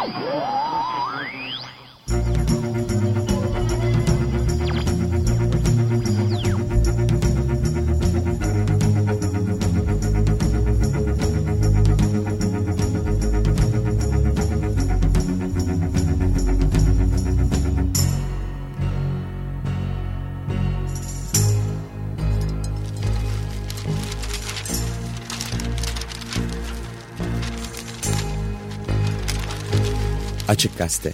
Açık Gazete.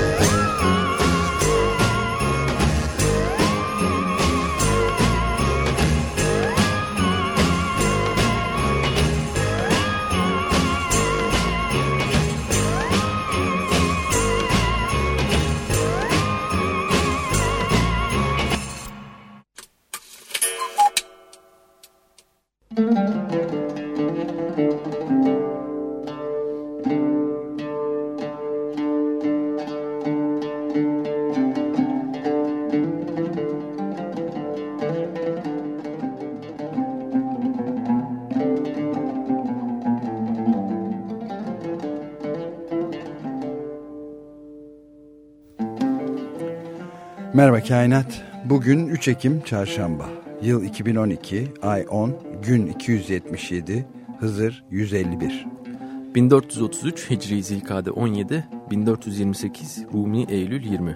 Merhaba Kainat. Bugün 3 Ekim Çarşamba. Yıl 2012, ay 10, gün 277, Hızır 151. 1433 Hicri Zilkade 17, 1428 Rumi Eylül 20.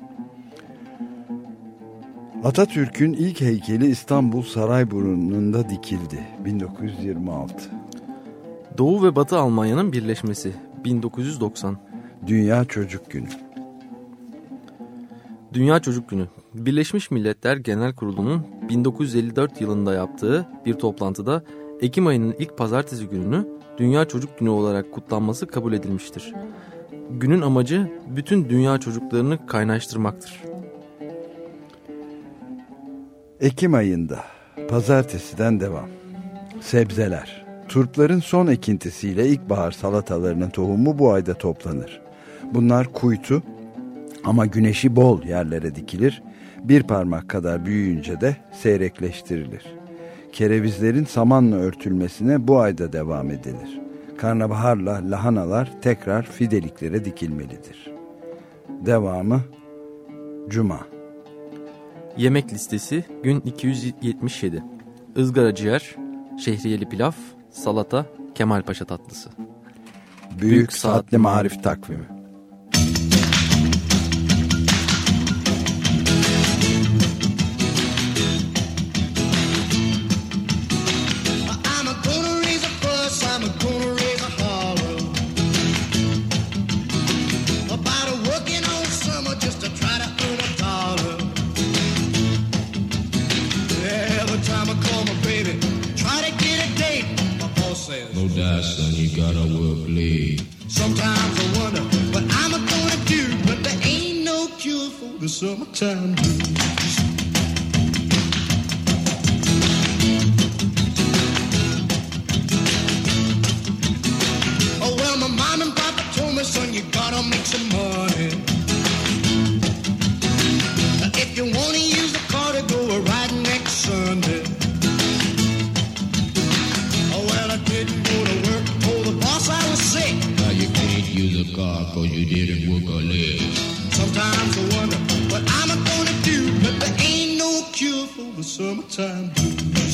Atatürk'ün ilk heykeli İstanbul Sarayburnu'nda dikildi. 1926. Doğu ve Batı Almanya'nın birleşmesi. 1990. Dünya Çocuk Günü. Dünya Çocuk Günü, Birleşmiş Milletler Genel Kurulu'nun 1954 yılında yaptığı bir toplantıda Ekim ayının ilk pazartesi gününü Dünya Çocuk Günü olarak kutlanması kabul edilmiştir. Günün amacı bütün dünya çocuklarını kaynaştırmaktır. Ekim ayında pazartesiden devam. Sebzeler. Turpların son ekintisiyle ilkbahar salatalarının tohumu bu ayda toplanır. Bunlar kuytu ama güneşi bol yerlere dikilir. Bir parmak kadar büyüyünce de seyrekleştirilir. Kerevizlerin samanla örtülmesine bu ayda devam edilir. Karnabaharla lahanalar tekrar fideliklere dikilmelidir. Devamı Cuma. Yemek listesi gün 277. Izgara ciğer, şehriyeli pilav, salata, Kemalpaşa tatlısı. Büyük Saatli Marif Takvimi. Son, you gotta work late. Sometimes I wonder what I'm gonna do, but there ain't no cure for the summertime blues. Oh well, my mom and papa told me, son, you gotta make some money. If you wanna use the car to go a riding next Sunday. Oh well, I didn't go to work. I was sick. Now you can't use a car cause you didn't work a leg. Sometimes I wonder what I'm gonna do, but there ain't no cure for the summertime blues.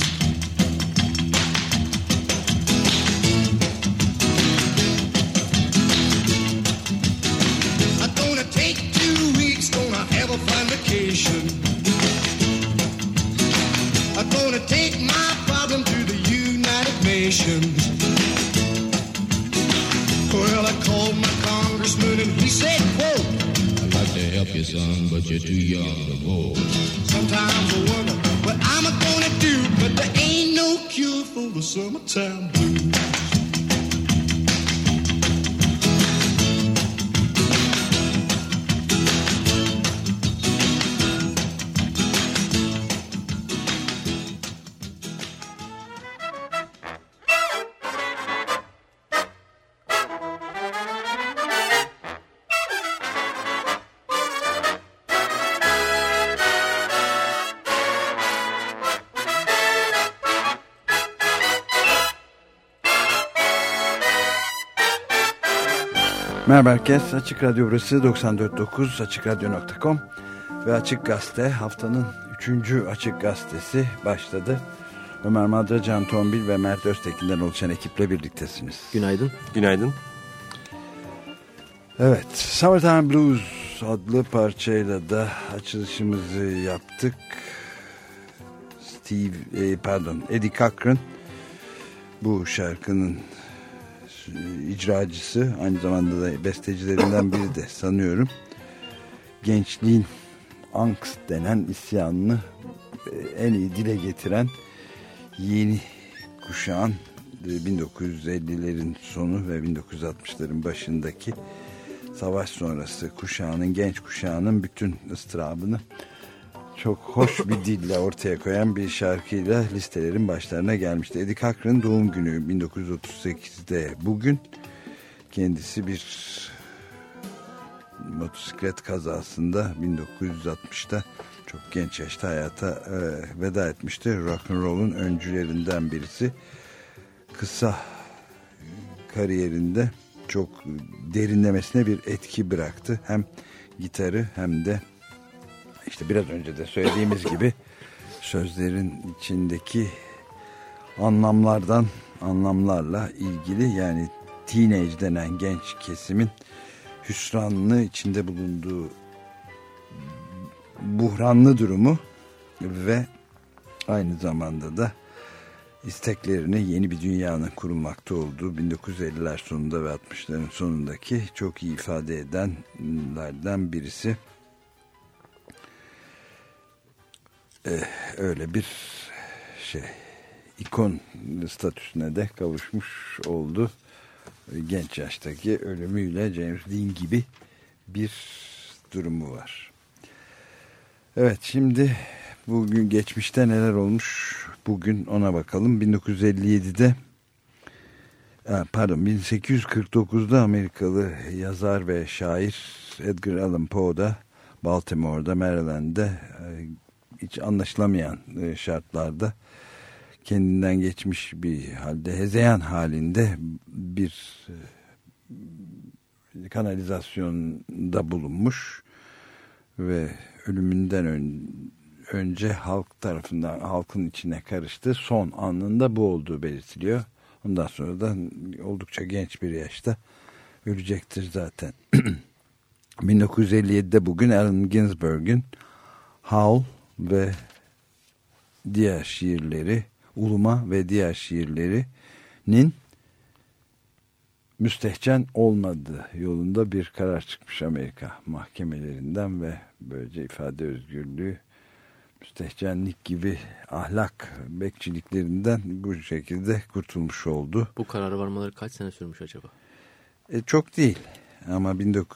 I'm gonna take 2 weeks, gonna have a fine vacation. I'm gonna take my problem to the United Nations. Well, I called my congressman and he said, quote, I'd like to help you, son, but you're too young to vote. Sometimes I wonder what I'm gonna do, but there ain't no cure for the summertime blues. Merhaba herkes. Açık Radyo burası 94.9 AçıkRadyo.com ve Açık Gazete haftanın 3. Açık Gazetesi başladı. Ömer Madra, Can Tombil ve Mert Öztekin'den oluşan ekiple birliktesiniz. Günaydın. Günaydın. Evet, Summertime Blues adlı parçayla da açılışımızı yaptık. Eddie Cochran bu şarkının icracısı, aynı zamanda da bestecilerinden biri de sanıyorum. Gençliğin angst denen isyanını en iyi dile getiren yeni kuşağın 1950'lerin sonu ve 1960'ların başındaki savaş sonrası kuşağının, genç kuşağının bütün ıstırabını çok hoş bir dille ortaya koyan bir şarkıyla listelerin başlarına gelmişti. Eddie Cochran'ın doğum günü 1938'de bugün. Kendisi bir motosiklet kazasında 1960'da çok genç yaşta hayata veda etmişti. Rock'n'roll'un öncülerinden birisi. Kısa kariyerinde çok derinlemesine bir etki bıraktı. Hem gitarı hem de İşte biraz önce de söylediğimiz gibi sözlerin içindeki anlamlarla ilgili, yani teenage denen genç kesimin hüsranlı içinde bulunduğu buhranlı durumu ve aynı zamanda da isteklerini yeni bir dünyanın kurulmakta olduğu 1950'ler sonunda ve 60'ların sonundaki çok iyi ifade edenlerden birisi. Öyle bir ikon statüsüne de kavuşmuş oldu. Genç yaştaki ölümüyle James Dean gibi bir durumu var. Evet, şimdi bugün geçmişte neler olmuş bugün ona bakalım. 1849'da Amerikalı yazar ve şair Edgar Allan Poe da Baltimore'da, Maryland'de hiç anlaşılamayan şartlarda kendinden geçmiş bir halde, hezeyan halinde bir kanalizasyonda bulunmuş ve ölümünden önce halkın içine karıştı. Son anında bu olduğu belirtiliyor. Ondan sonra da oldukça genç bir yaşta ölecektir zaten. 1957'de bugün Allen Ginsberg'in Howl ve diğer şiirleri, Uluma ve diğer şiirlerinin müstehcen olmadığı yolunda bir karar çıkmış Amerika mahkemelerinden ve böylece ifade özgürlüğü, müstehcenlik gibi ahlak bekçiliklerinden bu şekilde kurtulmuş oldu. Bu karara varmaları kaç sene sürmüş acaba? Çok değil. Ama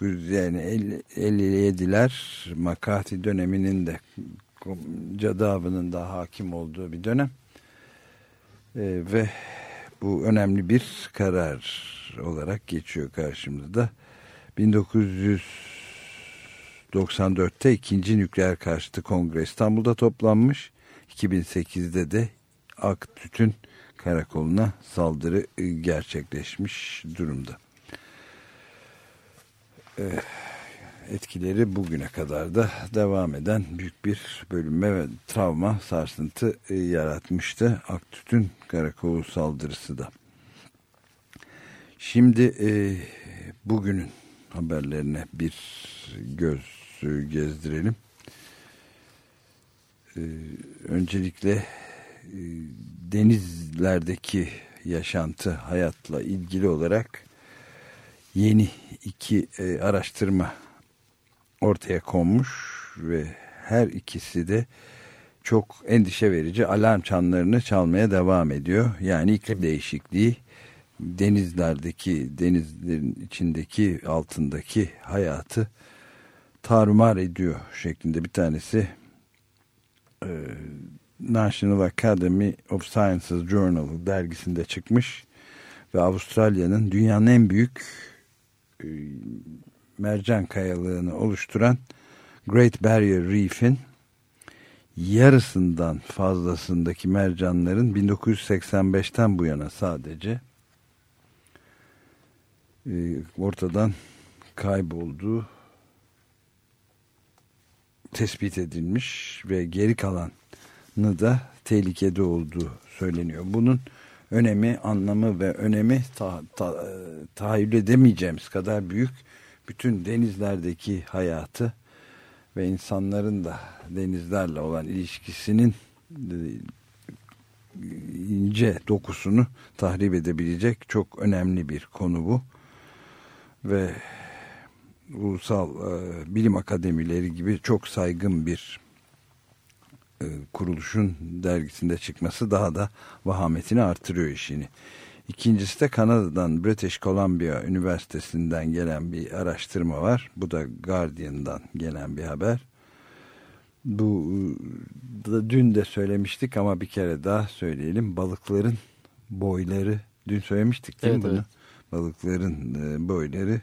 1957'ler McCarthy döneminin de cadı avının da hakim olduğu bir dönem. Ve bu önemli bir karar olarak geçiyor karşımızda. 1994'te 2. Nükleer Karşıtı Kongre İstanbul'da toplanmış. 2008'de de Aktütün Karakolu'na saldırı gerçekleşmiş durumda. Etkileri bugüne kadar da devam eden büyük bir bölünme ve travma, sarsıntı yaratmıştı Aktütün Karakolu saldırısı da. Şimdi bugünün haberlerine bir göz gezdirelim. Öncelikle denizlerdeki yaşantı, hayatla ilgili olarak yeni 2 araştırma ortaya konmuş ve her ikisi de çok endişe verici alarm çanlarını çalmaya devam ediyor. Yani iklim değişikliği denizlerin içindeki, altındaki hayatı tarumar ediyor şeklinde. Bir tanesi National Academy of Sciences Journal dergisinde çıkmış ve Avustralya'nın dünyanın en büyük mercan kayalığını oluşturan Great Barrier Reef'in yarısından fazlasındaki mercanların 1985'ten bu yana sadece ortadan kaybolduğu tespit edilmiş ve geri kalanı da tehlikede olduğu söyleniyor. Bunun önemi, anlamı ve önemi tahayyül edemeyeceğimiz kadar büyük. Bütün denizlerdeki hayatı ve insanların da denizlerle olan ilişkisinin ince dokusunu tahrip edebilecek çok önemli bir konu bu. Ve ulusal bilim akademileri gibi çok saygın bir kuruluşun dergisinde çıkması daha da vahametini artırıyor işini. İkincisi de Kanada'dan British Columbia Üniversitesi'nden gelen bir araştırma var. Bu da Guardian'dan gelen bir haber. Bu da dün de söylemiştik ama bir kere daha söyleyelim. Balıkların boyları, dün söylemiştik değil mi bunu? Evet. Balıkların boyları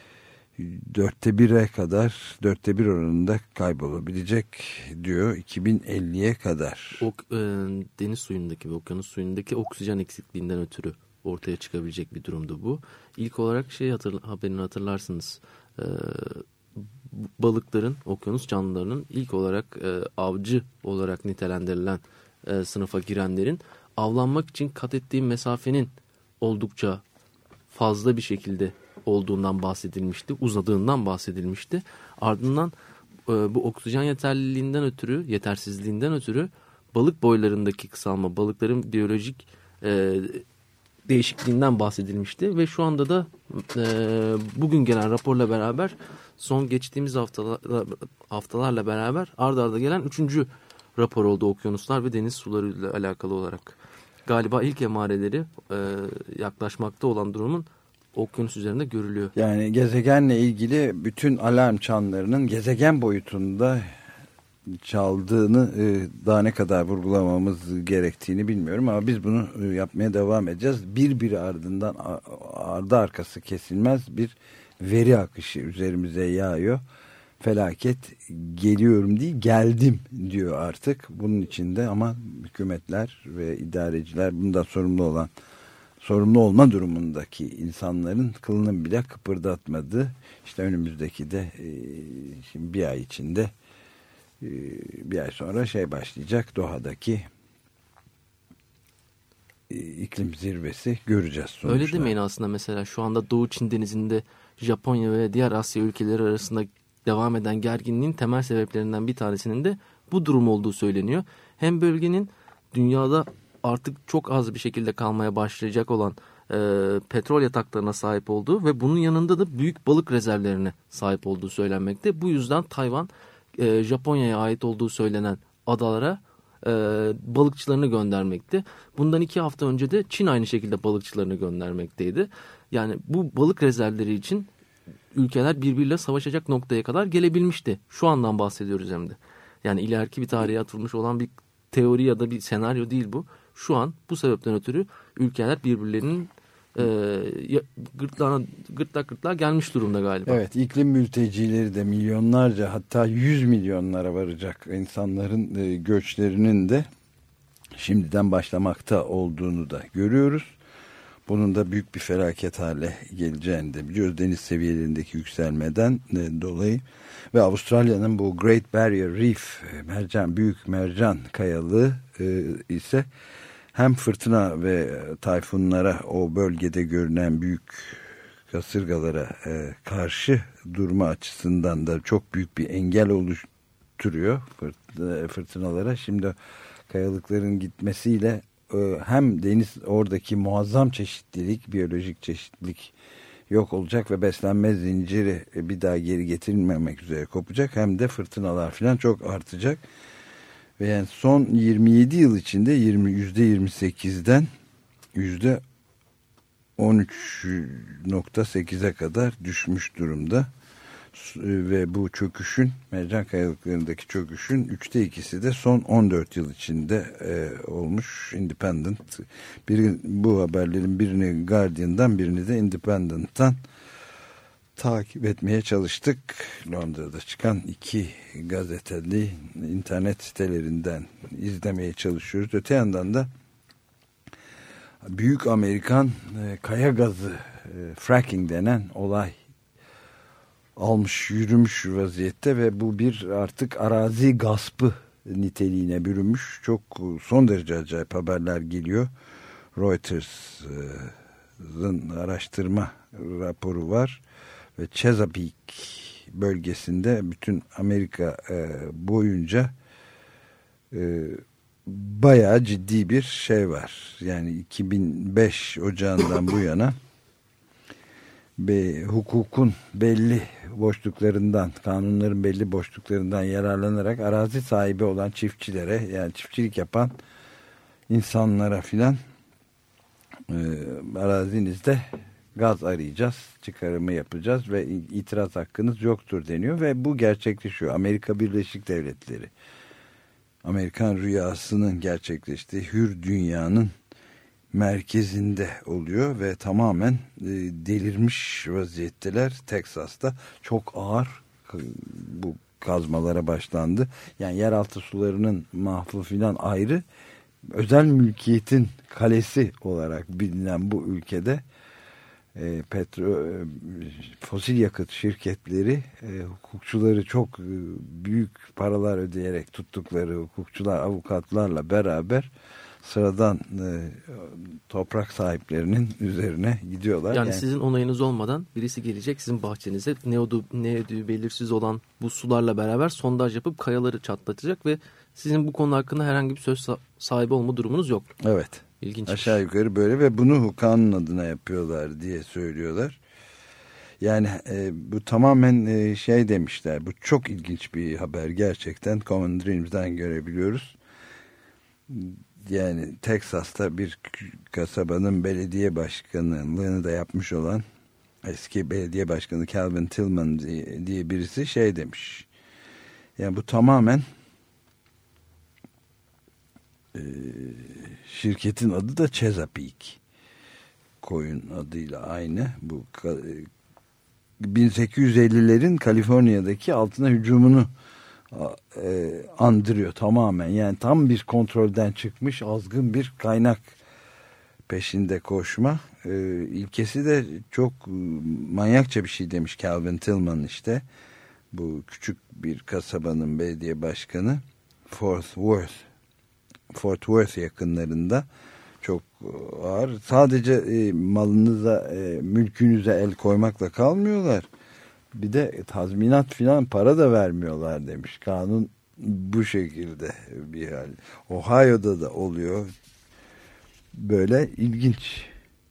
1/4 oranında kaybolabilecek diyor 2050'ye kadar. Deniz suyundaki ve okyanus suyundaki oksijen eksikliğinden ötürü ortaya çıkabilecek bir durumdu bu. İlk olarak haberini hatırlarsınız. Balıkların, okyanus canlılarının ilk olarak avcı olarak nitelendirilen sınıfa girenlerin avlanmak için kat ettiği mesafenin oldukça fazla bir şekilde olduğundan bahsedilmişti, uzadığından bahsedilmişti. Ardından bu oksijen yetersizliğinden ötürü balık boylarındaki kısalma, balıkların biyolojik değişikliğinden bahsedilmişti ve şu anda da bugün gelen raporla beraber son geçtiğimiz haftalarla beraber arda arda gelen 3. rapor oldu okyanuslar ve deniz suları ile alakalı olarak. Galiba ilk emareleri yaklaşmakta olan durumun okyanus üzerinde görülüyor. Yani gezegenle ilgili bütün alarm çanlarının gezegen boyutunda çaldığını daha ne kadar vurgulamamız gerektiğini bilmiyorum ama biz bunu yapmaya devam edeceğiz. Birbiri ardından ardı arkası kesilmez bir veri akışı üzerimize yağıyor. Felaket geliyorum değil geldim diyor artık. Bunun içinde ama hükümetler ve idareciler bundan sorumlu olma durumundaki insanların kılının bile kıpırdatmadı. İşte önümüzdeki de şimdi bir ay içinde bir ay sonra başlayacak Doha'daki iklim zirvesi göreceğiz sonuçta. Öyle demeyin aslında mesela şu anda Doğu Çin Denizi'nde Japonya ve diğer Asya ülkeleri arasında devam eden gerginliğin temel sebeplerinden bir tanesinin de bu durum olduğu söyleniyor. Hem bölgenin dünyada artık çok az bir şekilde kalmaya başlayacak olan petrol yataklarına sahip olduğu ve bunun yanında da büyük balık rezervlerine sahip olduğu söylenmekte. Bu yüzden Tayvan Japonya'ya ait olduğu söylenen adalara balıkçılarını göndermekte. Bundan 2 hafta önce de Çin aynı şekilde balıkçılarını göndermekteydi. Yani bu balık rezervleri için ülkeler birbiriyle savaşacak noktaya kadar gelebilmişti. Şu andan bahsediyoruz hem de. Yani ileriki bir tarihe atılmış olan bir teori ya da bir senaryo değil bu. Şu an bu sebepten ötürü ülkeler birbirlerinin gırtlağa gelmiş durumda galiba. Evet, iklim mültecileri de milyonlarca hatta 100 milyonlara varacak insanların göçlerinin de şimdiden başlamakta olduğunu da görüyoruz. Bunun da büyük bir felaket hale geleceğini de biliyoruz deniz seviyelerindeki yükselmeden dolayı. Ve Avustralya'nın bu Great Barrier Reef büyük mercan kayalığı ise hem fırtına ve tayfunlara o bölgede görünen büyük kasırgalara karşı durma açısından da çok büyük bir engel oluşturuyor fırtınalara. Şimdi kayalıkların gitmesiyle hem deniz oradaki muazzam çeşitlilik, biyolojik çeşitlilik yok olacak ve beslenme zinciri bir daha geri getirilmemek üzere kopacak. Hem de fırtınalar falan çok artacak. Ve yani son 27 yıl içinde %28'den %13.8'e kadar düşmüş durumda. Ve bu çöküşün, mercan kayalıklarındaki çöküşün 2/3'ü de son 14 yıl içinde olmuş. Independent. Bu haberlerin birini Guardian'dan, birini de Independent'tan takip etmeye çalıştık. Londra'da çıkan 2 gazeteli internet sitelerinden izlemeye çalışıyoruz. Öte yandan da büyük Amerikan kaya gazı fracking denen olay almış yürümüş vaziyette ve bu bir artık arazi gaspı niteliğine bürünmüş. Çok son derece acayip haberler geliyor. Reuters'ın araştırma raporu var ve Chesapeake bölgesinde bütün Amerika boyunca bayağı ciddi bir şey var. Yani 2005 ocağından bu yana hukukun belli boşluklarından, kanunların belli boşluklarından yararlanarak arazi sahibi olan çiftçilere, yani çiftçilik yapan insanlara filan arazinizde gaz arayacağız, çıkarımı yapacağız ve itiraz hakkınız yoktur deniyor ve bu gerçekleşiyor. Amerika Birleşik Devletleri, Amerikan rüyasının gerçekleştiği hür dünyanın merkezinde oluyor ve tamamen delirmiş vaziyetteler. Teksas'ta çok ağır bu kazmalara başlandı. Yani yeraltı sularının mahvı filan ayrı, özel mülkiyetin kalesi olarak bilinen bu ülkede fosil yakıt şirketleri hukukçuları çok büyük paralar ödeyerek tuttukları hukukçular, avukatlarla beraber sıradan toprak sahiplerinin üzerine gidiyorlar. Yani sizin onayınız olmadan birisi gelecek sizin bahçenize ne ödüğü belirsiz olan bu sularla beraber sondaj yapıp kayaları çatlatacak ve sizin bu konu hakkında herhangi bir söz sahibi olma durumunuz yok. Evet. İlginç. Aşağı yukarı böyle ve bunu kanun adına yapıyorlar diye söylüyorlar. Yani bu tamamen şey demişler. Bu çok ilginç bir haber gerçekten. Common Dreams'den görebiliyoruz. Yani Teksas'ta bir kasabanın belediye başkanlığını da yapmış olan eski belediye başkanı Calvin Tillman diye birisi şey demiş. Yani bu tamamen şirketin adı da Chesapeake. Koyun adıyla aynı. Bu 1850'lerin Kaliforniya'daki altına hücumunu andırıyor tamamen. Yani tam bir kontrolden çıkmış azgın bir kaynak peşinde koşma. İlkesi de çok manyakça bir şey demiş Calvin Tillman işte. Bu küçük bir kasabanın belediye başkanı Fort Worth yakınlarında çok ağır. Sadece malınıza, mülkünüze el koymakla kalmıyorlar. Bir de tazminat filan para da vermiyorlar demiş. Kanun bu şekilde bir hal. Ohio'da da oluyor. Böyle ilginç.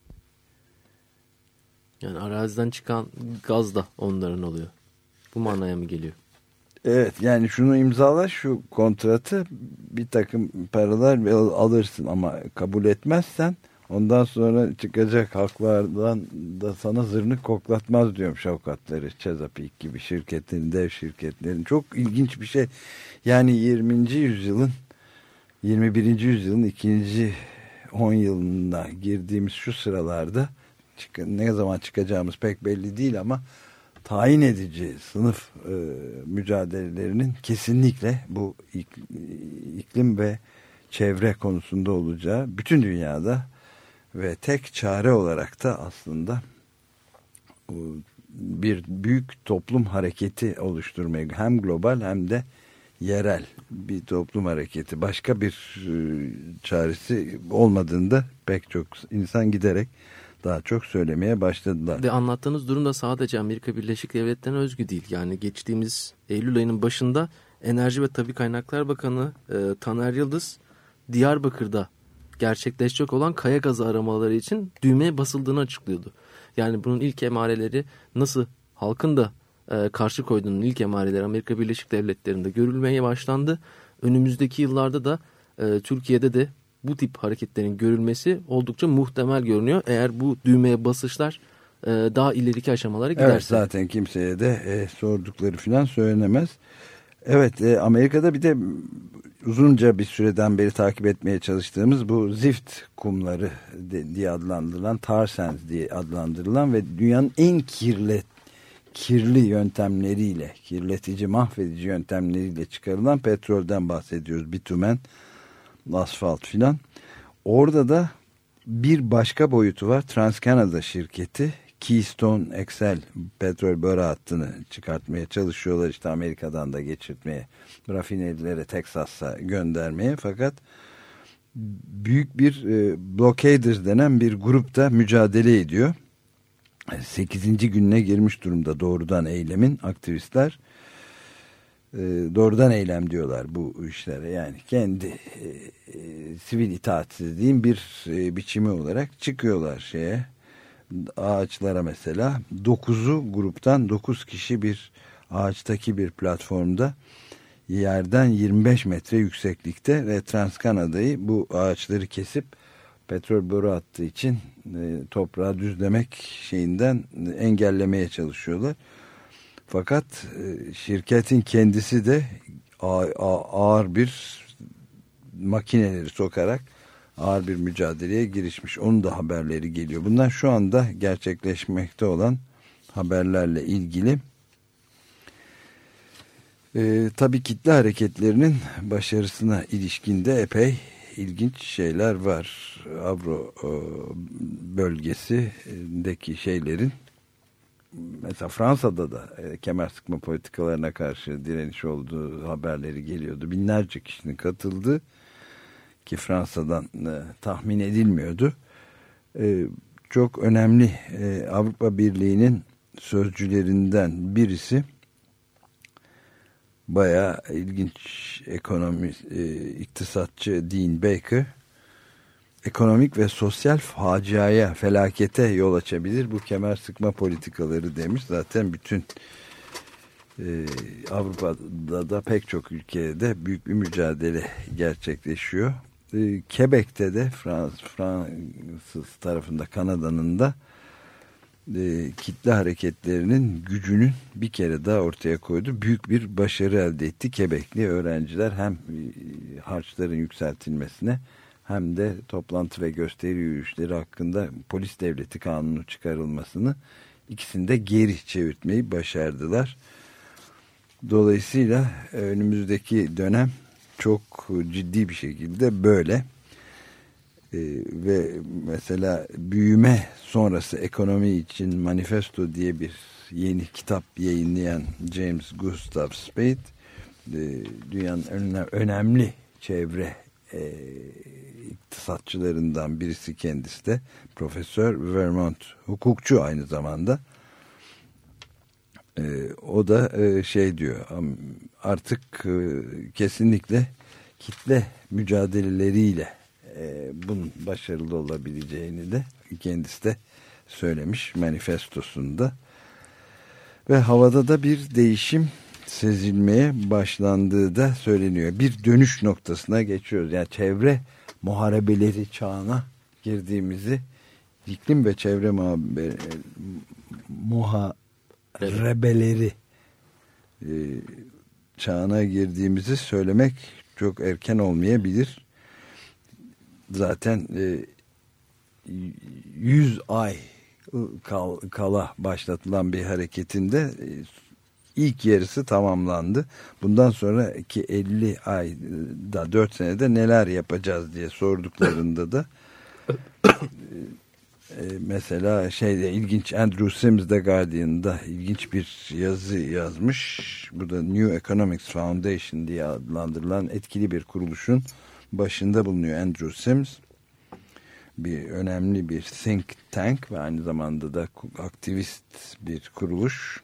Yani araziden çıkan gaz da onların oluyor. Bu manaya mı geliyor? Evet, yani şunu imzala, şu kontratı, bir takım paralar alırsın ama kabul etmezsen ondan sonra çıkacak haklardan da sana zırnık koklatmaz diyormuş avukatları. Chesapeake gibi şirketlerin, dev şirketlerin. Çok ilginç bir şey. Yani 21. yüzyılın ikinci 10 yılına girdiğimiz şu sıralarda ne zaman çıkacağımız pek belli değil ama tayin edici sınıf mücadelelerinin kesinlikle bu iklim ve çevre konusunda olacağı bütün dünyada ve tek çare olarak da aslında bir büyük toplum hareketi oluşturmayı, hem global hem de yerel bir toplum hareketi, başka bir çaresi olmadığında pek çok insan giderek daha çok söylemeye başladılar. Ve anlattığınız durum da sadece Amerika Birleşik Devletleri'ne özgü değil. Yani geçtiğimiz Eylül ayının başında Enerji ve Tabii Kaynaklar Bakanı Taner Yıldız, Diyarbakır'da gerçekleşecek olan kaya gazı aramaları için düğmeye basıldığını açıklıyordu. Yani bunun ilk emareleri, nasıl halkın da karşı koyduğunun ilk emareleri Amerika Birleşik Devletleri'nde görülmeye başlandı. Önümüzdeki yıllarda da Türkiye'de de bu tip hareketlerin görülmesi oldukça muhtemel görünüyor. Eğer bu düğmeye basışlar daha ileriki aşamalara giderse. Evet, zaten kimseye de sordukları falan söylenemez. Evet, Amerika'da bir de uzunca bir süreden beri takip etmeye çalıştığımız bu zift kumları diye adlandırılan, tar sands diye adlandırılan ve dünyanın en kirli yöntemleriyle, kirletici, mahvedici yöntemleriyle çıkarılan petrolden bahsediyoruz. Bitumen, asfalt filan. Orada da bir başka boyutu var. TransCanada şirketi Keystone XL petrol boru hattını çıkartmaya çalışıyorlar. İşte Amerika'dan da geçirtmeye, rafinerilere Teksas'a göndermeye. Fakat büyük bir blockaders denen bir grup da mücadele ediyor. 8. gününe girmiş durumda doğrudan eylemin aktivistler. Doğrudan eylem diyorlar bu işlere. Yani kendi sivil itaatsizliğin bir biçimi olarak çıkıyorlar şeye, ağaçlara mesela. 9'u gruptan 9 kişi bir ağaçtaki bir platformda yerden 25 metre yükseklikte ve Trans-Kanada'yı bu ağaçları kesip petrol boru hattı için toprağı düzlemek şeyinden engellemeye çalışıyorlar. Fakat şirketin kendisi de ağır bir makineleri sokarak ağır bir mücadeleye girişmiş. Onun da haberleri geliyor. Bunlar şu anda gerçekleşmekte olan haberlerle ilgili. Tabii kitle hareketlerinin başarısına ilişkinde epey ilginç şeyler var. Avro bölgesindeki şeylerin, mesela Fransa'da da kemer sıkma politikalarına karşı direniş olduğu haberleri geliyordu. Binlerce kişinin katıldığı, ki Fransa'dan tahmin edilmiyordu. Çok önemli Avrupa Birliği'nin sözcülerinden birisi, bayağı ilginç iktisatçı Dean Baker, ekonomik ve sosyal faciaya, felakete yol açabilir bu kemer sıkma politikaları demiş. Zaten bütün Avrupa'da da pek çok ülkede büyük bir mücadele gerçekleşiyor. Quebec'te de Fransız tarafında, Kanada'nın da kitle hareketlerinin gücünün bir kere daha ortaya koydu. Büyük bir başarı elde etti Quebec'li öğrenciler, hem harçların yükseltilmesine hem de toplantı ve gösteri yürüyüşleri hakkında polis devleti kanunu çıkarılmasını, ikisini de geri çevirtmeyi başardılar. Dolayısıyla önümüzdeki dönem çok ciddi bir şekilde böyle. Ve mesela büyüme sonrası ekonomi için manifesto diye bir yeni kitap yayınlayan James Gustav Spade, dünyanın önemli çevre iktisatçılarından birisi kendisi de, profesör, Vermont hukukçu aynı zamanda. O da şey diyor, artık kesinlikle kitle mücadeleleriyle bunun başarılı olabileceğini de kendisi de söylemiş manifestosunda. Ve havada da bir değişim sezilmeye başlandığı da söyleniyor. Bir dönüş noktasına geçiyoruz. Yani çevre muharebeleri çağına girdiğimizi, iklim ve çevre muharebeleri çağına girdiğimizi söylemek çok erken olmayabilir. Zaten 100 ay kala başlatılan bir hareketinde ilk yarısı tamamlandı. Bundan sonraki 50 ayda, 4 senede neler yapacağız diye sorduklarında da mesela şeyde ilginç, Andrew Sims The Guardian'da ilginç bir yazı yazmış. Bu da New Economics Foundation diye adlandırılan etkili bir kuruluşun başında bulunuyor Andrew Sims. Bir önemli bir think tank ve aynı zamanda da aktivist bir kuruluş.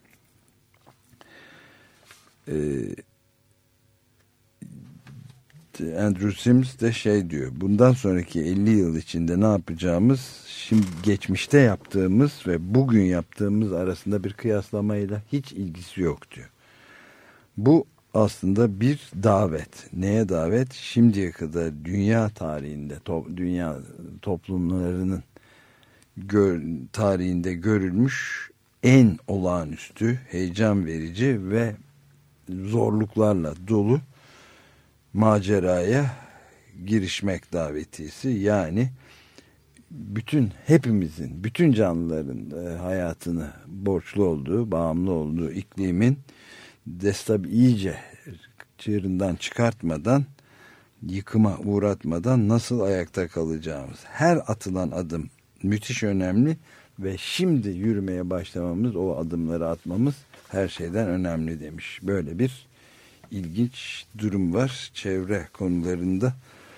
Andrew Sims de şey diyor, bundan sonraki 50 yıl içinde ne yapacağımız, şimdi geçmişte yaptığımız ve bugün yaptığımız arasında bir kıyaslamayla hiç ilgisi yok diyor. Bu aslında bir davet. Neye davet? Şimdiye kadar dünya tarihinde, dünya toplumlarının tarihinde görülmüş en olağanüstü, heyecan verici ve zorluklarla dolu maceraya girişmek davetiyesi. Yani hepimizin, bütün canlıların hayatını borçlu olduğu, bağımlı olduğu iklimin iyice çığırından çıkartmadan, yıkıma uğratmadan nasıl ayakta kalacağımız. Her atılan adım müthiş önemli ve şimdi yürümeye başlamamız, o adımları atmamız her şeyden önemli demiş. Böyle bir ilginç durum var. Çevre konularında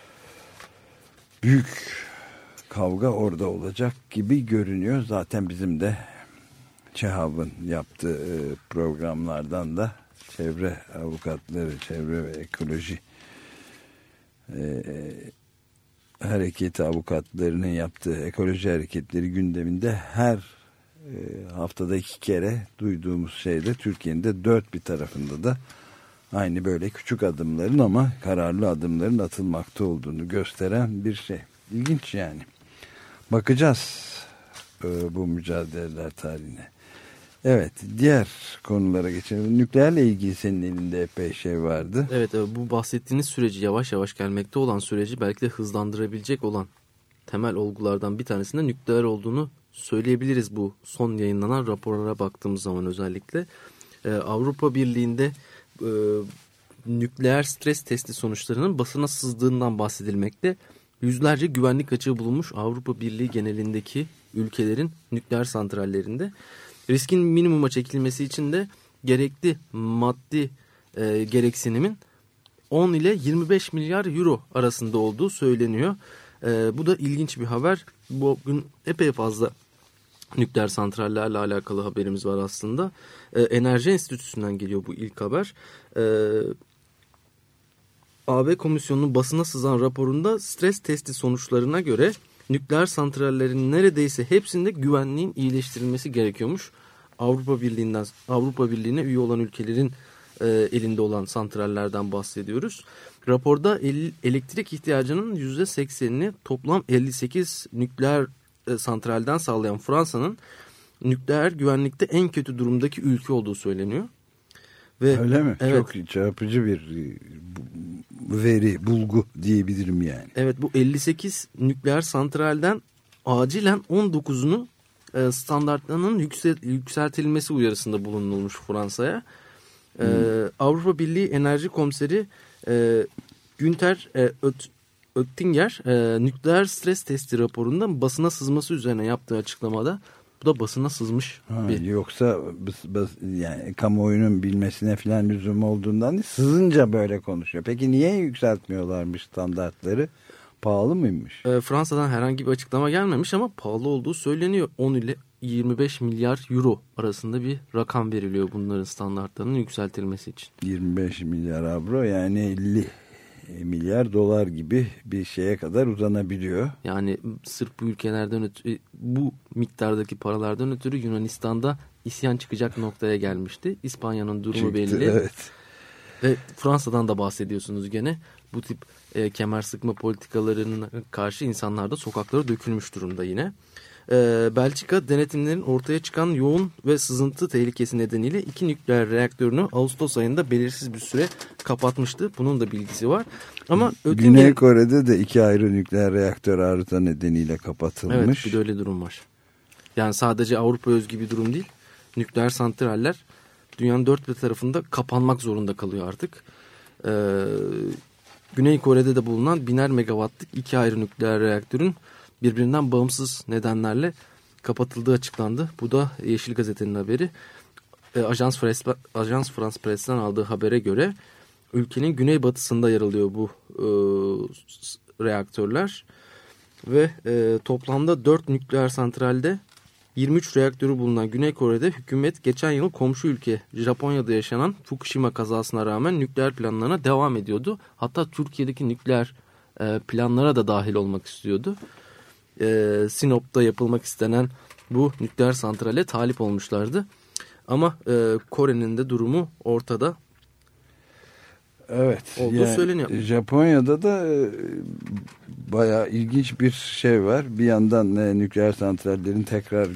büyük kavga orada olacak gibi görünüyor. Zaten bizim de ÇEHAV'ın yaptığı programlardan da çevre avukatları, çevre ve ekoloji hareketi avukatlarının yaptığı ekoloji hareketleri gündeminde her haftada 2 kere duyduğumuz şeyde Türkiye'nin de dört bir tarafında da aynı böyle küçük adımların ama kararlı adımların atılmakta olduğunu gösteren bir şey. İlginç yani. Bakacağız bu mücadeleler tarihine. Evet, diğer konulara geçelim. Nükleerle ilgili senin elinde epey şey vardı. Evet, bu bahsettiğiniz süreci, yavaş yavaş gelmekte olan süreci belki de hızlandırabilecek olan temel olgulardan bir tanesinde nükleer olduğunu söyleyebiliriz bu son yayınlanan raporlara baktığımız zaman özellikle. Avrupa Birliği'nde nükleer stres testi sonuçlarının basına sızdığından bahsedilmekte. Yüzlerce güvenlik açığı bulunmuş Avrupa Birliği genelindeki ülkelerin nükleer santrallerinde. Riskin minimuma çekilmesi için de gerekli maddi gereksinimin 10 ile 25 milyar euro arasında olduğu söyleniyor. Bu da ilginç bir haber. Bugün epey fazla nükleer santrallerle alakalı haberimiz var aslında. Enerji Enstitüsü'nden geliyor bu ilk haber. AB Komisyonu'nun basına sızan raporunda stres testi sonuçlarına göre nükleer santrallerin neredeyse hepsinde güvenliğin iyileştirilmesi gerekiyormuş. Avrupa Birliği'ne üye olan ülkelerin elinde olan santrallerden bahsediyoruz. Raporda elektrik ihtiyacının %80'ini toplam 58 nükleer santralden sağlayan Fransa'nın nükleer güvenlikte en kötü durumdaki ülke olduğu söyleniyor. Ve, öyle mi? evet, çok çarpıcı bir veri, bulgu diyebilirim yani. Evet, bu 58 nükleer santralden acilen 19'unu standartlarının yükseltilmesi uyarısında bulunulmuş Fransa'ya. Avrupa Birliği Enerji Komiseri Günther Oettinger nükleer stres testi raporunda basına sızması üzerine yaptığı açıklamada, bu da basına sızmış. Yoksa yani kamuoyunun bilmesine falan lüzum olduğundan değil, sızınca böyle konuşuyor. Peki niye yükseltmiyorlarmış standartları? Pahalı mıymış? Fransa'dan herhangi bir açıklama gelmemiş ama pahalı olduğu söyleniyor. 10 ile 25 milyar euro arasında bir rakam veriliyor bunların standartlarının yükseltilmesi için. 25 milyar avro yani 50 milyar dolar gibi bir şeye kadar uzanabiliyor. Yani sırf bu ülkelerden ötürü, bu miktardaki paralardan ötürü Yunanistan'da isyan çıkacak noktaya gelmişti. İspanya'nın durumu belli. Evet. Ve Fransa'dan da bahsediyorsunuz gene. Bu tip kemer sıkma politikalarına karşı insanlar da sokaklara dökülmüş durumda yine. Belçika denetimlerin ortaya çıkan yoğun ve sızıntı tehlikesi nedeniyle 2 nükleer reaktörünü Ağustos ayında belirsiz bir süre kapatmıştı. Bunun da bilgisi var. Ama Güney Kore'de de 2 ayrı nükleer reaktör arıza nedeniyle kapatılmış. Evet, bir de öyle durum var. Yani sadece Avrupa özgü bir durum değil. Nükleer santraller dünyanın dört bir tarafında kapanmak zorunda kalıyor artık. Güney Kore'de de bulunan 1000'er megawattlık 2 ayrı nükleer reaktörün birbirinden bağımsız nedenlerle kapatıldığı açıklandı. Bu da Yeşil Gazete'nin haberi. Ajans France Press'ten aldığı habere göre ülkenin güneybatısında yer alıyor bu reaktörler. Ve toplamda 4 nükleer santralde 23 reaktörü bulunan Güney Kore'de hükümet geçen yıl komşu ülke Japonya'da yaşanan Fukushima kazasına rağmen nükleer planlarına devam ediyordu. Hatta Türkiye'deki nükleer planlara da dahil olmak istiyordu. Sinop'ta yapılmak istenen bu nükleer santrale talip olmuşlardı. Ama Kore'nin de durumu ortada. Evet. Olduğu söyleniyor. Japonya'da da bayağı ilginç bir şey var. Bir yandan nükleer santrallerin tekrar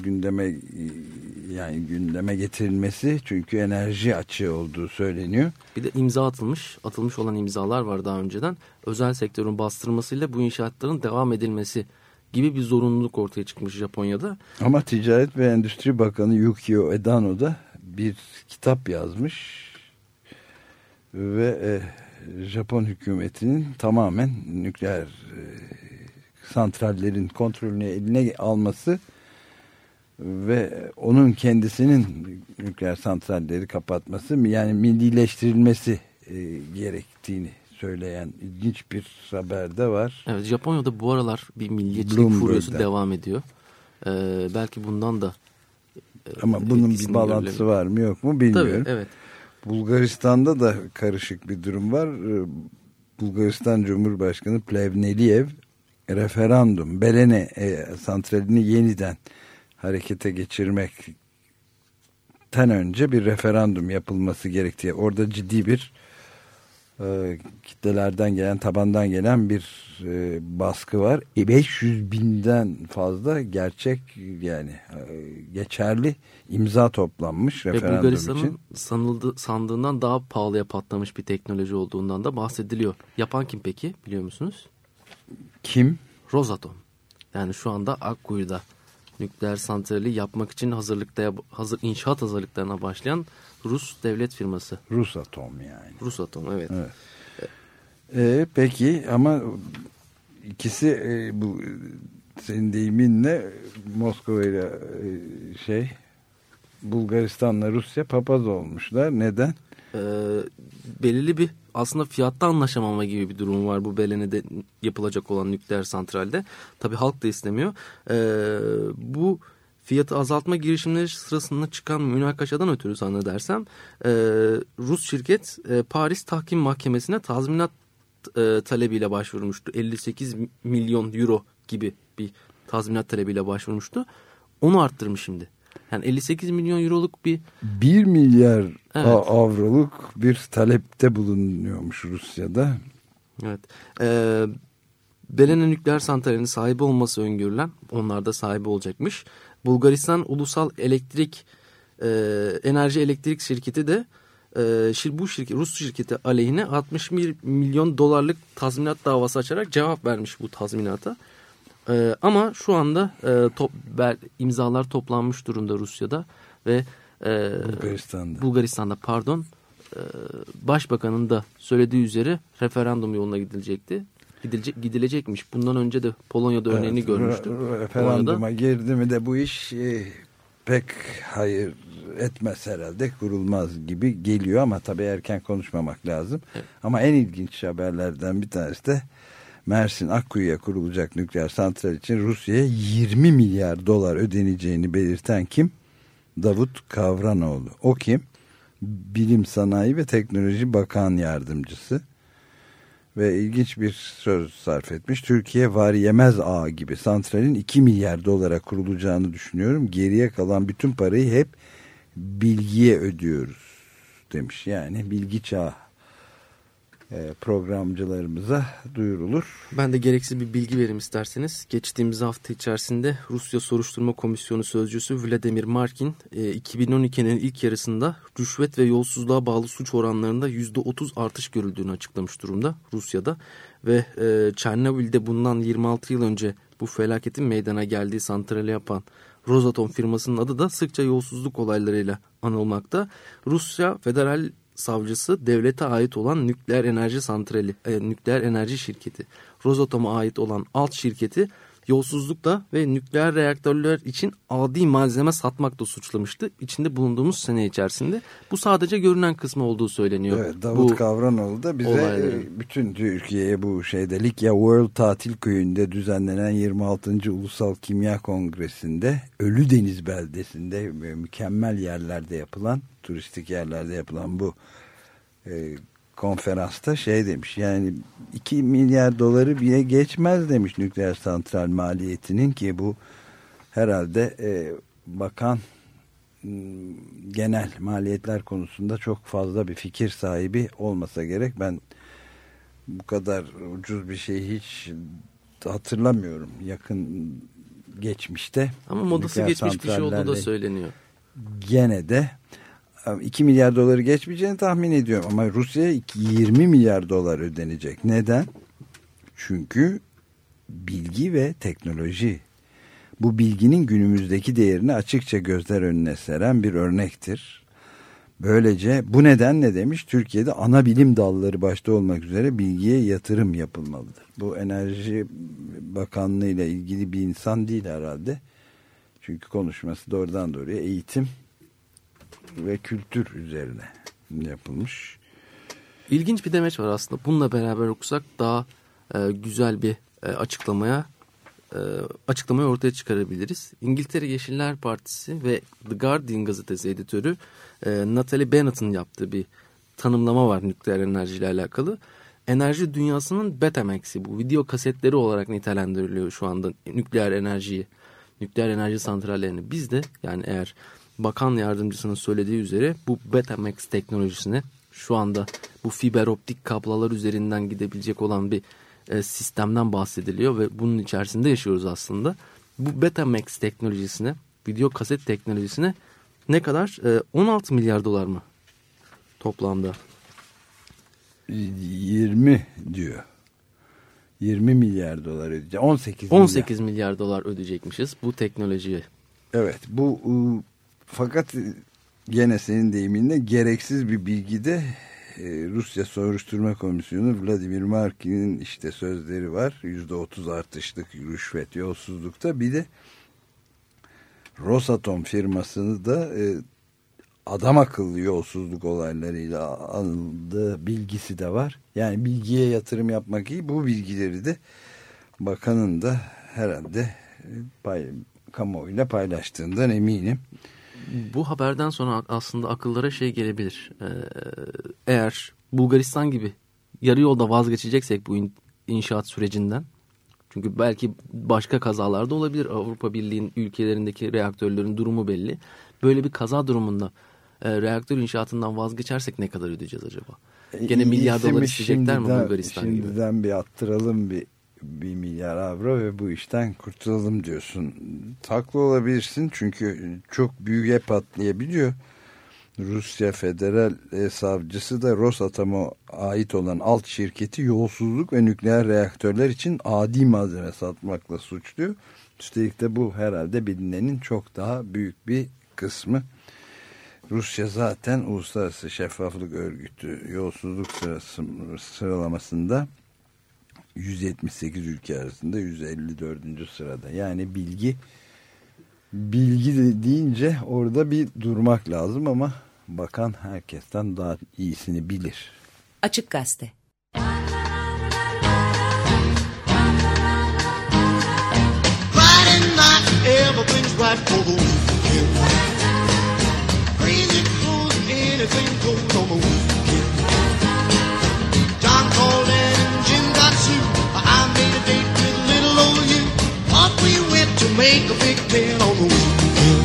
gündeme getirilmesi, çünkü enerji açığı olduğu söyleniyor. Bir de atılmış olan imzalar var daha önceden. Özel sektörün bastırmasıyla bu inşaatların devam edilmesi gibi bir zorunluluk ortaya çıkmış Japonya'da. Ama Ticaret ve Endüstri Bakanı Yukio Edano da bir kitap yazmış ve Japon hükümetinin tamamen nükleer santrallerin kontrolünü eline alması ve onun kendisinin nükleer santralleri kapatması, yani millileştirilmesi gerektiğini söyleyen ilginç bir haber de var. Evet, Japonya'da bu aralar bir milliyetçilik furyası devam ediyor. Belki bundan da ama bunun bir bağlantısı var mı yok mu bilmiyorum. Tabii, evet. Bulgaristan'da da karışık bir durum var. Bulgaristan Cumhurbaşkanı Plevneliev referandum, Belene santralini yeniden harekete geçirmekten önce bir referandum yapılması gerektiği, orada ciddi bir kitlelerden gelen, tabandan gelen bir baskı var. 500 binden fazla gerçek, yani geçerli imza toplanmış referandum Bulgaristan'ın için. sandığından daha pahalıya patlamış bir teknoloji olduğundan da bahsediliyor. Yapan kim peki, biliyor musunuz? Kim? Rosatom. Yani şu anda Akkuyu'da nükleer santrali yapmak için inşaat hazırlıklarına başlayan Rus devlet firması. Rusatom yani. Rusatom, evet. Peki ama ikisi bu senin deyiminle Moskova ile Bulgaristan'la Rusya papaz olmuşlar. Neden? Belirli bir aslında fiyatta anlaşamama gibi bir durum var bu Belene'de yapılacak olan nükleer santralde. Tabii halk da istemiyor. Bu fiyatı azaltma girişimleri sırasında çıkan münakaşadan ötürü zannedersem Rus şirket Paris Tahkim Mahkemesi'ne tazminat talebiyle başvurmuştu. 58 milyon euro gibi bir tazminat talebiyle başvurmuştu. Onu arttırmış şimdi. Yani 58 milyon euroluk bir 1 milyar avroluk bir talepte bulunuyormuş Rusya'da. Evet. Belene nükleer santralinin sahibi olması öngörülen, onlar da sahibi olacakmış. Bulgaristan Ulusal Enerji Elektrik Şirketi de bu Rus şirketi aleyhine 61 milyon dolarlık tazminat davası açarak cevap vermiş bu tazminata. Ama şu anda imzalar toplanmış durumda Rusya'da ve Bulgaristan'da Başbakanın da söylediği üzere referandum yoluna gidilecekmiş. Bundan önce de Polonya'da örneğini görmüştük. Referanduma girdi mi de bu iş pek hayır etmez herhalde, kurulmaz gibi geliyor ama tabii erken konuşmamak lazım. Evet. Ama en ilginç haberlerden bir tanesi de Mersin Akkuyu'ya kurulacak nükleer santral için Rusya'ya 20 milyar dolar ödeneceğini belirten kim? Davut Kavranoğlu. O kim? Bilim, Sanayi ve Teknoloji Bakan Yardımcısı. Ve ilginç bir söz sarf etmiş. Türkiye var yemez ağa gibi santralin 2 milyar dolara kurulacağını düşünüyorum. Geriye kalan bütün parayı hep bilgiye ödüyoruz demiş. Yani bilgi çağı programcılarımıza duyurulur. Ben de gereksiz bir bilgi vereyim isterseniz. Geçtiğimiz hafta içerisinde Rusya Soruşturma Komisyonu Sözcüsü Vladimir Markin 2012'nin ilk yarısında rüşvet ve yolsuzluğa bağlı suç oranlarında %30 artış görüldüğünü açıklamış durumda Rusya'da. Ve Çernobil'de bundan 26 yıl önce bu felaketin meydana geldiği santrali yapan Rosatom firmasının adı da sıkça yolsuzluk olaylarıyla anılmakta. Rusya Federal Savcısı devlete ait olan nükleer enerji şirketi Rosatom'a ait olan alt şirketi yolsuzlukla ve nükleer reaktörler için adi malzeme satmakla suçlamıştı içinde bulunduğumuz sene içerisinde. Bu sadece görünen kısmı olduğu söyleniyor. Evet, Davut Kavranoğlu da bize bütün Türkiye'ye bu Likya World Tatil Köyü'nde düzenlenen 26. Ulusal Kimya Kongresi'nde Ölüdeniz beldesinde mükemmel yerlerde yapılan, turistik yerlerde yapılan bu konferansta demiş, yani 2 milyar doları bile geçmez demiş nükleer santral maliyetinin, ki bu herhalde bakan genel maliyetler konusunda çok fazla bir fikir sahibi olmasa gerek. Ben bu kadar ucuz bir şey hiç hatırlamıyorum yakın geçmişte. Ama modası geçmiş bir şey olduğu da söyleniyor. Gene de 2 milyar doları geçmeyeceğini tahmin ediyorum ama Rusya'ya 20 milyar dolar ödenecek. Neden? Çünkü bilgi ve teknoloji. Bu bilginin günümüzdeki değerini açıkça gözler önüne seren bir örnektir. Böylece bu nedenle demiş, Türkiye'de ana bilim dalları başta olmak üzere bilgiye yatırım yapılmalıdır. Bu Enerji Bakanlığı ile ilgili bir insan değil herhalde. Çünkü konuşması doğrudan doğruya eğitim ve kültür üzerine yapılmış. İlginç bir demeç var aslında. Bununla beraber okusak daha güzel bir açıklamayı ortaya çıkarabiliriz. İngiltere Yeşiller Partisi ve The Guardian gazetesi editörü Natalie Bennett'ın yaptığı bir tanımlama var nükleer enerjiyle alakalı. Enerji dünyasının Betamax'i, bu video kasetleri olarak nitelendiriliyor şu anda nükleer enerjiyi, nükleer enerji santrallerini. Biz de yani eğer bakan yardımcısının söylediği üzere bu Betamax teknolojisine, şu anda bu fiber optik kablolar üzerinden gidebilecek olan bir sistemden bahsediliyor ve bunun içerisinde yaşıyoruz aslında. Bu Betamax teknolojisine, video kaset teknolojisine ne kadar? 16 milyar dolar mı toplamda? 20 diyor. 20 milyar dolar ödeyecek. 18 milyar dolar ödeyecekmişiz bu teknolojiye. Evet, bu fakat gene senin deyiminle gereksiz bir bilgi de Rusya Soruşturma Komisyonu Vladimir Markin'in işte sözleri var. %30 artışlık rüşvet, yolsuzlukta. Bir de Rosatom firmasını da adam akıllı yolsuzluk olaylarıyla anıldığı bilgisi de var. Yani bilgiye yatırım yapmak iyi. Bu bilgileri de bakanın da herhalde kamuoyuyla paylaştığından eminim. Bu haberden sonra aslında akıllara şey gelebilir. Eğer Bulgaristan gibi yarı yolda vazgeçeceksek bu inşaat sürecinden, çünkü belki başka kazalar da olabilir. Avrupa Birliği'nin ülkelerindeki reaktörlerin durumu belli. Böyle bir kaza durumunda reaktör inşaatından vazgeçersek ne kadar ödeyeceğiz acaba? Gene milyar dolar isteyecekler mi Bulgaristan gibi? Şimdiden bir attıralım bir milyar avro ve bu işten kurtulalım diyorsun. Haklı olabilirsin çünkü çok büyüye patlayabiliyor. Rusya Federal Savcısı da Rosatom'a ait olan alt şirketi yolsuzluk ve nükleer reaktörler için adi malzeme satmakla suçluyor. Üstelik de bu herhalde bilinenin çok daha büyük bir kısmı. Rusya zaten Uluslararası Şeffaflık Örgütü yolsuzluk sıralamasında 178 ülke arasında 154. sırada. Yani bilgi deyince orada bir durmak lazım ama bakan herkesten daha iyisini bilir. Açık Gazete. Make a big deal on the weekend.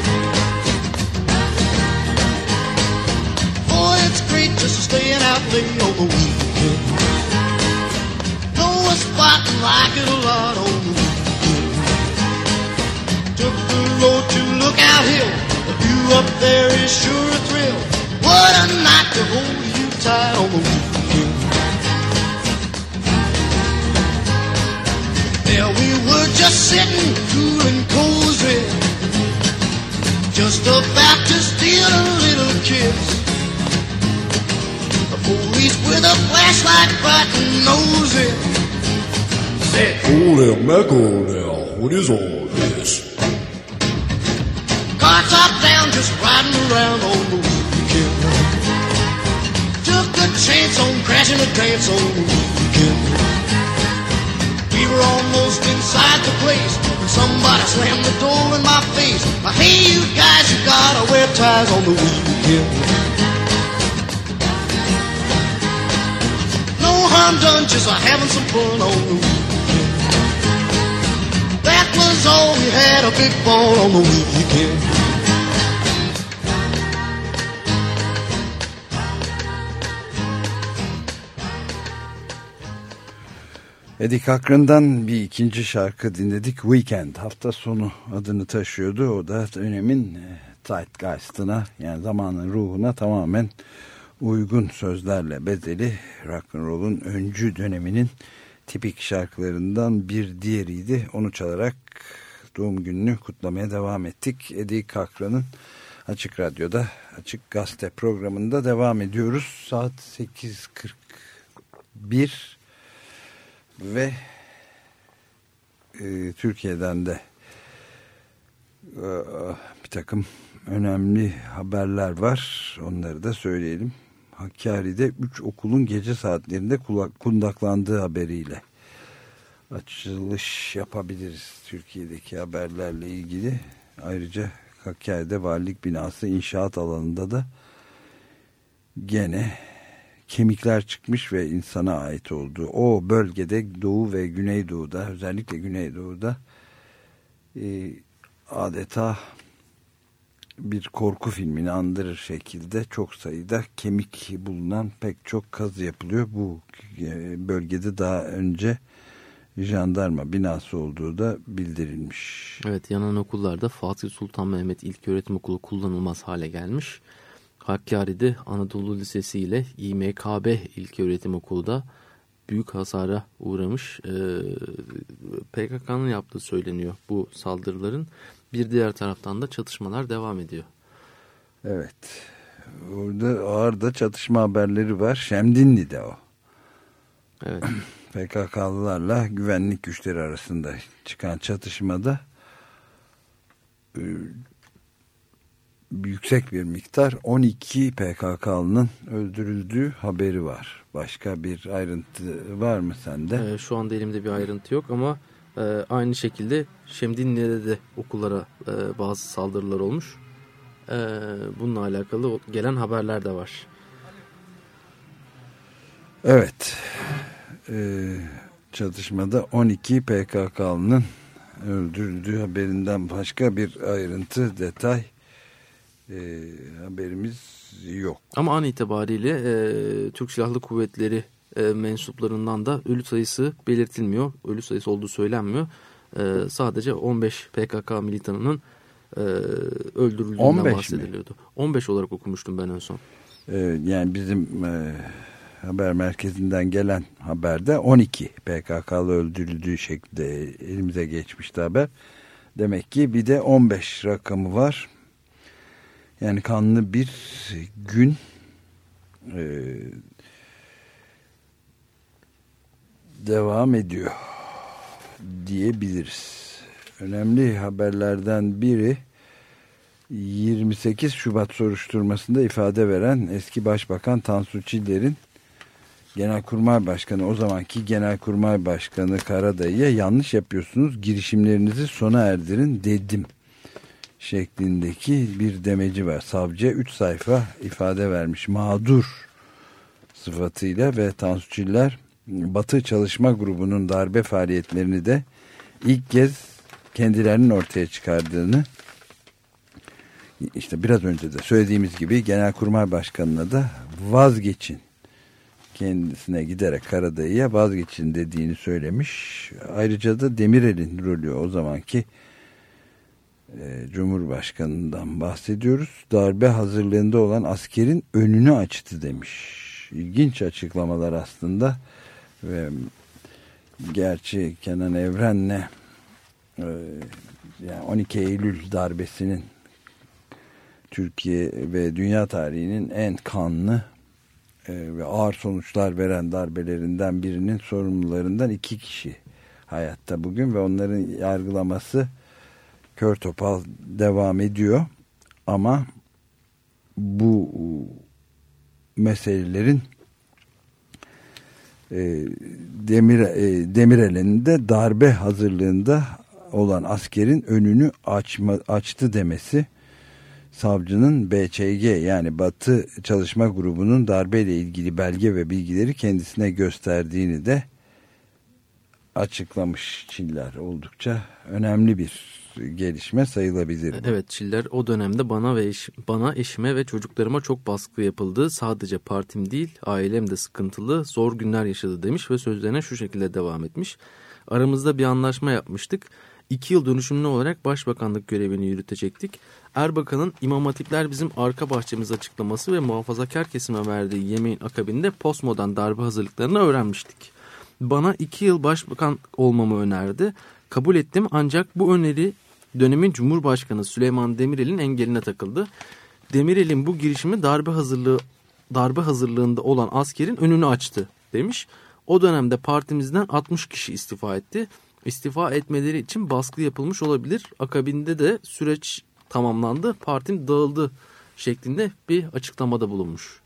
Boy, it's great just staying out late on the weekend. Know a spot and like it a lot on the weekend. Took the road to Lookout Hill. The view up there is sure a thrill. What a night to hold you tight on the weekend. There we were just sitting cool and cozy, just about to steal a little kiss. The police with a flashlight bright and nosy said, "Holy mackerel now, what is all this?" Car top down, just riding around on the weekend. Took a chance on crashing a dance on the weekend. We were almost inside the place when somebody slammed the door in my face. Hey, you guys, you gotta wear ties on the weekend. No harm done, just having some fun on the weekend. That was all, we had a big ball on the weekend. Eddie Cochran'dan bir ikinci şarkı dinledik. Weekend, hafta sonu adını taşıyordu. O da dönemin zeitgeist'ına, yani zamanın ruhuna tamamen uygun sözlerle bezeli rock and roll'un öncü döneminin tipik şarkılarından bir diğeriydi. Onu çalarak doğum gününü kutlamaya devam ettik. Eddie Cochran'ın Açık Radyo'da, Açık Gazete programında devam ediyoruz. Saat 8:41 ve Türkiye'den de bir takım önemli haberler var. Onları da söyleyelim. Hakkari'de 3 okulun gece saatlerinde kundaklandığı haberiyle açılış yapabiliriz Türkiye'deki haberlerle ilgili. Ayrıca Hakkari'de valilik binası inşaat alanında da gene kemikler çıkmış ve insana ait olduğu o bölgede Doğu ve Güneydoğu'da, özellikle Güneydoğu'da adeta bir korku filmini andırır şekilde çok sayıda kemik bulunan pek çok kazı yapılıyor. Bu bölgede daha önce jandarma binası olduğu da bildirilmiş. Evet, yanan okullarda Fatih Sultan Mehmet İlköğretim Okulu kullanılmaz hale gelmiş. Hakkari'de Anadolu Lisesi ile İMKB İlköğretim Okulu da büyük hasara uğramış. PKK'nın yaptığı söyleniyor bu saldırıların. Bir diğer taraftan da çatışmalar devam ediyor. Evet. Orada ağır da çatışma haberleri var. Şemdinli'de o. Evet. PKK'lılarla güvenlik güçleri arasında çıkan çatışmada yüksek bir miktar 12 PKK'lının öldürüldüğü haberi var. Başka bir ayrıntı var mı sende? Şu anda elimde bir ayrıntı yok ama aynı şekilde Şemdinli'de de okullara bazı saldırılar olmuş. Bununla alakalı gelen haberler de var. Evet. Çatışmada 12 PKK'lının öldürüldüğü haberinden başka bir ayrıntı, detay haberimiz yok. Ama an itibariyle Türk Silahlı Kuvvetleri mensuplarından da ölü sayısı belirtilmiyor. Ölü sayısı olduğu söylenmiyor. Sadece 15 PKK militanının öldürüldüğünden bahsediliyordu. Mi? 15 olarak okumuştum ben en son. Yani bizim haber merkezinden gelen haberde 12 PKK'lı öldürüldüğü şeklinde elimize geçmişti haber. Demek ki bir de 15 rakamı var. Yani kanlı bir gün devam ediyor diyebiliriz. Önemli haberlerden biri 28 Şubat soruşturmasında ifade veren eski Başbakan Tansu Çiller'in Genelkurmay Başkanı, o zamanki Genelkurmay Başkanı Karadayı'ya yanlış yapıyorsunuz, girişimlerinizi sona erdirin dedim şeklindeki bir demeci var. Savcıya 3 sayfa ifade vermiş mağdur sıfatıyla ve Tansu Çiller Batı Çalışma Grubu'nun darbe faaliyetlerini de ilk kez kendilerinin ortaya çıkardığını, işte biraz önce de söylediğimiz gibi Genelkurmay Başkanı'na da vazgeçin, kendisine giderek Karadayı'ya vazgeçin dediğini söylemiş. Ayrıca da Demirel'in rolü, o zamanki Cumhurbaşkanı'ndan bahsediyoruz. Darbe hazırlığında olan askerin önünü açtı demiş. İlginç açıklamalar aslında ve gerçi Kenan Evren'le yani 12 Eylül darbesinin Türkiye ve dünya tarihinin en kanlı ve ağır sonuçlar veren darbelerinden birinin sorumlularından 2 kişi hayatta bugün ve onların yargılaması kör topal devam ediyor. Ama bu meselelerin Demirel'in de darbe hazırlığında olan askerin önünü açtı demesi, savcının BÇG yani Batı Çalışma Grubu'nun darbeyle ilgili belge ve bilgileri kendisine gösterdiğini de açıklamış Çiller. Oldukça önemli bir gelişme sayılabilir. Evet, Çiller o dönemde bana, eşime ve çocuklarıma çok baskı yapıldı. Sadece partim değil, ailem de sıkıntılı, zor günler yaşadı demiş ve sözlerine şu şekilde devam etmiş. Aramızda bir anlaşma yapmıştık. 2 yıl dönüşümlü olarak başbakanlık görevini yürütecektik. Erbakan'ın İmam Hatipler bizim arka bahçemiz açıklaması ve muhafazakar kesime verdiği yemeğin akabinde postmodern darbe hazırlıklarını öğrenmiştik. Bana 2 yıl başbakan olmamı önerdi. Kabul ettim, ancak bu öneri dönemin Cumhurbaşkanı Süleyman Demirel'in engeline takıldı. Demirel'in bu girişimi darbe hazırlığında olan askerin önünü açtı demiş. O dönemde partimizden 60 kişi istifa etti. İstifa etmeleri için baskı yapılmış olabilir. Akabinde de süreç tamamlandı, partim dağıldı şeklinde bir açıklamada bulunmuş.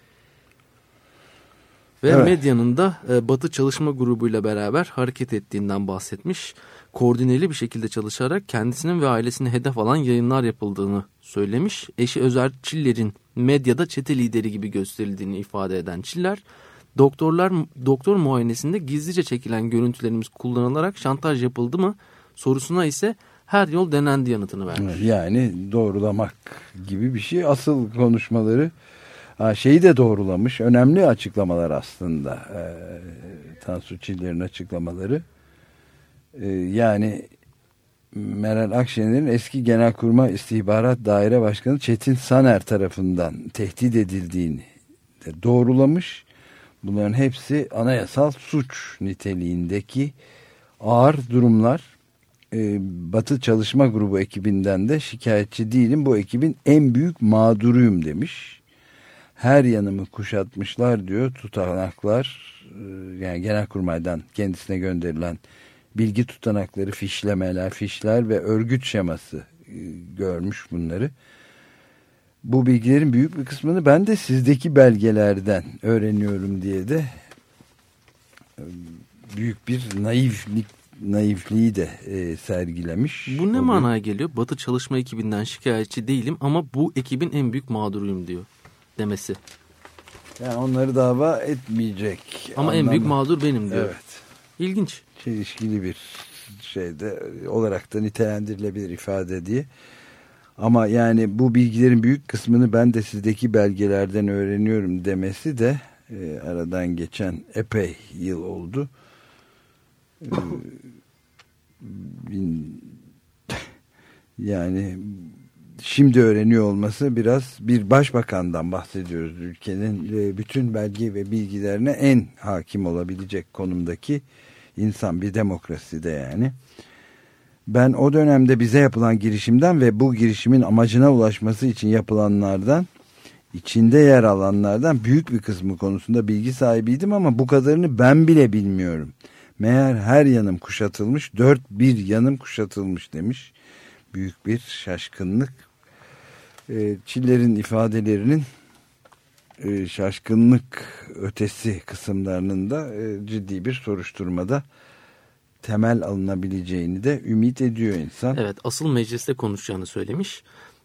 Ve evet. medyanın da Batı Çalışma Grubu'yla beraber hareket ettiğinden bahsetmiş. Koordineli bir şekilde çalışarak kendisinin ve ailesini hedef alan yayınlar yapıldığını söylemiş. Eşi Özer Çiller'in medyada çete lideri gibi gösterildiğini ifade eden Çiller, doktor muayenesinde gizlice çekilen görüntülerimiz kullanılarak şantaj yapıldı mı sorusuna ise her yol denendi yanıtını vermiş. Yani doğrulamak gibi bir şey. Asıl konuşmaları şeyi de doğrulamış. Önemli açıklamalar aslında. Tansu Çiller'in açıklamaları. Yani Meral Akşener'in eski Genelkurmay İstihbarat Daire Başkanı Çetin Saner tarafından tehdit edildiğini de doğrulamış. Bunların hepsi anayasal suç niteliğindeki ağır durumlar. Batı Çalışma Grubu ekibinden de şikayetçi değilim. Bu ekibin en büyük mağduruyum demiş. Her yanımı kuşatmışlar diyor. Tutanaklar, yani Genelkurmay'dan kendisine gönderilen bilgi tutanakları, fişlemeler, fişler ve örgüt şeması görmüş bunları. Bu bilgilerin büyük bir kısmını ben de sizdeki belgelerden öğreniyorum diye de büyük bir naifliği de sergilemiş. Bu ne manaya geliyor? Batı Çalışma ekibinden şikayetçi değilim ama bu ekibin en büyük mağduruyum diyor demesi. Yani onları dava etmeyecek. Ama en büyük mağdur benim diyor. Evet. İlginç. Çelişkili bir şeyde olarak da nitelendirilebilir ifade diye. Ama yani bu bilgilerin büyük kısmını ben de sizdeki belgelerden öğreniyorum demesi de aradan geçen epey yıl oldu. Yani şimdi öğreniyor olması biraz, bir başbakandan bahsediyoruz. Ülkenin bütün belge ve bilgilerine en hakim olabilecek konumdaki insan, bir demokraside yani. Ben o dönemde bize yapılan girişimden ve bu girişimin amacına ulaşması için yapılanlardan, içinde yer alanlardan büyük bir kısmı konusunda bilgi sahibiydim ama bu kadarını ben bile bilmiyorum. Meğer her yanım kuşatılmış, dört bir yanım kuşatılmış demiş. Büyük bir şaşkınlık. Çiller'in ifadelerinin şaşkınlık ötesi kısımlarının da ciddi bir soruşturmada temel alınabileceğini de ümit ediyor insan. Evet, asıl mecliste konuşacağını söylemiş.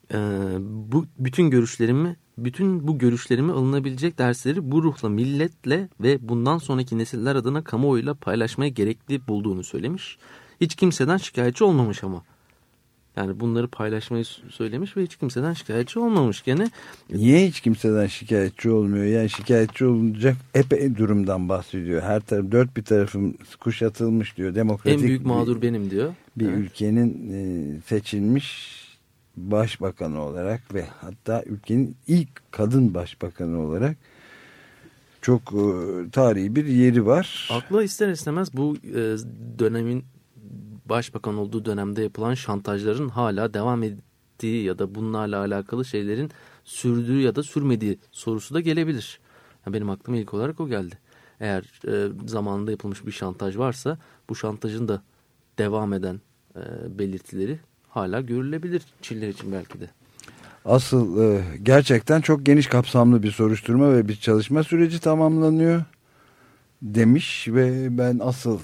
Bütün bu görüşlerimi alınabilecek dersleri bu ruhla, milletle ve bundan sonraki nesiller adına kamuoyuyla paylaşmaya gerekli bulduğunu söylemiş. Hiç kimseden şikayetçi olmamış ama. Yani bunları paylaşmayı söylemiş ve hiç kimseden şikayetçi olmamış gene. Niye hiç kimseden şikayetçi olmuyor? Yani şikayetçi olunacak epey durumdan bahsediyor. Her taraf, dört bir tarafım kuşatılmış diyor. Demokratik en büyük mağdur benim diyor. Bir ülkenin seçilmiş başbakanı olarak ve hatta ülkenin ilk kadın başbakanı olarak çok tarihi bir yeri var. Akla ister istemez bu dönemin başbakan olduğu dönemde yapılan şantajların hala devam ettiği ya da bunlarla alakalı şeylerin sürdüğü ya da sürmediği sorusu da gelebilir. Yani benim aklıma ilk olarak o geldi. Eğer zamanında yapılmış bir şantaj varsa bu şantajın da devam eden belirtileri hala görülebilir Çiller için belki de. Asıl gerçekten çok geniş kapsamlı bir soruşturma ve bir çalışma süreci tamamlanıyor demiş ve ben asıl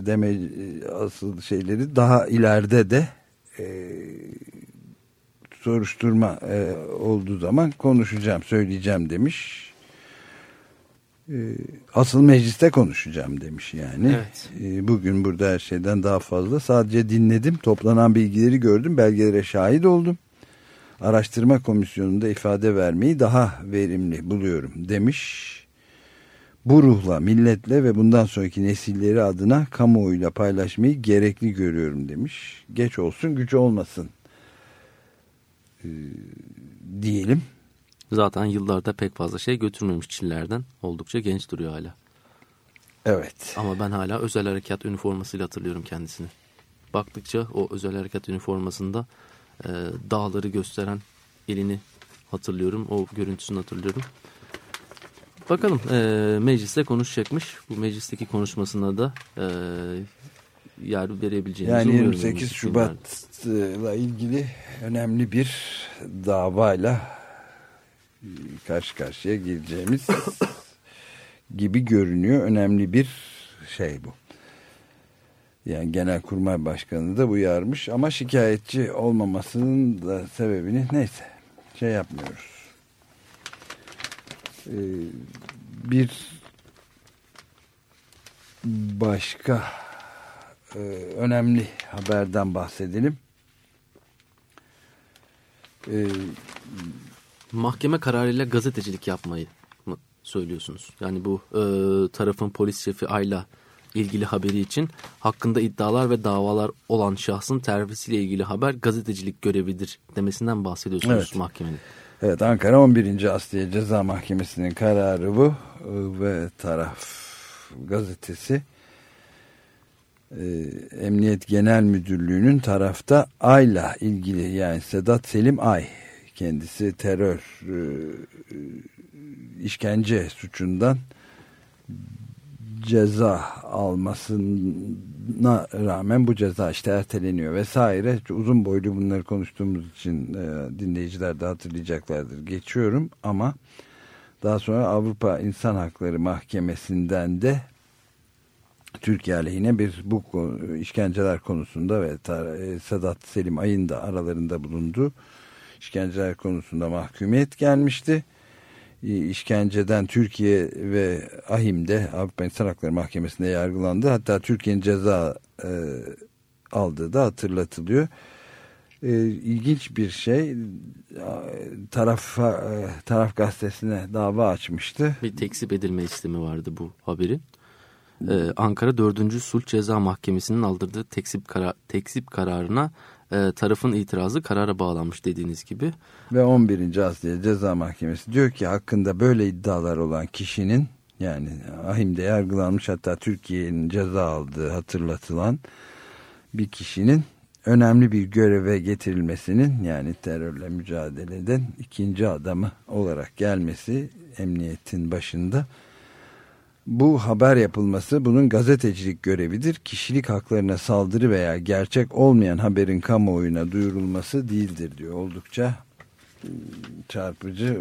şeyleri daha ileride de soruşturma olduğu zaman konuşacağım, söyleyeceğim demiş. Asıl mecliste konuşacağım demiş yani. Evet. Bugün burada her şeyden daha fazla. Sadece dinledim, toplanan bilgileri gördüm, belgelere şahit oldum. Araştırma komisyonunda ifade vermeyi daha verimli buluyorum demiş. Bu ruhla, milletle ve bundan sonraki nesilleri adına kamuoyuyla paylaşmayı gerekli görüyorum demiş. Geç olsun, güç olmasın diyelim. Zaten yıllarda pek fazla şey götürmemiş Çiller'den. Oldukça genç duruyor hala. Evet. Ama ben hala özel harekat üniformasıyla hatırlıyorum kendisini. Baktıkça o özel harekat üniformasında dağları gösteren elini hatırlıyorum. O görüntüsünü hatırlıyorum. Bakalım mecliste konuşacakmış. Bu meclisteki konuşmasında da yer verebileceğimizi yani umuyorum. 28 Şubat'la ilgili önemli bir davayla karşı karşıya geleceğimiz gibi görünüyor. Önemli bir şey bu. Yani Genelkurmay Başkanı da uyarmış ama şikayetçi olmamasının da sebebini neyse şey yapmıyoruz. Bir başka önemli haberden bahsedelim. Mahkeme kararıyla gazetecilik yapmayı mı söylüyorsunuz? Yani bu tarafın polis şefi Ayla ilgili haberi için hakkında iddialar ve davalar olan şahsın terfisiyle ilgili haber gazetecilik görevidir demesinden bahsediyorsunuz, evet, mahkemenin. Evet, Ankara 11. Asliye Ceza Mahkemesi'nin kararı bu ve Taraf gazetesi Emniyet Genel Müdürlüğü'nün tarafta Ay'la ilgili, yani Sedat Selim Ay, kendisi terör işkence suçundan ceza almasına rağmen bu ceza işte erteleniyor vesaire. Uzun boylu bunları konuştuğumuz için dinleyiciler de hatırlayacaklardır. Geçiyorum ama daha sonra Avrupa İnsan Hakları Mahkemesi'nden de Türkiye aleyhine bir bu işkenceler konusunda ve Sedat Selim Ay'ın da aralarında bulunduğu işkenceler konusunda mahkumiyet gelmişti. İşkenceden Türkiye ve AİHM'de, Avrupa İnsan Hakları Mahkemesi'nde yargılandı. Hatta Türkiye'nin ceza aldığı da hatırlatılıyor. İlginç bir şey, Taraf gazetesine dava açmıştı. Bir tekzip edilme istemi vardı bu haberin. Ankara 4. Sulh Ceza Mahkemesi'nin aldırdığı tekzip kararına tarafın itirazı karara bağlanmış dediğiniz gibi. Ve 11. Asliye Ceza Mahkemesi diyor ki hakkında böyle iddialar olan kişinin, yani AİHM'de yargılanmış, hatta Türkiye'nin ceza aldığı hatırlatılan bir kişinin önemli bir göreve getirilmesinin, yani terörle mücadeleden ikinci adamı olarak gelmesi emniyetin başında, bu haber yapılması bunun gazetecilik görevidir. Kişilik haklarına saldırı veya gerçek olmayan haberin kamuoyuna duyurulması değildir diyor. Oldukça çarpıcı,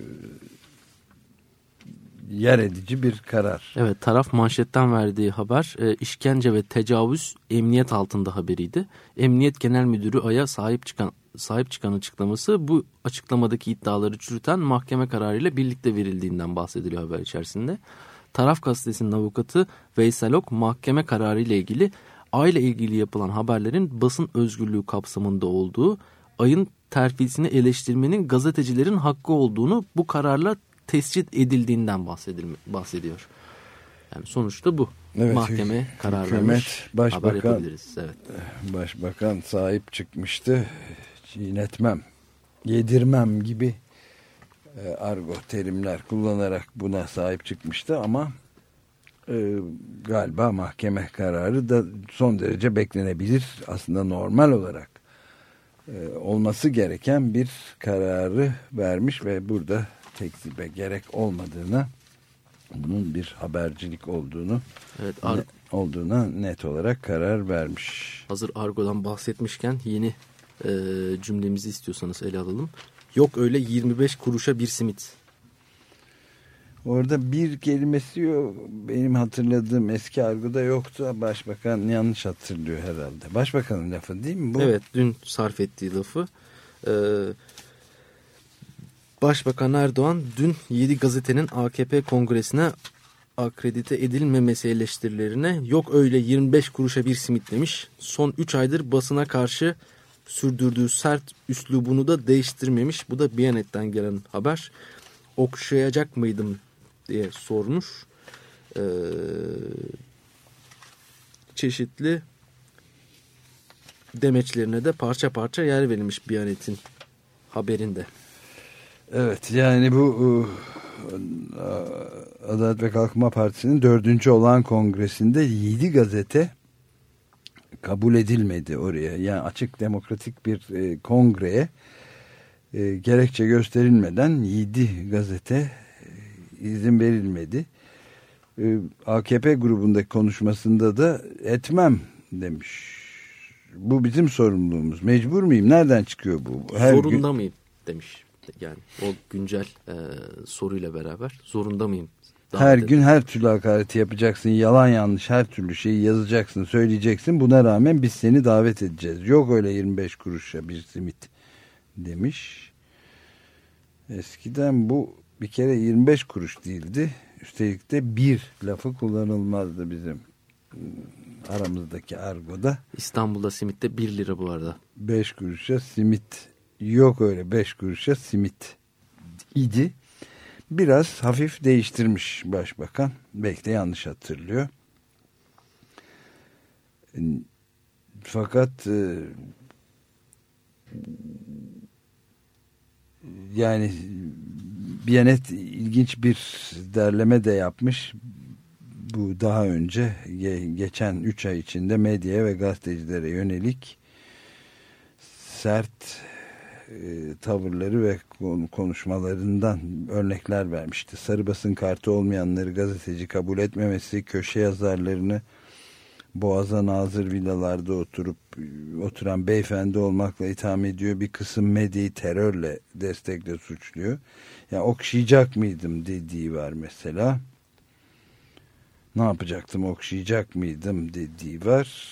yer edici bir karar. Evet, taraf manşetten verdiği haber işkence ve tecavüz emniyet altında haberiydi. Emniyet Genel Müdürü Ay'a sahip çıkan açıklaması bu açıklamadaki iddiaları çürüten mahkeme kararıyla birlikte verildiğinden bahsediliyor haber içerisinde. Taraf gazetesinin avukatı Veysel Ok mahkeme kararı ile ilgili Ay'la ilgili yapılan haberlerin basın özgürlüğü kapsamında olduğu, Ay'ın terfisini eleştirmenin gazetecilerin hakkı olduğunu bu kararla tescil edildiğinden bahsediyor. Yani sonuçta bu. Evet, mahkeme karar vermiş. Haber yapabiliriz. Evet. Başbakan sahip çıkmıştı. Çiğnetmem, yedirmem gibi argo terimler kullanarak buna sahip çıkmıştı ama galiba mahkeme kararı da son derece beklenebilir, aslında normal olarak olması gereken bir kararı vermiş ve burada tekzibe gerek olmadığına, bunun bir habercilik olduğunu, evet, olduğuna net olarak karar vermiş. Hazır argodan bahsetmişken yeni cümlemizi istiyorsanız ele alalım. Yok öyle 25 kuruşa bir simit. Orada bir kelimesi yok. Benim hatırladığım eski argoda yoktu. Başbakan yanlış hatırlıyor herhalde. Başbakanın lafı değil mi bu? Evet, dün sarf ettiği lafı. Başbakan Erdoğan dün 7 gazetenin AKP kongresine akredite edilmemesi eleştirilerine yok öyle 25 kuruşa bir simit demiş. Son 3 aydır basına karşı sürdürdüğü sert üslubunu da değiştirmemiş. Bu da Biyanet'ten gelen haber. Okşayacak mıydım diye sormuş. Çeşitli demeçlerine de parça parça yer verilmiş Biyanet'in haberinde. Evet, yani bu Adalet ve Kalkınma Partisi'nin 4. olağan kongresinde 7 gazete kabul edilmedi oraya. Yani açık demokratik bir kongreye gerekçe gösterilmeden 7 gazete izin verilmedi. AKP grubundaki konuşmasında da etmem demiş. Bu bizim sorumluluğumuz. Mecbur muyum? Nereden çıkıyor bu? Zorunda mıyım demiş. Yani o güncel soruyla beraber zorunda mıyım? Her gün her türlü hakareti yapacaksın. Yalan yanlış her türlü şeyi yazacaksın, söyleyeceksin. Buna rağmen biz seni davet edeceğiz. Yok öyle 25 kuruşa bir simit demiş. Eskiden bu bir kere 25 kuruş değildi. Üstelik de bir lafı kullanılmazdı bizim aramızdaki argoda. İstanbul'da simitte 1 lira bu arada. 5 kuruşa simit. Yok öyle 5 kuruşa simit idi. Biraz hafif değiştirmiş başbakan. Belki de yanlış hatırlıyor. Fakat yani Biyanet ilginç bir derleme de yapmış. Bu daha önce geçen 3 ay içinde medyaya ve gazetecilere yönelik sert tavırları ve konuşmalarından örnekler vermişti. Sarı basın kartı olmayanları gazeteci kabul etmemesi, köşe yazarlarını boğaza nazır villalarda oturan beyefendi olmakla itham ediyor. Bir kısım medyayı terörle destekle suçluyor. Yani okşayacak mıydım dediği var mesela. Ne yapacaktım, okşayacak mıydım dediği var.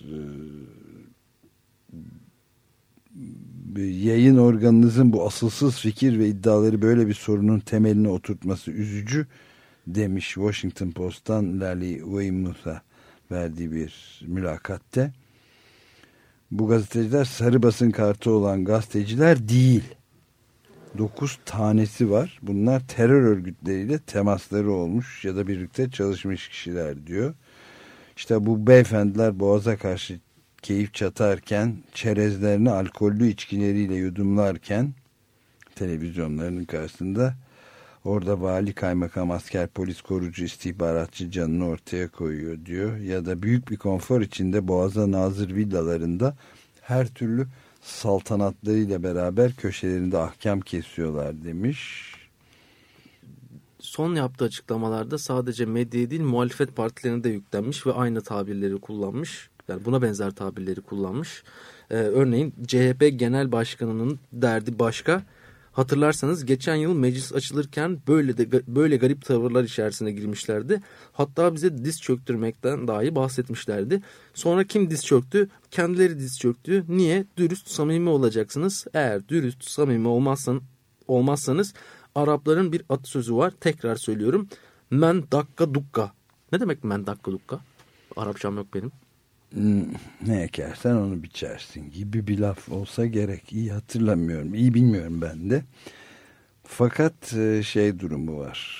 Yayın organınızın bu asılsız fikir ve iddiaları böyle bir sorunun temeline oturtması üzücü demiş Washington Post'tan Lali Weymouth'a verdiği bir mülakatte. Bu gazeteciler sarı basın kartı olan gazeteciler değil. 9 tanesi var. Bunlar terör örgütleriyle temasları olmuş ya da birlikte çalışmış kişiler diyor. İşte bu beyefendiler boğaza karşı keyif çatarken, çerezlerini alkollü içkileriyle yudumlarken televizyonlarının karşısında orada vali, kaymakam, asker, polis, korucu, istihbaratçı canını ortaya koyuyor diyor. Ya da büyük bir konfor içinde boğaza nazır villalarında her türlü saltanatlarıyla beraber köşelerinde ahkam kesiyorlar demiş. Son yaptığı açıklamalarda sadece medyaya değil muhalefet partilerine de yüklenmiş ve aynı tabirleri kullanmış. Yani buna benzer tabirleri kullanmış. Örneğin CHP Genel Başkanı'nın derdi başka. Hatırlarsanız geçen yıl meclis açılırken böyle garip tavırlar içerisine girmişlerdi. Hatta bize diz çöktürmekten dahi bahsetmişlerdi. Sonra kim diz çöktü? Kendileri diz çöktü. Niye? Dürüst, samimi olacaksınız. Eğer dürüst, samimi olmazsanız Arapların bir atasözü var. Tekrar söylüyorum. Men dakka dukka. Ne demek men dakka dukka? Arapçam yok benim. Ne ekersen onu biçersin gibi bir laf olsa gerek. İyi hatırlamıyorum. İyi bilmiyorum ben de. Fakat şey durumu var.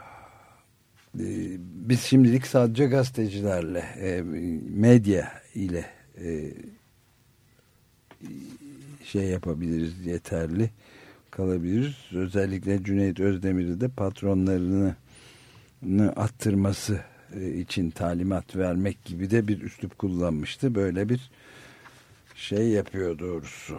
Biz şimdilik sadece gazetecilerle, medya ile şey yapabiliriz, yeterli kalabiliriz. Özellikle Cüneyt Özdemir'i de patronlarını attırması için talimat vermek gibi de bir üslup kullanmıştı. Böyle bir şey yapıyor doğrusu.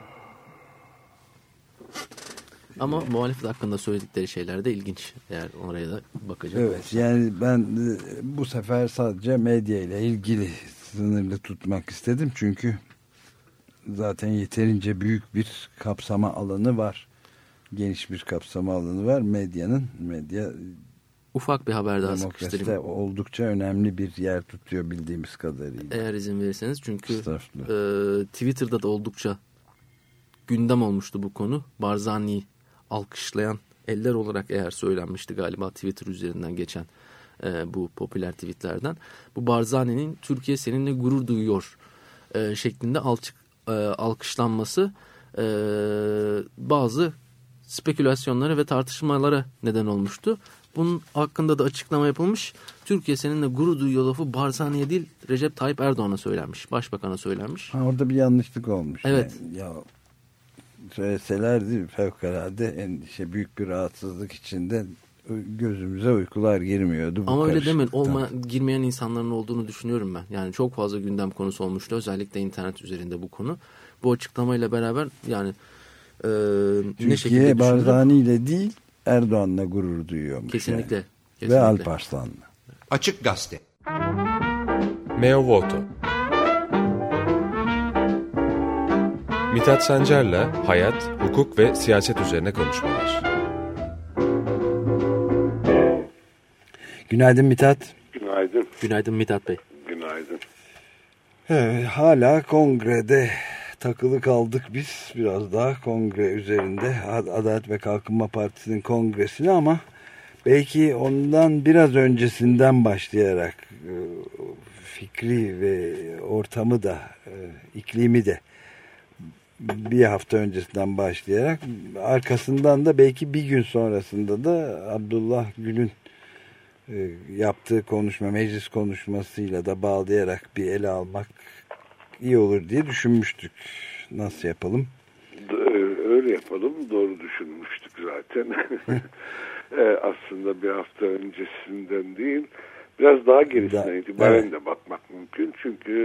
Ama muhalefet hakkında söyledikleri şeyler de ilginç. Eğer oraya da bakacak evet olursak. Yani ben bu sefer sadece medya ile ilgili sınırlı tutmak istedim. Çünkü zaten yeterince büyük bir kapsama alanı var. Geniş bir kapsama alanı var. Medya ufak bir haber daha sıkıştırayım. Oldukça önemli bir yer tutuyor bildiğimiz kadarıyla. Eğer izin verirseniz çünkü Twitter'da da oldukça gündem olmuştu bu konu. Barzani'yi alkışlayan eller olarak eğer söylenmişti galiba Twitter üzerinden geçen bu popüler tweetlerden. Bu Barzani'nin Türkiye seninle gurur duyuyor şeklinde alkışlanması bazı spekülasyonlara ve tartışmalara neden olmuştu. Bunun hakkında da açıklama yapılmış. Türkiye seninle gurur duyuyor lafı Barzani'ye değil Recep Tayyip Erdoğan'a söylenmiş. Başbakan'a söylenmiş. Orada bir yanlışlık olmuş. Evet. Yani, ya söyleselerdi fevkalade endişe, büyük bir rahatsızlık içinde gözümüze uykular girmiyordu. Ama öyle demeyin. Girmeyen insanların olduğunu düşünüyorum ben. Yani çok fazla gündem konusu olmuştu. Özellikle internet üzerinde bu konu. Bu açıklamayla beraber yani ne şekilde Türkiye Barzani ile değil Erdoğan'la gurur duyuyormuş. Kesinlikle. Yani. Kesinlikle. Ve Alparslan'la. Açık Gazete. Meo Voto. Mithat Sancar'la hayat, hukuk ve siyaset üzerine konuşmalar. Günaydın Mithat. Günaydın. Günaydın Mithat Bey. Günaydın. Hala kongrede takılı kaldık biz. Biraz daha kongre üzerinde. Adalet ve Kalkınma Partisi'nin kongresini ama belki ondan biraz öncesinden başlayarak fikri ve ortamı da iklimi de bir hafta öncesinden başlayarak arkasından da belki bir gün sonrasında da Abdullah Gül'ün yaptığı konuşma, meclis konuşmasıyla da bağlayarak bir ele almak iyi olur diye düşünmüştük. Nasıl yapalım? Öyle yapalım. Doğru düşünmüştük zaten. Aslında bir hafta öncesinden değil, biraz daha gerisinden itibaren de bakmak mümkün. Çünkü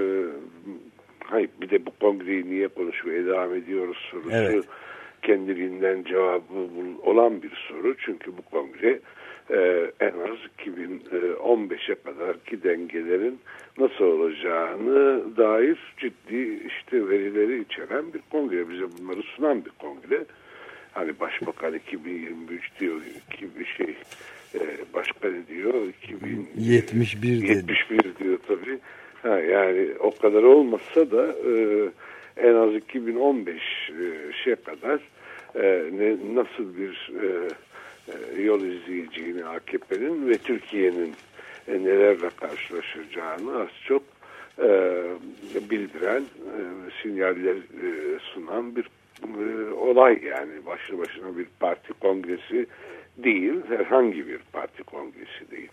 bir de bu kongreyi niye konuşmaya devam ediyoruz sorusu kendiliğinden cevabı olan bir soru. Çünkü bu kongre en az 2015'e kadarki dengelerin nasıl olacağını dair ciddi verileri içeren bir kongre. Bize bunları sunan bir kongre. Hani Başbakan 2023 diyor gibi başka ne diyor? 2071 diyor tabii. Yani o kadar olmasa da en az 2015'e kadar nasıl bir yol izleyeceğini AKP'nin ve Türkiye'nin nelerle karşılaşacağını az çok bildiren, sinyaller sunan bir olay. Yani başlı başına bir parti kongresi değil, herhangi bir parti kongresi değil.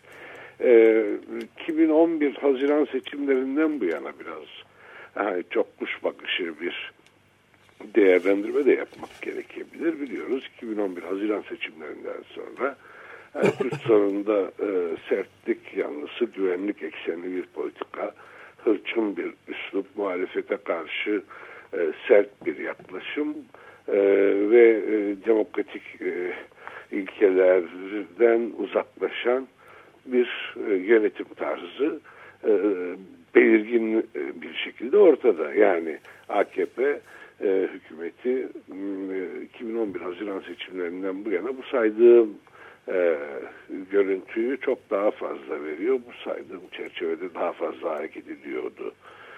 2011 Haziran seçimlerinden bu yana biraz çok kuş bakışı bir değerlendirme de yapmak gerekebilir. Biliyoruz 2011 Haziran seçimlerinden sonra Kürt sorununda sertlik yanlısı güvenlik eksenli bir politika, hırçın bir üslup, muhalefete karşı sert bir yaklaşım ve demokratik ilkelerden uzaklaşan bir yönetim tarzı belirgin bir şekilde ortada. Yani AKP hükümeti 2011 Haziran seçimlerinden bu yana bu saydığım görüntüyü çok daha fazla veriyor. Bu saydığım çerçevede daha fazla hareket ediyordu.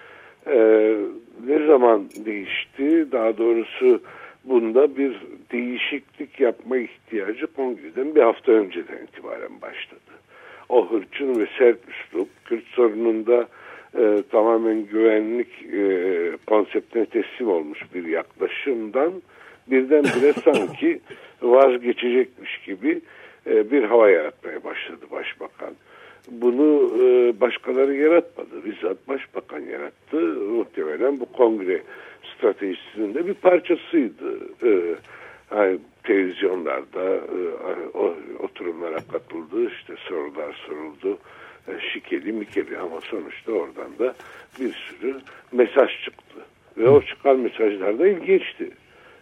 Ne zaman değişti? Daha doğrusu bunda bir değişiklik yapma ihtiyacı kongreden bir hafta önceden itibaren başladı. O hırçın ve sert üslup, Kürt sorununda tamamen güvenlik konseptine teslim olmuş bir yaklaşımdan birdenbire sanki vazgeçecekmiş gibi bir hava yaratmaya başladı Başbakan. Bunu başkaları yaratmadı. Bizzat Başbakan yarattı. Muhtemelen bu kongre stratejisinin de bir parçasıydı. Televizyonlarda oturumlara katıldı. Sorular soruldu. Şikeli mikeli ama sonuçta oradan da bir sürü mesaj çıktı. Ve o çıkan mesajlar da ilginçti.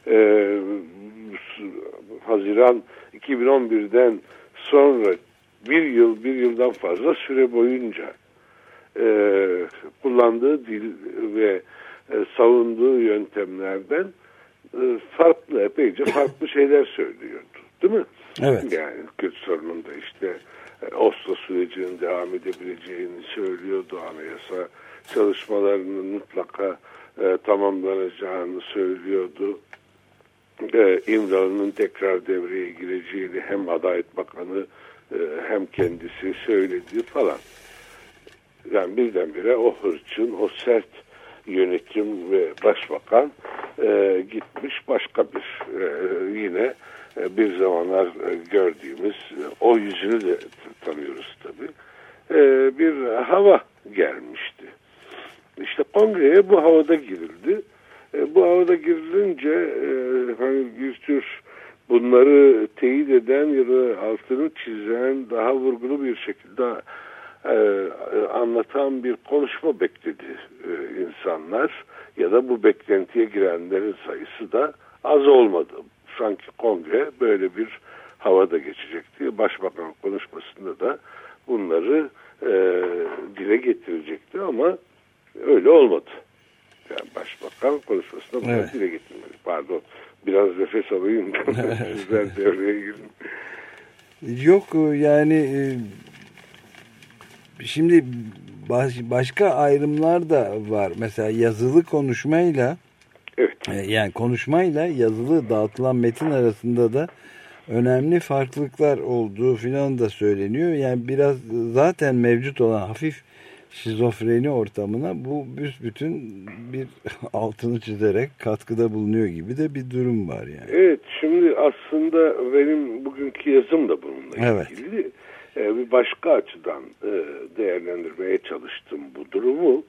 Haziran 2011'den sonra bir yıldan fazla süre boyunca kullandığı dil ve savunduğu yöntemlerden epeyce farklı şeyler söylüyordu. Değil mi? Evet. Yani Kürt sorununda Oslo sürecinin devam edebileceğini söylüyordu. Anayasa çalışmalarının mutlaka tamamlanacağını söylüyordu. İmralı'nın tekrar devreye gireceğini hem Adalet Bakanı hem kendisi söyledi falan. Yani birdenbire o hırçın, o sert yönetim ve başbakan gitmiş başka bir yine bir zamanlar gördüğümüz o yüzünü de tanıyoruz tabii. Bir hava gelmişti. Kongreye bu havada girildi. Bu havada girilince bir tür bunları teyit eden ya da altını çizen daha vurgulu bir şekilde anlatan bir konuşma bekledi insanlar ya da bu beklentiye girenlerin sayısı da az olmadı. Sanki kongre böyle bir havada geçecekti. Başbakan konuşmasında da bunları dile getirecekti ama öyle olmadı. Yani Başbakan konuşmasında da bunu dile getirmeli. Pardon. Biraz nefes alayım. Sizler devreye girin. Yok yani şimdi başka ayrımlar da var. Mesela yazılı konuşmayla yani konuşmayla yazılı dağıtılan metin arasında da önemli farklılıklar olduğu filan da söyleniyor. Yani biraz zaten mevcut olan hafif şizofreni ortamına bu büsbütün bir altını çizerek katkıda bulunuyor gibi de bir durum var yani. Evet, şimdi aslında benim bugünkü yazım da bununla ilgili. Bir başka açıdan değerlendirmeye çalıştım bu durumu.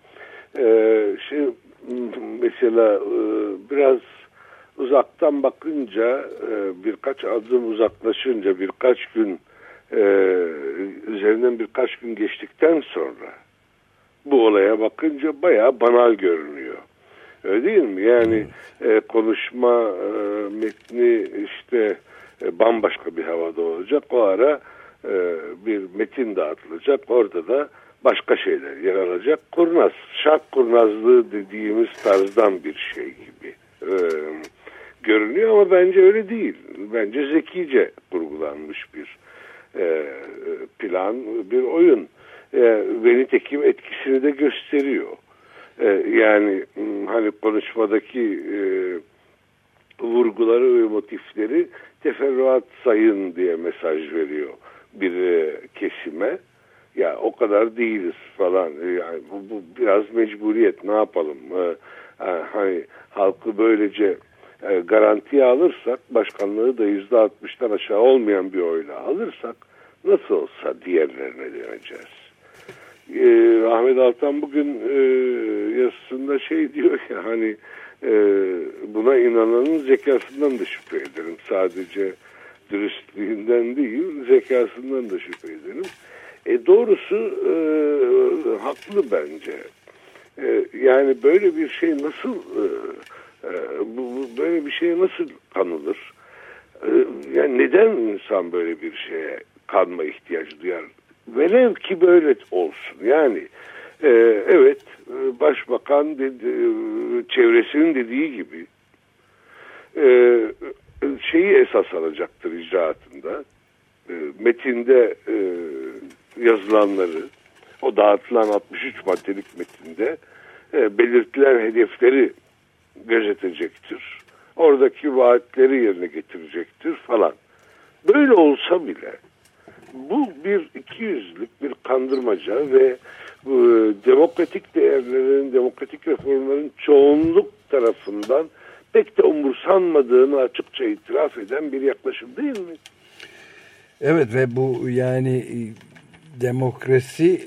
Mesela biraz uzaktan bakınca, birkaç adım uzaklaşınca, birkaç gün üzerinden birkaç gün geçtikten sonra bu olaya bakınca bayağı banal görünüyor. Öyle değil mi? Yani konuşma metni işte bambaşka bir havada olacak. O ara bir metin dağıtılacak. Orada da başka şeyler yer alacak. Kurnaz, şark kurnazlığı dediğimiz tarzdan bir şey gibi görünüyor ama bence öyle değil. Bence zekice kurgulanmış bir plan, bir oyun. Ve nitekim etkisini de gösteriyor. Yani hani konuşmadaki vurguları ve motifleri teferruat sayın diye mesaj veriyor bir kesime. Ya o kadar değiliz falan. Yani bu biraz mecburiyet. Ne yapalım? Hani halkı böylece garantiye alırsak, başkanlığı da %60'dan aşağı olmayan bir oyla alırsak nasıl olsa diğerlerine döneceğiz. Ahmet Altan bugün yazısında diyor ya hani buna inananın zekasından da şüphe ederim. Sadece dürüstlüğünden değil, zekasından da şüphe ederim. Doğrusu haklı bence. Yani böyle bir şey nasıl böyle bir şeye nasıl kanılır? Yani neden insan böyle bir şeye kanma ihtiyacı duyar? Velev ki böyle olsun. Yani evet, başbakan çevresinin dediği gibi şeyi esas alacaktır icraatında. Metinde yazılanları, o dağıtılan 63 maddelik metinde belirtilen hedefleri gözetecektir. Oradaki vaatleri yerine getirecektir falan. Böyle olsa bile bu bir ikiyüzlük, bir kandırmaca ve demokratik değerlerin, demokratik reformların çoğunluk tarafından pek de umursanmadığını açıkça itiraf eden bir yaklaşım değil mi? Evet ve bu yani demokrasi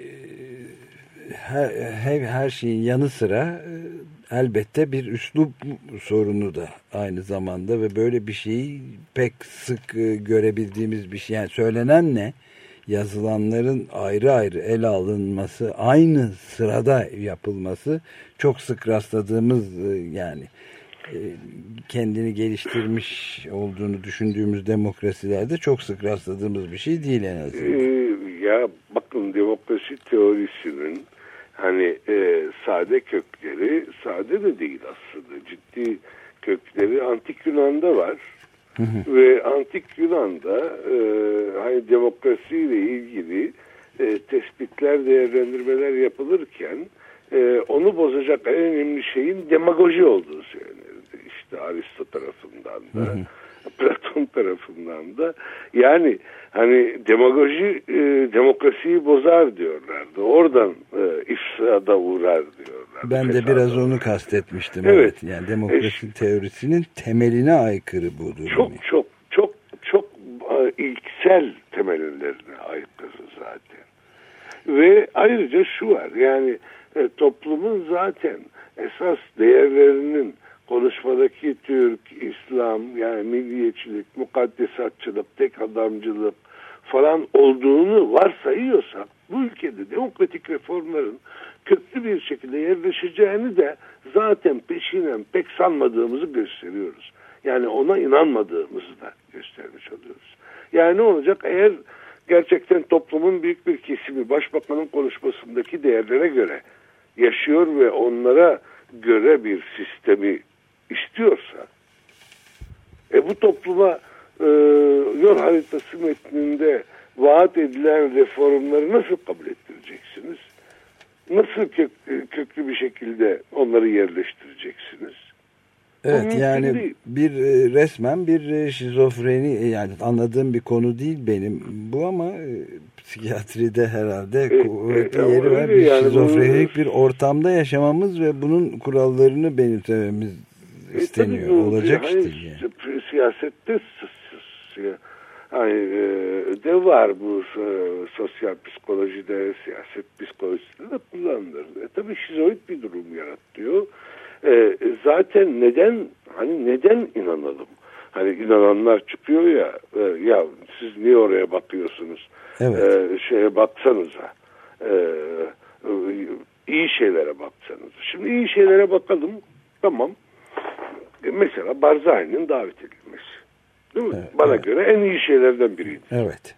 her şeyin yanı sıra elbette bir üslup sorunu da aynı zamanda ve böyle bir şeyi pek sık görebildiğimiz bir şey. Yani söylenenle yazılanların ayrı ayrı ele alınması, aynı sırada yapılması çok sık rastladığımız yani kendini geliştirmiş olduğunu düşündüğümüz demokrasilerde çok sık rastladığımız bir şey değil en azından. Ya bakın, demokrasi teorisinin hani sade kökleri, sade de değil aslında, ciddi kökleri Antik Yunan'da var. Ve Antik Yunan'da hani demokrasiyle ilgili tespitler, değerlendirmeler yapılırken onu bozacak en önemli şeyin demagoji olduğu söylenirdi. İşte Aristo tarafından da, Platon tarafından da. Yani hani demagoji demokrasiyi bozar diyorlardı. Oradan ifsada uğrar diyorlar. Ben de biraz onu kastetmiştim. Evet. Yani demokrasi teorisinin temeline aykırı bu durum. Çok ilksel temellerine aykırı zaten. Ve ayrıca şu var, yani toplumun zaten esas değerlerinin konuşmadaki Türk, İslam, yani milliyetçilik, mukaddesatçılık, tek adamcılık falan olduğunu varsayıyorsak bu ülkede demokratik reformların köklü bir şekilde yerleşeceğini de zaten peşinen pek sanmadığımızı gösteriyoruz. Yani ona inanmadığımızı da göstermiş oluyoruz. Yani ne olacak? Eğer gerçekten toplumun büyük bir kesimi başbakanın konuşmasındaki değerlere göre yaşıyor ve onlara göre bir sistemi istiyorsa bu topluma yol haritası metninde vaat edilen reformları nasıl kabul ettireceksiniz? Nasıl köklü bir şekilde onları yerleştireceksiniz? Evet, yani bir resmen bir şizofreni, yani anladığım bir konu değil benim bu, ama psikiyatride herhalde kuvvetli yeri var. Bir yani şizofrenik bir ortamda yaşamamız ve bunun kurallarını benimsememiz isteniyor. Olacak işte yani. Siyasette de var bu sosyal psikolojide, siyaset psikolojisinde de kullanılır. Tabii şizoid bir durum yaratıyor. Zaten neden inanalım? Hani inananlar çıkıyor ya, ya siz niye oraya bakıyorsunuz? Evet. Şeye baksanıza. İyi şeylere baksanıza. Şimdi iyi şeylere bakalım. Tamam. Mesela Barzani'nin davet edilmesi. Değil mi? Evet, bana göre en iyi şeylerden biriydi. Evet.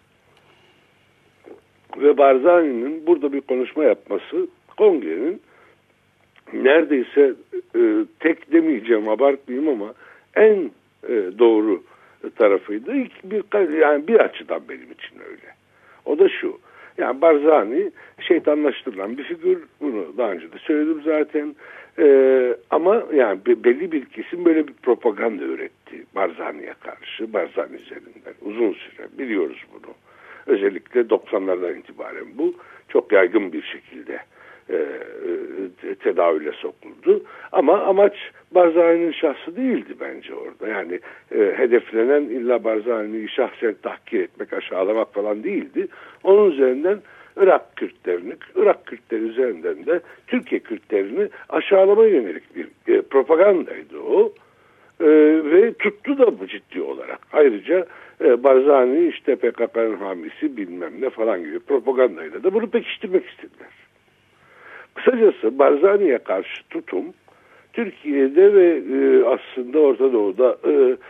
Ve Barzani'nin burada bir konuşma yapması kongrenin neredeyse tek demeyeceğim, abartmayayım ama en doğru tarafıydı. Yani bir açıdan benim için öyle. O da şu. Yani Barzani şeytanlaştırılan bir figür. Bunu daha önce de söyledim zaten. Ama yani belli bir kesim böyle bir propaganda üretti Barzani'ye karşı. Barzani üzerinden. Uzun süre biliyoruz bunu. Özellikle 90'lardan itibaren bu çok yaygın bir şekilde tedavüle sokuldu. Ama amaç Barzani'nin şahsı değildi bence orada. Yani hedeflenen illa Barzani'yi şahsen tahkir etmek, aşağılamak falan değildi. Onun üzerinden Irak Kürtleri üzerinden de Türkiye Kürtlerini aşağılama yönelik bir propagandaydı o. Ve tuttu da bu ciddi olarak. Ayrıca Barzani işte PKK'nın hamisi bilmem ne falan gibi propagandayla da bunu pekiştirmek istediler. Kısacası Barzani'ye karşı tutum Türkiye'de ve aslında Orta Doğu'da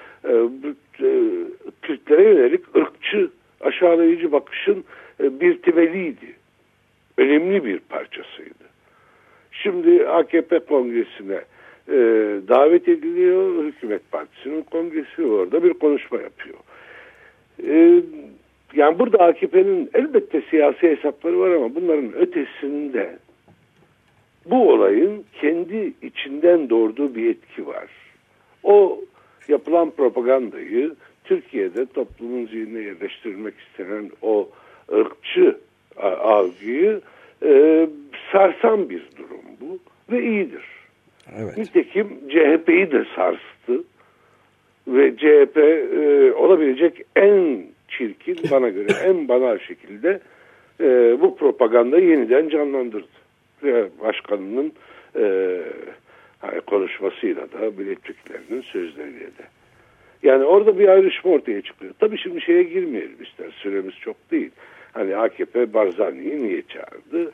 Kürtlere yönelik ırkçı, aşağılayıcı bakışın bir temeliydi. Önemli bir parçasıydı. Şimdi AKP kongresine davet ediliyor. Hükümet Partisi'nin kongresi orada bir konuşma yapıyor. Yani burada AKP'nin elbette siyasi hesapları var ama bunların ötesinde bu olayın kendi içinden doğurduğu bir etki var. O yapılan propagandayı Türkiye'de toplumun zihnine yerleştirilmek istenen o ırkçı algıyı sarsan bir durum bu ve iyidir. Evet. Nitekim CHP'yi de sarstı ve CHP olabilecek en çirkin, bana göre en banal şekilde bu propagandayı yeniden canlandırdı. Ve başkanının konuşmasıyla da milletvekillerinin sözleriyle de. Yani orada bir ayrışma ortaya çıkıyor. Tabii şimdi şeye girmeyelim ister. Süremiz çok değil. Hani AKP Barzani'yi niye çağırdı?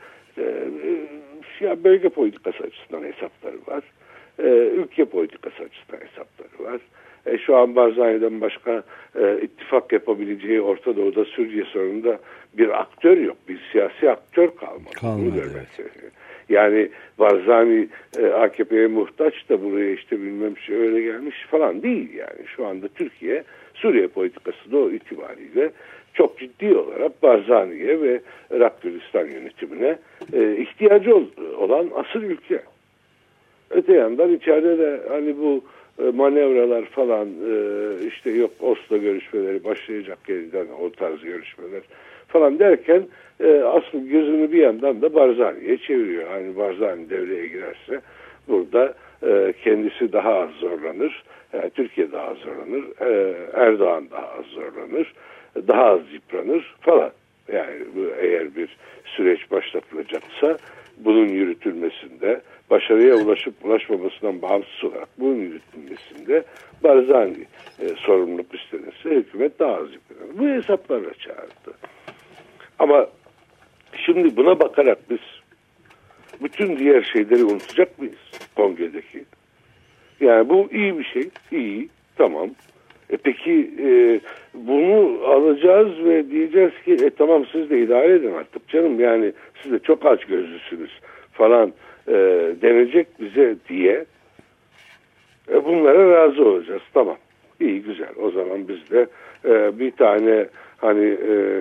Ya bölge politikası açısından hesapları var. Ülke politikası açısından hesapları var. Şu an Barzani'den başka ittifak yapabileceği Orta Doğu'da Suriye sorununda bir aktör yok. Bir siyasi aktör kalmadı. Evet. Yani Barzani AKP'ye muhtaç da buraya işte bilmem şey öyle gelmiş falan değil yani. Şu anda Türkiye Suriye politikası da o itibariyle çok ciddi olarak Barzani'ye ve Irak Kürdistan yönetimine ihtiyacı olan asıl ülke. Öte yandan içeride de hani bu manevralar falan işte yok Oslo görüşmeleri başlayacak yeniden o tarz görüşmeler falan derken asıl gözünü bir yandan da Barzani'ye çeviriyor. Hani Barzani devreye girerse burada kendisi daha az zorlanır. Türkiye daha az zorlanır. Erdoğan daha az zorlanır. Daha az yıpranır falan. Yani eğer bir süreç başlatılacaksa bunun yürütülmesinde başarıya ulaşıp ulaşmamasından bağımsız olarak bunun yürütülmesinde Barzani sorumluluk üstlenirse hükümet daha az yıpranır. Bu hesaplarla çağırdı. Ama şimdi buna bakarak biz bütün diğer şeyleri unutacak mıyız kongredeki? Yani bu iyi bir şey. İyi. Tamam. Peki bunu alacağız ve diyeceğiz ki tamam siz de idare edin artık canım yani siz de çok açgözlüsünüz falan denecek bize diye Bunlara razı olacağız. Tamam. İyi, güzel. O zaman biz de bir tane hani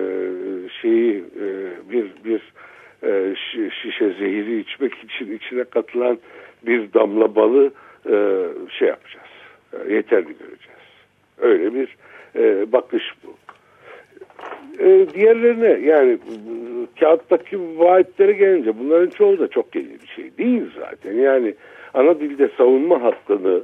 bir şişe zehiri içmek için içine katılan bir damla balı şey yapacağız. Yeterli göreceğiz. Öyle bir bakış bu. Diğerlerine yani kağıttaki vaatlere gelince bunların çoğu da çok yeni bir şey değil zaten. Yani ana dilde savunma hakkını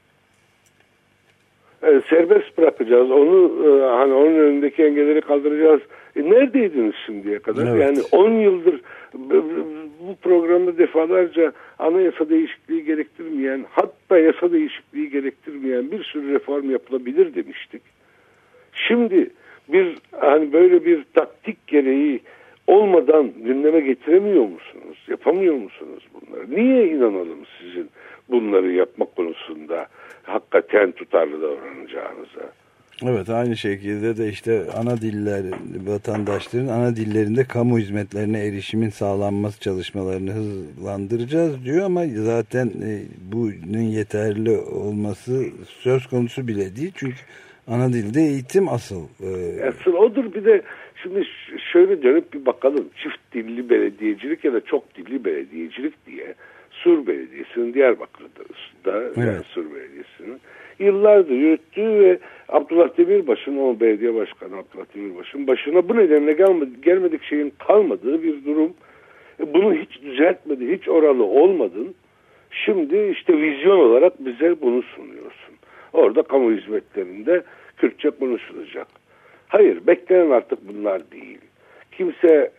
serbest bırakacağız. Onu hani onun önündeki engelleri kaldıracağız. Neredeydiniz şimdiye kadar? Evet. Yani 10 yıldır bu programda defalarca anayasa değişikliği gerektirmeyen, hatta yasa değişikliği gerektirmeyen bir sürü reform yapılabilir demiştik. Şimdi hani böyle bir taktik gereği olmadan gündeme getiremiyor musunuz? Yapamıyor musunuz bunları? Niye inanalım sizin bunları yapmak konusunda hakikaten tutarlı davranacağınıza? Evet, aynı şekilde de işte ana diller, vatandaşların ana dillerinde kamu hizmetlerine erişimin sağlanması çalışmalarını hızlandıracağız diyor ama zaten bunun yeterli olması söz konusu bile değil. Çünkü ana dilde eğitim asıl. Asıl odur. Bir de şimdi şöyle dönüp bir bakalım. Çift dilli belediyecilik ya da çok dilli belediyecilik diye Sur Belediyesi'nin Diyarbakır'da evet. Yani Sur Belediyesi'nin yıllardır yürüttüğü ve Abdullah Demirbaş'ın, o belediye başkanı Abdullah Demirbaş'ın başına bu nedenle gelmedik şeyin kalmadığı bir durum. Bunu hiç düzeltmedi, hiç oralı olmadın. Şimdi işte vizyon olarak bize bunu sunuyorsun. Orada kamu hizmetlerinde Kürtçe konuşulacak. Hayır, beklenen artık bunlar değil. Kimse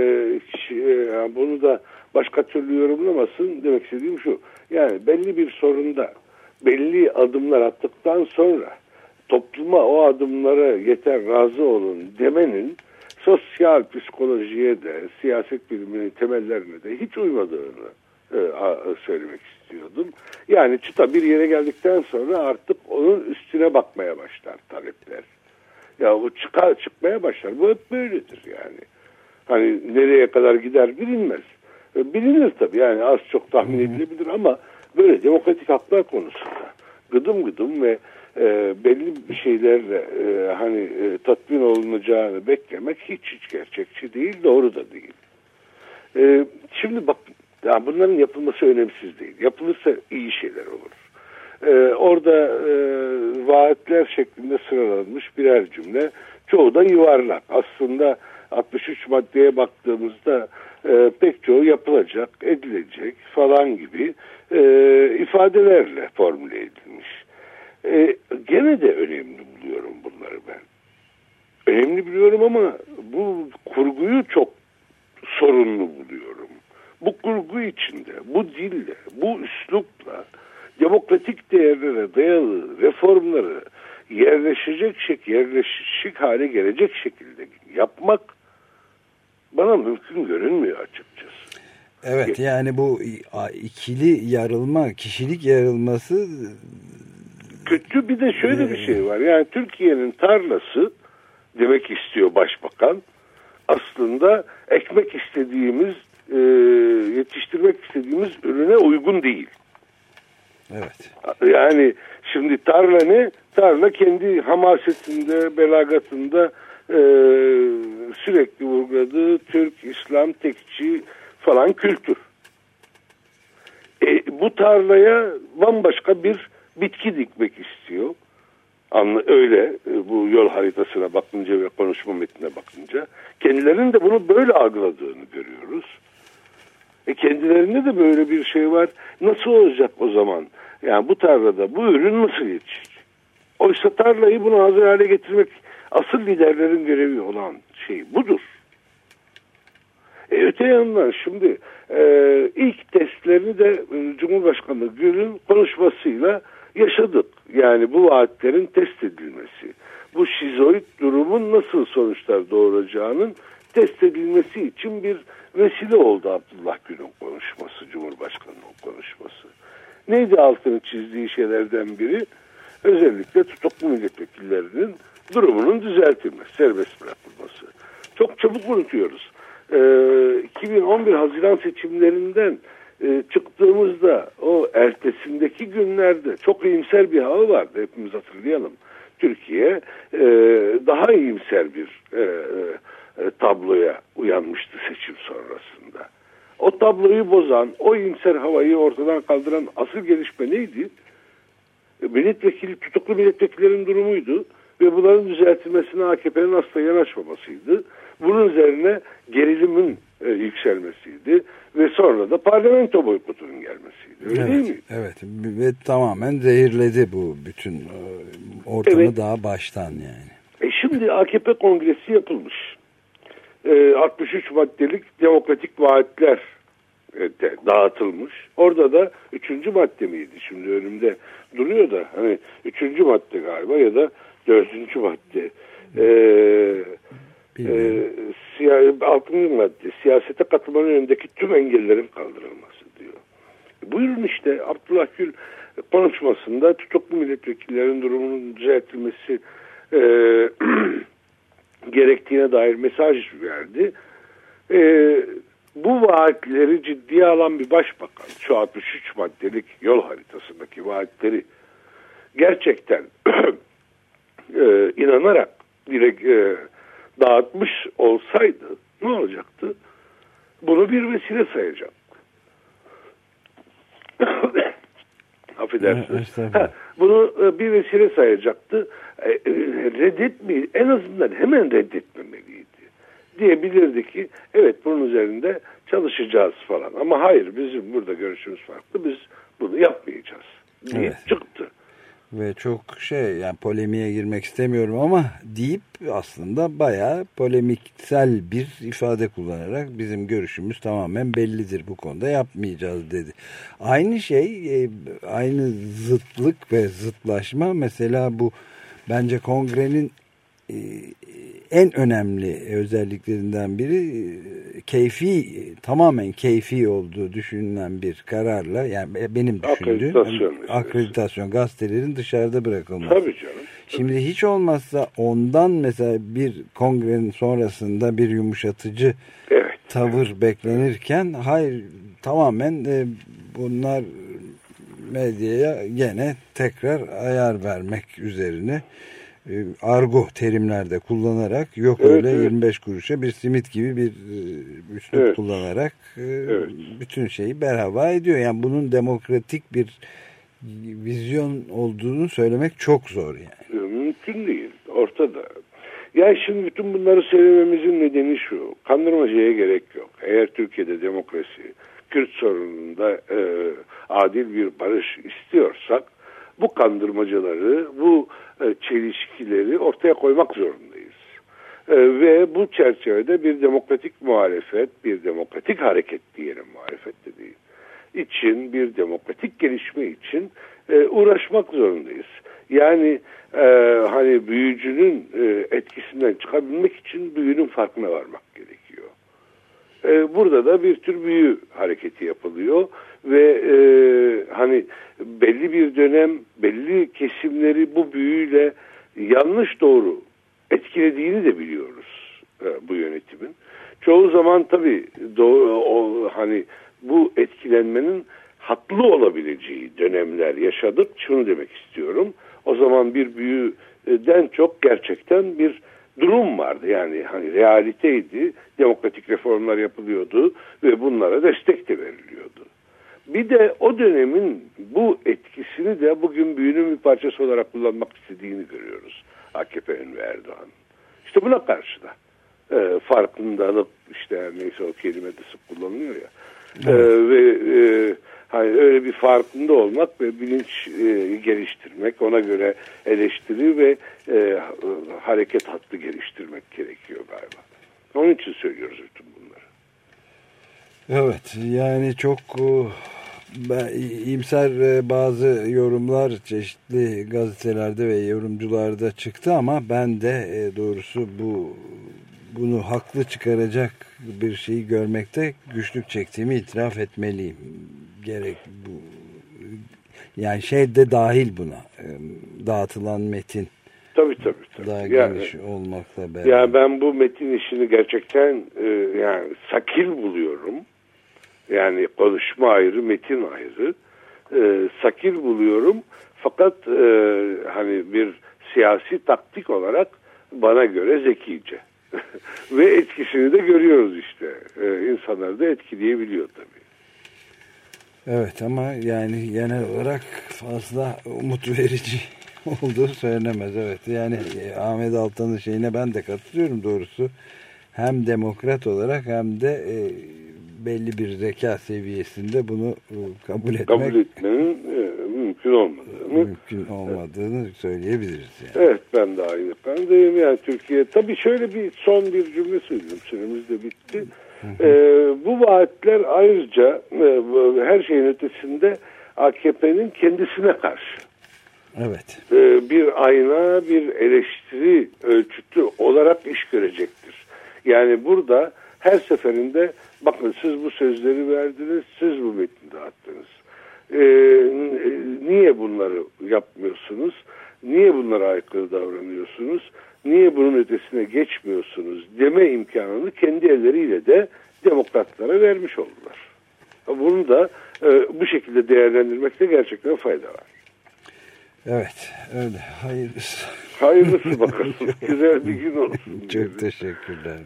bunu da başka türlü yorumlamasın. Demek istediğim şu. Yani belli bir sorunda belli adımlar attıktan sonra topluma o adımlara yeter razı olun demenin sosyal psikolojiye de siyaset biliminin temellerine de hiç uymadığını söylemek istiyordum. Yani çıta bir yere geldikten sonra artık onun üstüne bakmaya başlar talepler. Ya bu çıkmaya başlar. Bu hep böyledir yani. Hani nereye kadar gider bilinmez. Bilinir tabii yani az çok tahmin edilebilir ama böyle demokratik haklar konusunda gıdım gıdım ve belli bir şeylerle tatmin olunacağını beklemek hiç gerçekçi değil, doğru da değil. Şimdi bak, yani bunların yapılması önemsiz değil. Yapılırsa iyi şeyler olur. Orada vaatler şeklinde sıralanmış birer cümle. Çoğu da yuvarlak. Aslında 63 maddeye baktığımızda pek çoğu yapılacak, edilecek falan gibi ifadelerle formüle edilmiş. Gene de önemli buluyorum bunları ben. Önemli buluyorum ama bu kurguyu çok sorunlu buluyorum. Bu kurgu içinde, bu dille, bu üslupla demokratik değerlere dayalı reformları yerleşik hale gelecek şekilde yapmak bana mümkün görünmüyor açıkçası. Evet, yani bu ikili yarılma, kişilik yarılması kötü. Bir de şöyle bir şey var. Yani Türkiye'nin tarlası demek istiyor başbakan. Aslında ekmek istediğimiz, yetiştirmek istediğimiz ürüne uygun değil. Evet. Yani şimdi tarla ne? Tarla kendi hamasetinde, belagatında sürekli vurguladığı Türk, İslam, tekçi falan kültür. Bu tarlaya bambaşka bir bitki dikmek istiyor. Öyle bu yol haritasına bakınca ve konuşma metnine bakınca kendilerinin de bunu böyle algıladığını görüyoruz. Kendilerinde de böyle bir şey var. Nasıl olacak o zaman? Yani bu tarlada bu ürün nasıl yetişecek? Oysa tarlayı buna hazır hale getirmek asıl liderlerin görevi olan şey budur. Öte yandan şimdi ilk testlerini de Cumhurbaşkanı Gül'ün konuşmasıyla yaşadık. Yani bu vaatlerin test edilmesi, bu şizoid durumun nasıl sonuçlar doğuracağının test edilmesi için bir vesile oldu Abdullah Gül'ün konuşması, Cumhurbaşkanı'nın konuşması. Neydi altını çizdiği şeylerden biri? Özellikle tutuklu milletvekillerinin durumunun düzeltilmesi, serbest bırakılması. Çok çabuk unutuyoruz. 2011 Haziran seçimlerinden çıktığımızda o ertesindeki günlerde çok iyimser bir hava vardı. Hepimiz hatırlayalım. Türkiye daha iyimser bir tabloya uyanmıştı seçim sonrasında. O tabloyu bozan, o iyimser havayı ortadan kaldıran asıl gelişme neydi? Tutuklu milletvekillerin durumuydu ve bunların düzeltilmesine AKP'nin asla yanaşmamasıydı. Bunun üzerine gerilimin yükselmesiydi ve sonra da parlamento boykotunun gelmesiydi. Öyle değil mi? Evet ve tamamen zehirledi bu bütün ortamı daha baştan yani. Şimdi AKP kongresi yapılmış. 63 maddelik demokratik vaatler dağıtılmış. Orada da 3. madde miydi? Şimdi önümde duruyor da hani 3. madde galiba ya da 4. madde. 6. madde siyasete katılmanın önündeki tüm engellerin kaldırılması diyor. Buyurun işte Abdullah Gül konuşmasında tutuklu milletvekillerin durumunun düzeltilmesi gerektiğine dair mesaj verdi. Bu vaatleri ciddiye alan bir başbakan, şu 63 maddelik yol haritasındaki vaatleri gerçekten inanarak direkt dağıtmış olsaydı ne olacaktı? Bunu bir vesile sayacaktı. Affedersiniz. Bunu bir vesile sayacaktı. En azından hemen reddetmemeliydi. Diyebilirdi ki evet bunun üzerinde çalışacağız falan. Ama hayır bizim burada görüşümüz farklı. Biz bunu yapmayacağız diye çıktı. Ve çok yani polemiğe girmek istemiyorum ama deyip aslında bayağı polemiksel bir ifade kullanarak bizim görüşümüz tamamen bellidir bu konuda yapmayacağız dedi. Aynı aynı zıtlık ve zıtlaşma mesela bu bence kongrenin en önemli özelliklerinden biri tamamen keyfi olduğu düşünülen bir kararla yani benim düşündüğüm akreditasyon gazetelerin dışarıda bırakılması. Tabii canım. Şimdi hiç olmazsa ondan mesela bir kongrenin sonrasında bir yumuşatıcı tavır beklenirken hayır tamamen bunlar medyaya gene tekrar ayar vermek üzerine argo terimlerde kullanarak öyle 25 kuruşa bir simit gibi bir üslup kullanarak bütün şeyi berhava ediyor. Yani bunun demokratik bir vizyon olduğunu söylemek çok zor yani. Mümkün değil. Ortada. Yani şimdi bütün bunları söylememizin nedeni şu. Kandırmacaya gerek yok. Eğer Türkiye'de demokrasi, Kürt sorununda adil bir barış istiyorsak bu kandırmacaları, bu çelişkileri ortaya koymak zorundayız. Ve bu çerçevede bir demokratik muhalefet, bir demokratik hareket diyelim, muhalefet de değil, için bir demokratik gelişme için uğraşmak zorundayız. Yani hani büyücünün etkisinden çıkabilmek için büyünün farkına varmak gerekiyor. Burada da bir tür büyü hareketi yapılıyor ve hani belli bir dönem belli kesimleri bu büyüyle yanlış doğru etkilediğini de biliyoruz bu yönetimin. Çoğu zaman tabii hani bu etkilenmenin haklı olabileceği dönemler yaşadık. Şunu demek istiyorum. O zaman bir büyüden çok gerçekten bir durum vardı. Yani hani realiteydi. Demokratik reformlar yapılıyordu ve bunlara destek de veriliyordu. Bir de o dönemin bu etkisini de bugün büyünün bir parçası olarak kullanmak istediğini görüyoruz. AKP'nin ve Erdoğan. İşte buna karşı da farkındalık işte neyse o kelime de sık kullanılıyor ya. Ve hani öyle bir farkında olmak ve bilinç geliştirmek, ona göre eleştiri ve hareket hattı geliştirmek gerekiyor galiba. Onun için söylüyoruz bütün bunları. Evet, yani çok iyimser bazı yorumlar çeşitli gazetelerde ve yorumcularda çıktı ama ben de doğrusu bunu haklı çıkaracak bir şeyi görmekte güçlük çektiğimi itiraf etmeliyim. Gerek bu yani de dahil buna dağıtılan metin. Tabii. Daha geniş olmakla beraber. Yani ben bu metin işini gerçekten yani sakil buluyorum. Yani konuşma ayrı, metin ayrı. Sakil buluyorum. Fakat hani bir siyasi taktik olarak bana göre zekice. Ve etkisini de görüyoruz işte. İnsanları da etkileyebiliyor tabii. Evet ama yani genel olarak fazla umut verici olduğu söylenemez. Evet yani Ahmet Altan'ın şeyine ben de katılıyorum doğrusu. Hem demokrat olarak hem de belli bir zeka seviyesinde bunu kabul etmenin mümkün olmadığını söyleyebiliriz. Yani. Evet ben de aynı kandayım. Yani Türkiye tabii şöyle son bir cümle söyleyeyim. Süremiz de bitti. Bu vaatler ayrıca her şeyin ötesinde AKP'nin kendisine karşı. Evet. Bir ayna, bir eleştiri ölçütü olarak iş görecektir. Yani burada her seferinde bakın siz bu sözleri verdiniz, siz bu metni dağıttınız. Niye bunları yapmıyorsunuz? Niye bunlara aykırı davranıyorsunuz? Niye bunun ötesine geçmiyorsunuz deme imkanını kendi elleriyle de demokratlara vermiş oldular. Bunu da bu şekilde değerlendirmekte gerçekten fayda var. Evet öyle hayırlısı. Hayırlısı bakalım. Güzel bir gün olsun. Çok teşekkürler.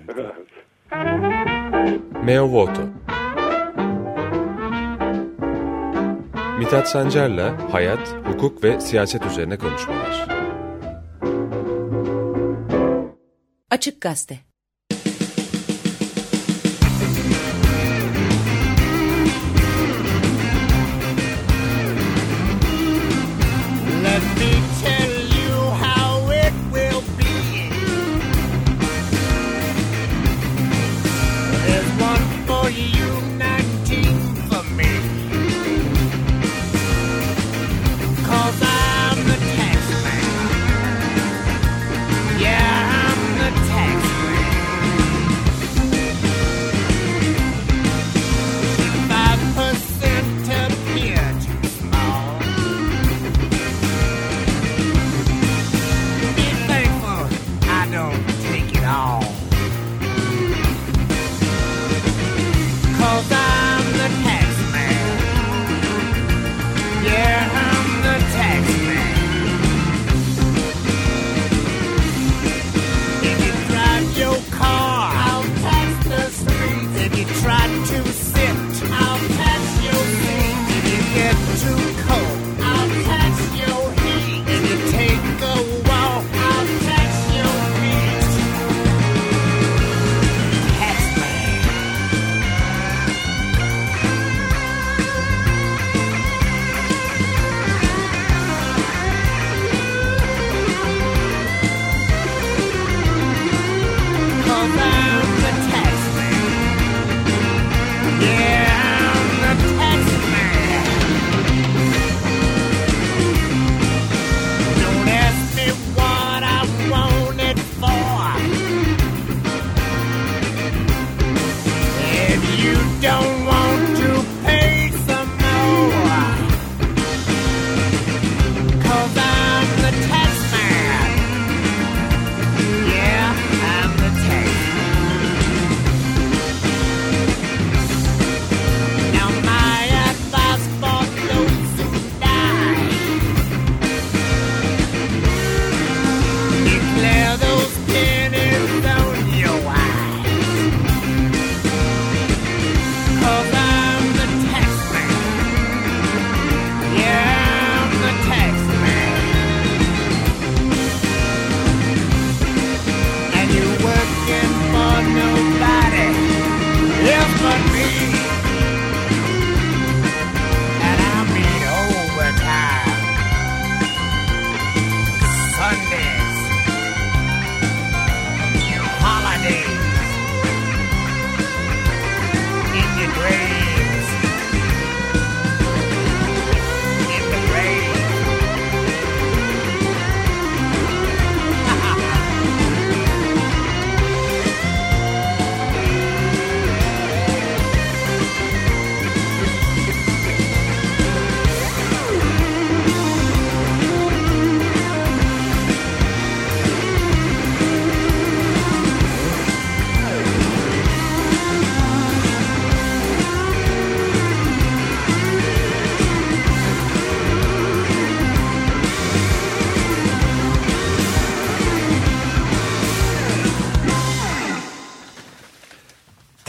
Meo Voto Mithat Sancar'la hayat, hukuk ve siyaset üzerine konuşmalar. Açık Gazete. Let me tell you how it will be. There's one for you, 19 for me. 'Cause I'm the tax man. Yeah, I'm the tax man.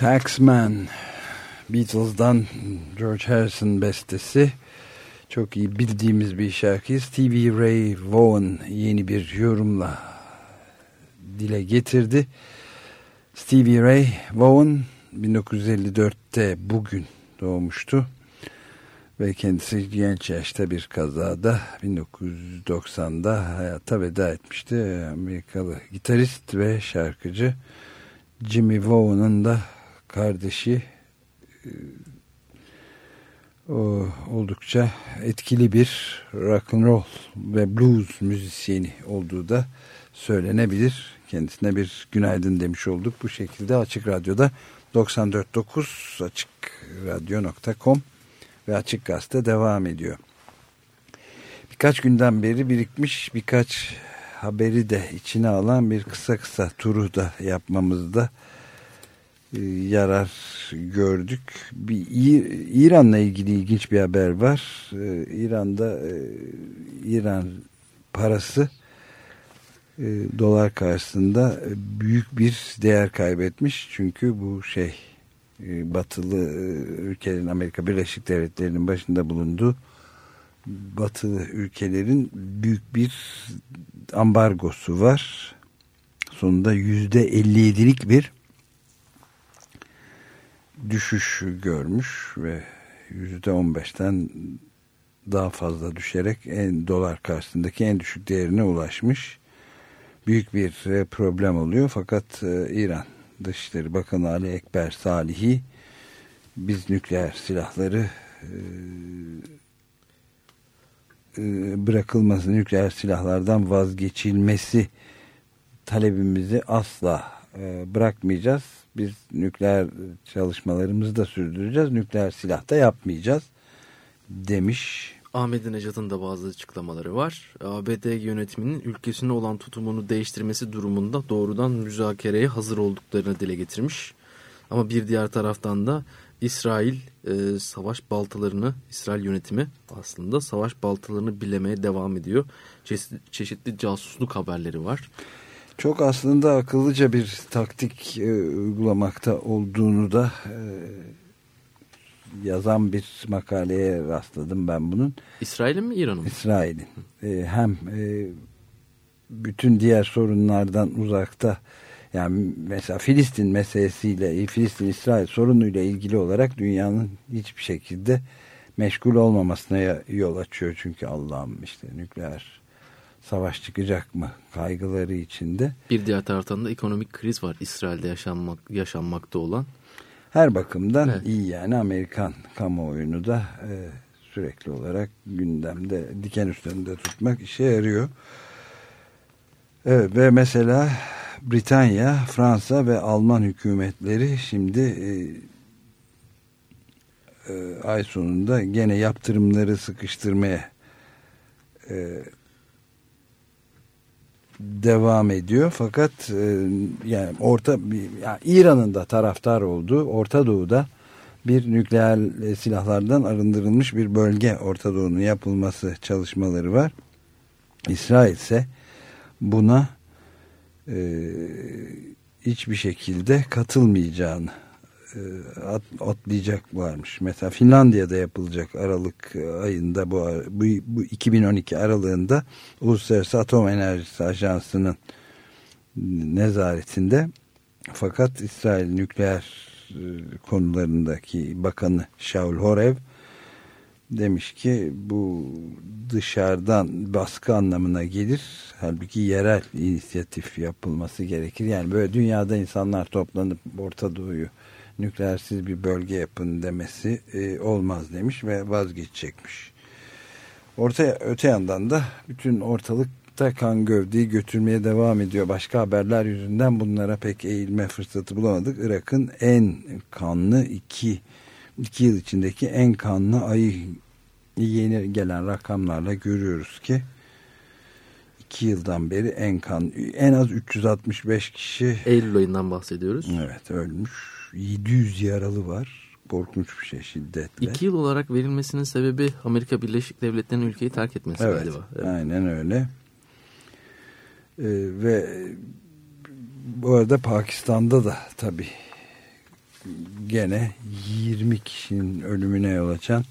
Taxman, Beatles'dan George Harrison bestesi. Çok iyi bildiğimiz bir şarkı. Stevie Ray Vaughan yeni bir yorumla dile getirdi. Stevie Ray Vaughan 1954'te bugün doğmuştu. Ve kendisi genç yaşta bir kazada 1990'da hayata veda etmişti. Amerikalı gitarist ve şarkıcı Jimmy Vaughan'ın da kardeşi. O oldukça etkili bir rock and roll ve blues müzisyeni olduğu da söylenebilir. Kendisine bir günaydın demiş olduk. Bu şekilde Açık Radyo'da 94.9 açıkradyo.com ve Açık Gazete devam ediyor. Birkaç günden beri birikmiş birkaç haberi de içine alan bir kısa turu da yapmamızda yarar gördük. İran'la ilgili ilginç bir haber var. İran'da İran parası dolar karşısında büyük bir değer kaybetmiş. Çünkü bu batılı ülkelerin, Amerika Birleşik Devletleri'nin başında bulunduğu batılı ülkelerin büyük bir ambargosu var. Sonunda %57'lik bir düşüş görmüş ve %15'ten daha fazla düşerek dolar karşısındaki en düşük değerine ulaşmış. Büyük bir problem oluyor. Fakat İran Dışişleri Bakanı Ali Ekber Salihi biz nükleer silahları bırakılması, nükleer silahlardan vazgeçilmesi talebimizi asla bırakmayacağız. Biz nükleer çalışmalarımızı da sürdüreceğiz. Nükleer silah da yapmayacağız demiş. Ahmadinejad'ın da bazı açıklamaları var. ABD yönetiminin ülkesine olan tutumunu değiştirmesi durumunda doğrudan müzakereye hazır olduklarını dile getirmiş. Ama bir diğer taraftan da İsrail İsrail yönetimi aslında savaş baltalarını bilemeye devam ediyor. Çeşitli casusluk haberleri var. Çok aslında akıllıca bir taktik uygulamakta olduğunu da yazan bir makaleye rastladım ben bunun. İsrail'in mi, İran'ın mı? İsrail'in. Hem bütün diğer sorunlardan uzakta, yani mesela Filistin meselesiyle, Filistin-İsrail sorunuyla ilgili olarak dünyanın hiçbir şekilde meşgul olmamasına yol açıyor. Çünkü Allah'ım nükleer savaş çıkacak mı kaygıları içinde. Bir diğer taraftan da ekonomik kriz var İsrail'de yaşanmakta olan. Her bakımdan iyi, yani Amerikan kamuoyunu da sürekli olarak gündemde, diken üstünde tutmak işe yarıyor. Evet, ve mesela Britanya, Fransa ve Alman hükümetleri şimdi ay sonunda gene yaptırımları sıkıştırmaya devam ediyor. Fakat yani İran'ın da taraftar olduğu Orta Doğu'da bir nükleer silahlardan arındırılmış bir bölge, Orta Doğu'nun yapılması çalışmaları var. İsrail ise buna hiçbir şekilde katılmayacağını atlayacaklarmış. Mesela Finlandiya'da yapılacak Aralık ayında, bu 2012 aralığında Uluslararası Atom Enerjisi Ajansı'nın nezaretinde. Fakat İsrail nükleer konularındaki bakanı Shaul Horev demiş ki bu dışarıdan baskı anlamına gelir. Halbuki yerel inisiyatif yapılması gerekir. Yani böyle dünyada insanlar toplanıp Orta Doğu'yu nükleersiz bir bölge yapın demesi olmaz demiş ve vazgeçecekmiş. Öte yandan da bütün ortalıkta kan gövdeyi götürmeye devam ediyor. Başka haberler yüzünden bunlara pek eğilme fırsatı bulamadık. Irak'ın en kanlı iki yıl içindeki en kanlı ayı, yeni gelen rakamlarla görüyoruz ki 2 yıldan beri en az 365 kişi, Eylül ayından bahsediyoruz. Evet, ölmüş. 700 yaralı var. Korkunç bir şey, şiddetle. 2 yıl olarak verilmesinin sebebi Amerika Birleşik Devletleri'nin ülkeyi terk etmesi galiba. Evet, aynen öyle. Ve bu arada Pakistan'da da tabii gene 20 kişinin ölümüne yol açan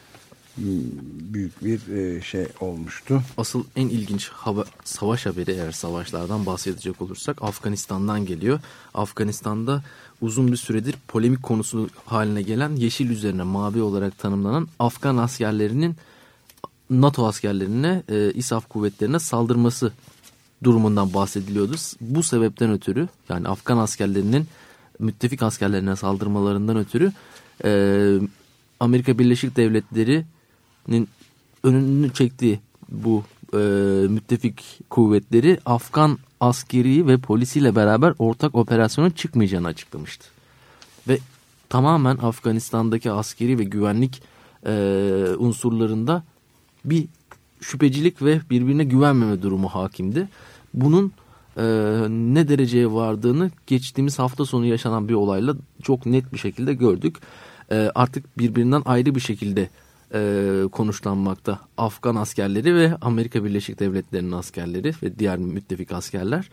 büyük bir şey olmuştu. Asıl en ilginç savaş haberi, eğer savaşlardan bahsedecek olursak, Afganistan'dan geliyor. Afganistan'da uzun bir süredir polemik konusu haline gelen, yeşil üzerine mavi olarak tanımlanan Afgan askerlerinin NATO askerlerine, İSAF kuvvetlerine saldırması durumundan bahsediliyordu. Bu sebepten ötürü, yani Afgan askerlerinin müttefik askerlerine saldırmalarından ötürü Amerika Birleşik Devletleri'nin önünü çektiği bu müttefik kuvvetleri Afgan askeri ve polisiyle beraber ortak operasyona çıkmayacağını açıklamıştı. Ve tamamen Afganistan'daki askeri ve güvenlik unsurlarında bir şüphecilik ve birbirine güvenmeme durumu hakimdi. Bunun ne dereceye vardığını geçtiğimiz hafta sonu yaşanan bir olayla çok net bir şekilde gördük. Artık birbirinden ayrı bir şekilde konuşlanmakta Afgan askerleri ve Amerika Birleşik Devletleri'nin askerleri ve diğer müttefik askerler.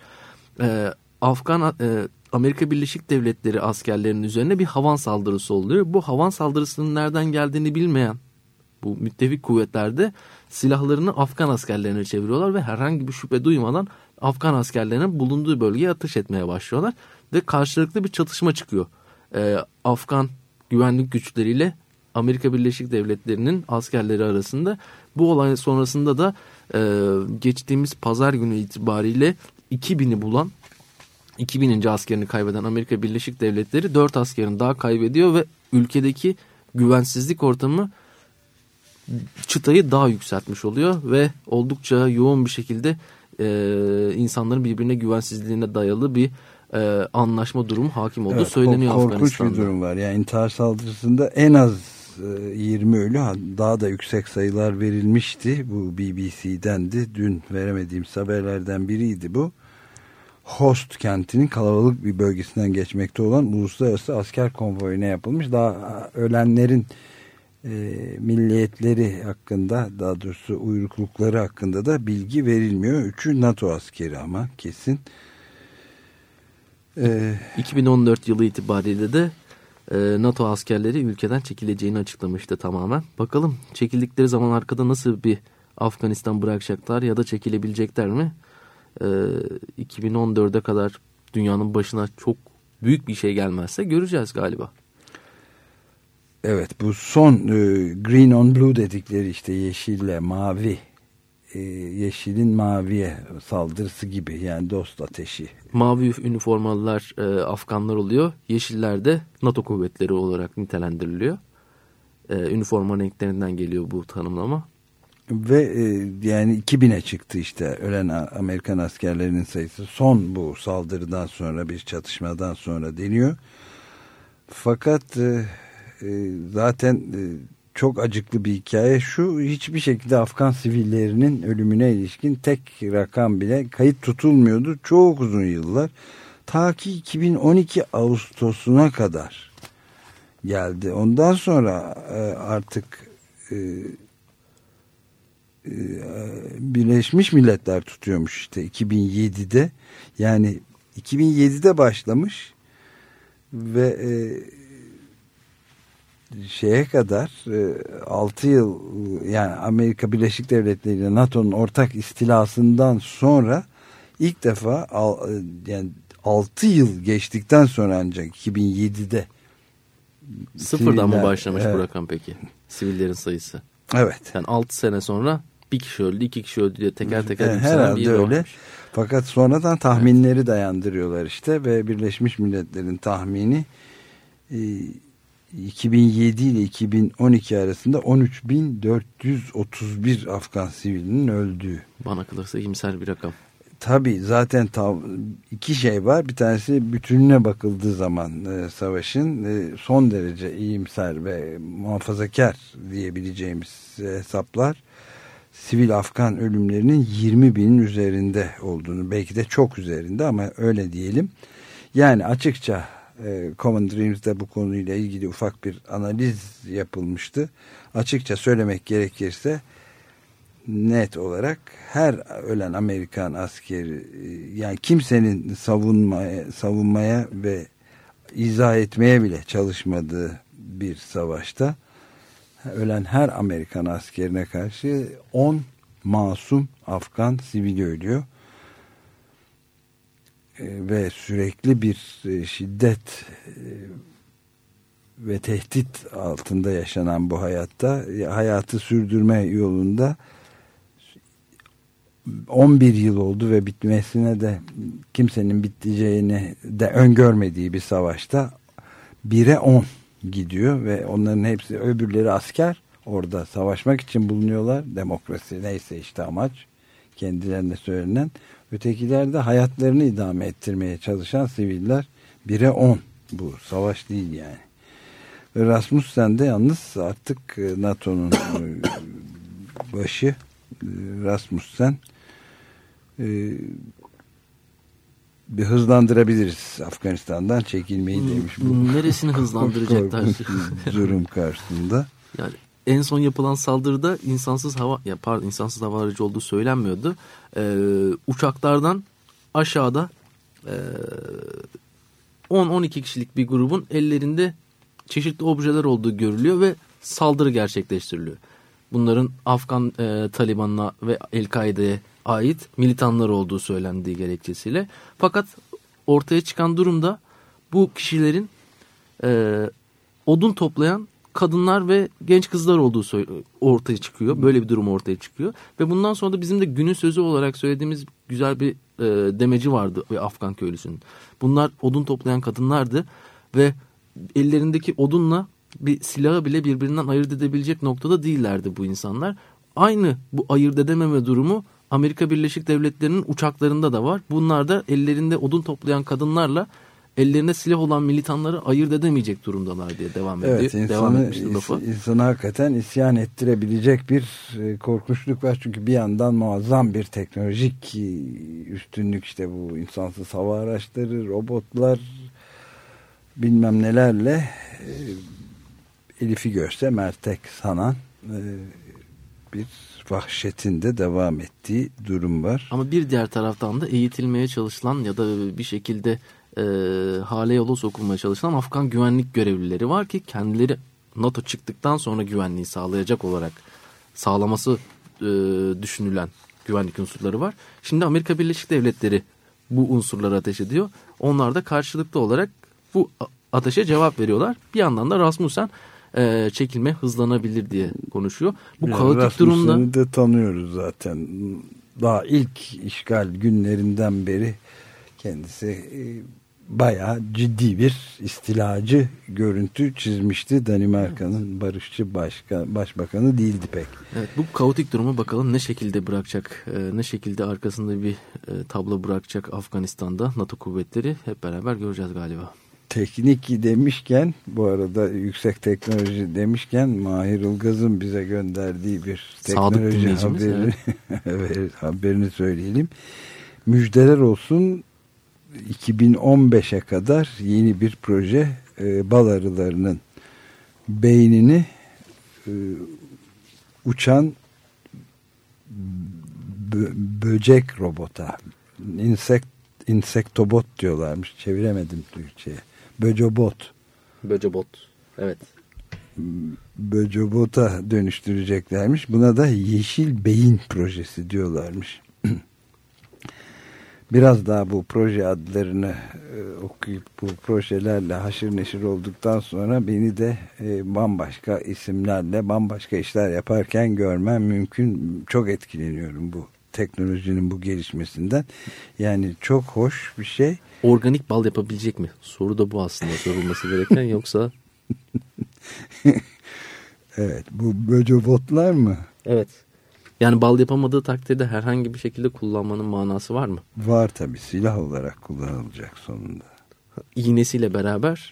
Amerika Birleşik Devletleri askerlerinin üzerine bir havan saldırısı oluyor. Bu havan saldırısının nereden geldiğini bilmeyen bu müttefik kuvvetlerde silahlarını Afgan askerlerine çeviriyorlar ve herhangi bir şüphe duymadan Afgan askerlerinin bulunduğu bölgeye ateş etmeye başlıyorlar. Ve karşılıklı bir çatışma çıkıyor. Afgan güvenlik güçleriyle Amerika Birleşik Devletleri'nin askerleri arasında. Bu olay sonrasında da geçtiğimiz pazar günü itibariyle 2000'i bulan, 2000. askerini kaybeden Amerika Birleşik Devletleri 4 askerini daha kaybediyor ve ülkedeki güvensizlik ortamı çıtayı daha yükseltmiş oluyor ve oldukça yoğun bir şekilde insanların birbirine güvensizliğine dayalı bir anlaşma durumu hakim olduğu söyleniyor Afganistan'da. Korkunç bir durum var. Yani intihar saldırısında en az 20 ölü, daha da yüksek sayılar verilmişti. Bu BBC'dendi. Dün veremediğim haberlerden biriydi bu. Host kentinin kalabalık bir bölgesinden geçmekte olan uluslararası asker konvoyuna yapılmış. Daha ölenlerin milliyetleri hakkında, daha doğrusu uyruklukları hakkında da bilgi verilmiyor. 3'ü NATO askeri ama kesin. 2014 yılı itibariyle de NATO askerleri ülkeden çekileceğini açıklamıştı tamamen. Bakalım çekildikleri zaman arkada nasıl bir Afganistan bırakacaklar ya da çekilebilecekler mi? 2014'e kadar dünyanın başına çok büyük bir şey gelmezse göreceğiz galiba. Evet, bu son green on blue dedikleri, işte yeşille mavi, yeşilin maviye saldırısı gibi, yani dost ateşi. Mavi üniformalılar Afganlar oluyor, yeşiller de NATO kuvvetleri olarak nitelendiriliyor. Üniforma renklerinden geliyor bu tanımlama. Ve yani 2000'e çıktı işte ölen Amerikan askerlerinin sayısı son bu saldırıdan sonra, bir çatışmadan sonra deniyor. Fakat zaten çok acıklı bir hikaye şu: hiçbir şekilde Afgan sivillerinin ölümüne ilişkin tek rakam bile kayıt tutulmuyordu çok uzun yıllar. Ta ki 2012 Ağustos'una kadar geldi. Ondan sonra artık Birleşmiş Milletler tutuyormuş işte 2007'de. Yani 2007'de başlamış ve şeye kadar 6 yıl, yani Amerika Birleşik Devletleri ile NATO'nun ortak istilasından sonra ilk defa yani 6 yıl geçtikten sonra ancak 2007'de sıfırdan mı başlamış bu rakam peki? Sivillerin sayısı. Evet. Yani 6 sene sonra bir kişi öldü, 2 kişi öldü diye teker teker herhalde bir öyle. Olmuş. Fakat sonradan tahminleri dayandırıyorlar işte ve Birleşmiş Milletler'in tahmini 2007 ile 2012 arasında 13.431 Afgan sivilinin öldüğü. Bana kalırsa iyimser bir rakam. Tabii zaten iki şey var. Bir tanesi bütününe bakıldığı zaman savaşın son derece iyimser ve muhafazakar diyebileceğimiz hesaplar sivil Afgan ölümlerinin 20.000'in üzerinde olduğunu, belki de çok üzerinde ama öyle diyelim. Yani açıkça Common Dreams'de bu konuyla ilgili ufak bir analiz yapılmıştı. Açıkça söylemek gerekirse net olarak her ölen Amerikan askeri, yani kimsenin savunmaya ve izah etmeye bile çalışmadığı bir savaşta ölen her Amerikan askerine karşı 10 masum Afgan sivil ölüyor. Ve sürekli bir şiddet ve tehdit altında yaşanan bu hayatta hayatı sürdürme yolunda 11 yıl oldu ve bitmesine de kimsenin biteceğini de öngörmediği bir savaşta 1'e 10 gidiyor ve onların hepsi, öbürleri asker, orada savaşmak için bulunuyorlar. Demokrasi neyse işte amaç, kendilerine söylenen. Ötekiler de hayatlarını idame ettirmeye çalışan siviller. 1'e 10, bu savaş değil yani. Rasmussen de yalnız artık NATO'nun başı Rasmussen bir hızlandırabiliriz Afganistan'dan çekilmeyi demiş. Bu neresini hızlandıracaklar? Durum karşısında. Yani en son yapılan saldırıda insansız hava aracı olduğu söylenmiyordu. Uçaklardan aşağıda 10-12 kişilik bir grubun ellerinde çeşitli objeler olduğu görülüyor ve saldırı gerçekleştiriliyor. Bunların Afgan Taliban'a ve El-Kaide'ye ait militanlar olduğu söylendiği gerekçesiyle. Fakat ortaya çıkan durumda bu kişilerin odun toplayan kadınlar ve genç kızlar olduğu ortaya çıkıyor. Böyle bir durum ortaya çıkıyor. Ve bundan sonra da bizim de günün sözü olarak söylediğimiz güzel bir demeci vardı bir Afgan köylüsünün. Bunlar odun toplayan kadınlardı ve ellerindeki odunla bir silahı bile birbirinden ayırt edebilecek noktada değillerdi bu insanlar. Aynı bu ayırt edememe durumu Amerika Birleşik Devletleri'nin uçaklarında da var. Bunlar da ellerinde odun toplayan kadınlarla ellerinde silah olan militanları ayırt edemeyecek durumdalar diye devam ediyor. Evet, insanı hakikaten isyan ettirebilecek bir korkunçluk var. Çünkü bir yandan muazzam bir teknolojik üstünlük, işte bu insansız hava araçları, robotlar, bilmem nelerle Elif'i görse mertek sanan bir vahşetinde devam ettiği durum var. Ama bir diğer taraftan da eğitilmeye çalışılan ya da bir şekilde hale yola sokulmaya çalışılan Afgan güvenlik görevlileri var ki kendileri NATO çıktıktan sonra güvenliği sağlayacak olarak sağlaması düşünülen güvenlik unsurları var. Şimdi Amerika Birleşik Devletleri bu unsurları ateş ediyor. Onlar da karşılıklı olarak bu ateşe cevap veriyorlar. Bir yandan da Rasmussen çekilme hızlanabilir diye konuşuyor. Bu yani kaotik durumda... Rasmussen'i de tanıyoruz zaten. Daha ilk işgal günlerinden beri kendisi bayağı ciddi bir istilacı görüntü çizmişti. Danimarka'nın barışçı başbakanı değildi pek. Evet, bu kaotik durumu bakalım ne şekilde bırakacak, ne şekilde arkasında bir tablo bırakacak Afganistan'da NATO kuvvetleri, hep beraber göreceğiz galiba. Teknik demişken, bu arada yüksek teknoloji demişken, Mahir Ilgaz'ın bize gönderdiği bir teknoloji haberi, evet. Haberini söyleyelim. Müjdeler olsun, 2015'e kadar yeni bir proje, bal arılarının beynini uçan böcek robota, insektobot diyorlarmış, çeviremedim Türkçe'ye. Böcobot. Evet. Böcobot'a dönüştüreceklermiş. Buna da yeşil beyin projesi diyorlarmış. Biraz daha bu proje adlarını okuyup bu projelerle haşır neşir olduktan sonra beni de bambaşka isimlerle bambaşka işler yaparken görmem mümkün. Çok etkileniyorum bu teknolojinin bu gelişmesinden. Yani çok hoş bir şey. Organik bal yapabilecek mi? Soru da bu aslında sorulması gereken, yoksa? Evet, bu böcobotlar mı? Evet. Yani bal yapamadığı takdirde herhangi bir şekilde kullanmanın manası var mı? Var tabii, silah olarak kullanılacak sonunda. İğnesiyle beraber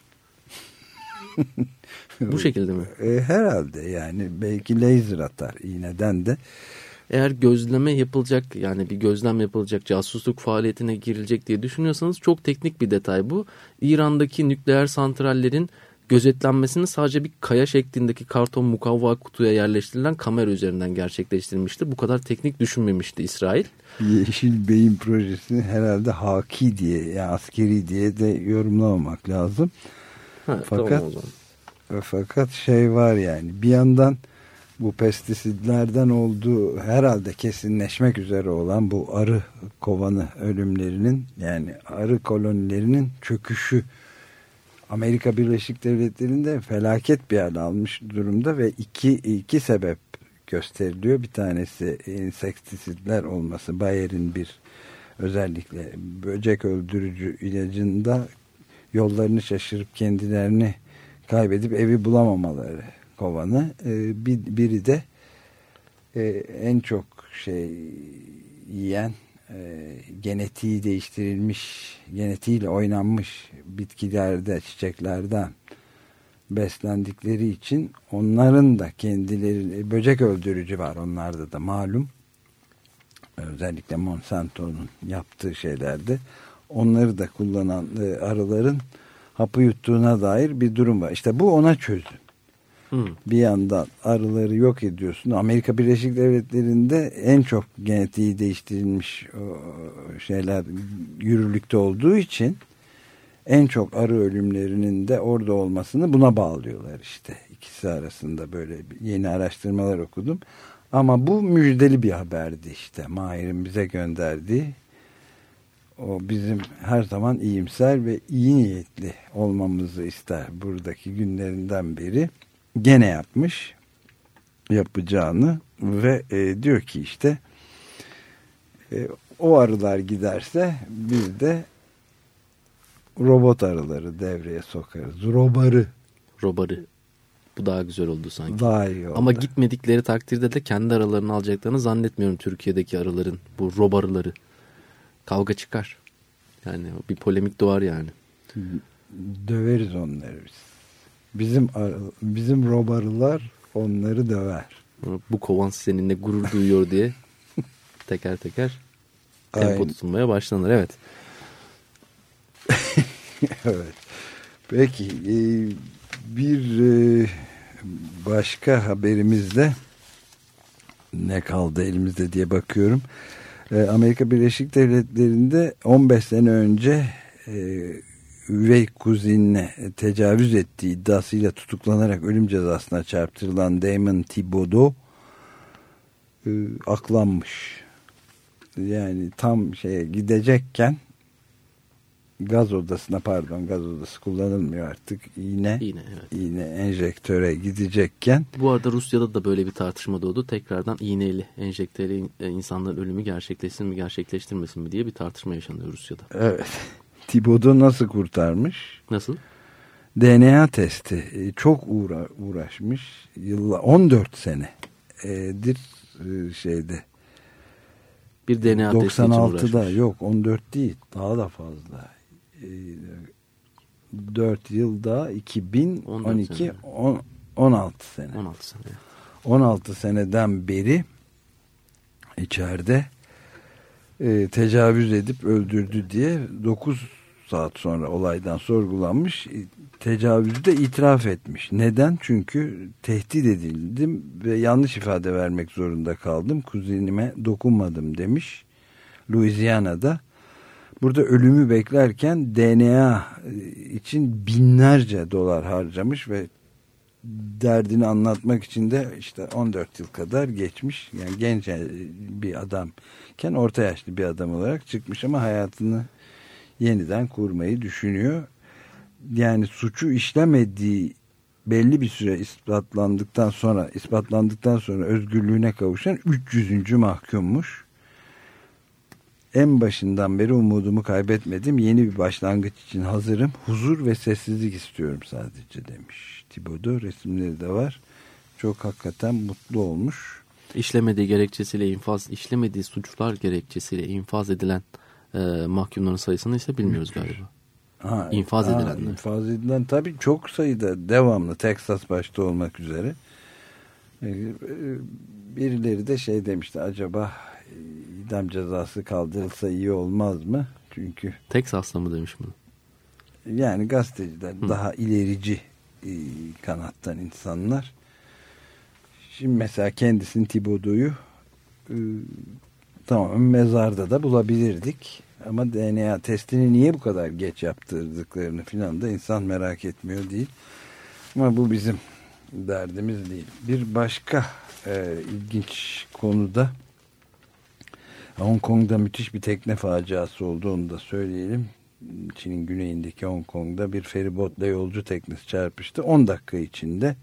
bu şekilde mi? Herhalde, yani belki laser atar iğneden de. Eğer gözleme yapılacak, yani bir gözlem yapılacak, casusluk faaliyetine girilecek diye düşünüyorsanız çok teknik bir detay bu. İran'daki nükleer santrallerin gözetlenmesini sadece bir kaya şeklindeki karton mukavva kutuya yerleştirilen kamera üzerinden gerçekleştirilmişti. Bu kadar teknik düşünmemişti İsrail. Yeşil Beyin projesini herhalde haki diye, yani askeri diye de yorumlamamak lazım. Fakat şey var, yani bir yandan bu pestisitlerden olduğu herhalde kesinleşmek üzere olan bu arı kovanı ölümlerinin, yani arı kolonilerinin çöküşü Amerika Birleşik Devletleri'nde felaket bir hal almış durumda ve iki sebep gösteriliyor. Bir tanesi insektisitler olması. Bayer'in bir özellikle böcek öldürücü ilacında yollarını şaşırıp kendilerini kaybedip evi bulamamaları kovanı. Biri de en çok yiyen, genetiği değiştirilmiş, genetiğiyle oynanmış bitkilerde, çiçeklerden beslendikleri için onların da kendileri, böcek öldürücü var onlarda da malum. Özellikle Monsanto'nun yaptığı şeylerde onları da kullanan arıların hapı yuttuğuna dair bir durum var. İşte bu ona çözüm. Bir yandan arıları yok ediyorsun. Amerika Birleşik Devletleri'nde en çok genetiği değiştirilmiş şeyler yürürlükte olduğu için en çok arı ölümlerinin de orada olmasını buna bağlıyorlar işte. İkisi arasında böyle yeni araştırmalar okudum. Ama bu müjdeli bir haberdi işte. Mahir'in bize gönderdiği. O bizim her zaman iyimser ve iyi niyetli olmamızı ister. Buradaki günlerinden beri gene yapmış yapacağını ve diyor ki işte o arılar giderse biz de robot arıları devreye sokarız. Robarı. Bu daha güzel oldu sanki. Daha iyi oldu. Ama gitmedikleri takdirde de kendi aralarını alacaklarını zannetmiyorum Türkiye'deki arıların. Bu robarıları. Kavga çıkar. Yani bir polemik doğar yani. Döveriz onları biz. Bizim robarılar onları döver. Bu kovan seninle gurur duyuyor diye teker teker tempo tutulmaya başlanır. Evet. Evet. Peki bir başka haberimizde ne kaldı elimizde diye bakıyorum. Amerika Birleşik Devletleri'nde 15 sene önce üvey kuzinine tecavüz ettiği iddiasıyla tutuklanarak ölüm cezasına çarptırılan Damon Thibodeau aklanmış. Yani tam gidecekken gaz odası kullanılmıyor artık. İğne enjektöre gidecekken. Bu arada Rusya'da da böyle bir tartışma doğdu. Tekrardan iğneyle enjektörle insanların ölümü gerçekleşsin mi gerçekleştirmesin mi diye bir tartışma yaşanıyor Rusya'da. Evet. Thibodeau nasıl kurtarmış? Nasıl? DNA testi. Çok uğraşmış. 14 senedir şeyde. Bir DNA testi için uğraşmış. 96'da yok 14 değil. Daha da fazla. 4 yılda 2012 16 sene. 16 seneden beri içeride tecavüz edip öldürdü diye 9 saat sonra olaydan sorgulanmış. Tecavüzü de itiraf etmiş. Neden? Çünkü tehdit edildim ve yanlış ifade vermek zorunda kaldım. Kuzenime dokunmadım demiş. Louisiana'da. Burada ölümü beklerken DNA için binlerce dolar harcamış ve derdini anlatmak için de işte 14 yıl kadar geçmiş. Yani genç bir adamken orta yaşlı bir adam olarak çıkmış ama hayatını yeniden kurmayı düşünüyor. Yani suçu işlemediği belli bir süre ispatlandıktan sonra özgürlüğüne kavuşan 300. mahkummuş. En başından beri umudumu kaybetmedim. Yeni bir başlangıç için hazırım. Huzur ve sessizlik istiyorum sadece demiş. Thibodeau resimleri de var. Çok hakikaten mutlu olmuş. İşlemediği suçlar gerekçesiyle infaz edilen mahkumların sayısını ise bilmiyoruz galiba. İnfaz edilen tabii çok sayıda devamlı Texas başta olmak üzere. Birileri de demişti acaba idam cezası kaldırılsa iyi olmaz mı? Çünkü Texas'ta mı demiş bunu? Yani gazeteciler daha ilerici kanattan insanlar. Şimdi mesela kendisinin Thibodeau'yu tamam mezarda da bulabilirdik. Ama DNA testini niye bu kadar geç yaptırdıklarını filan da insan merak etmiyor değil. Ama bu bizim derdimiz değil. Bir başka ilginç konuda Hong Kong'da müthiş bir tekne faciası olduğunu da söyleyelim. Çin'in güneyindeki Hong Kong'da bir feribotla yolcu teknesi çarpıştı. 10 dakika içinde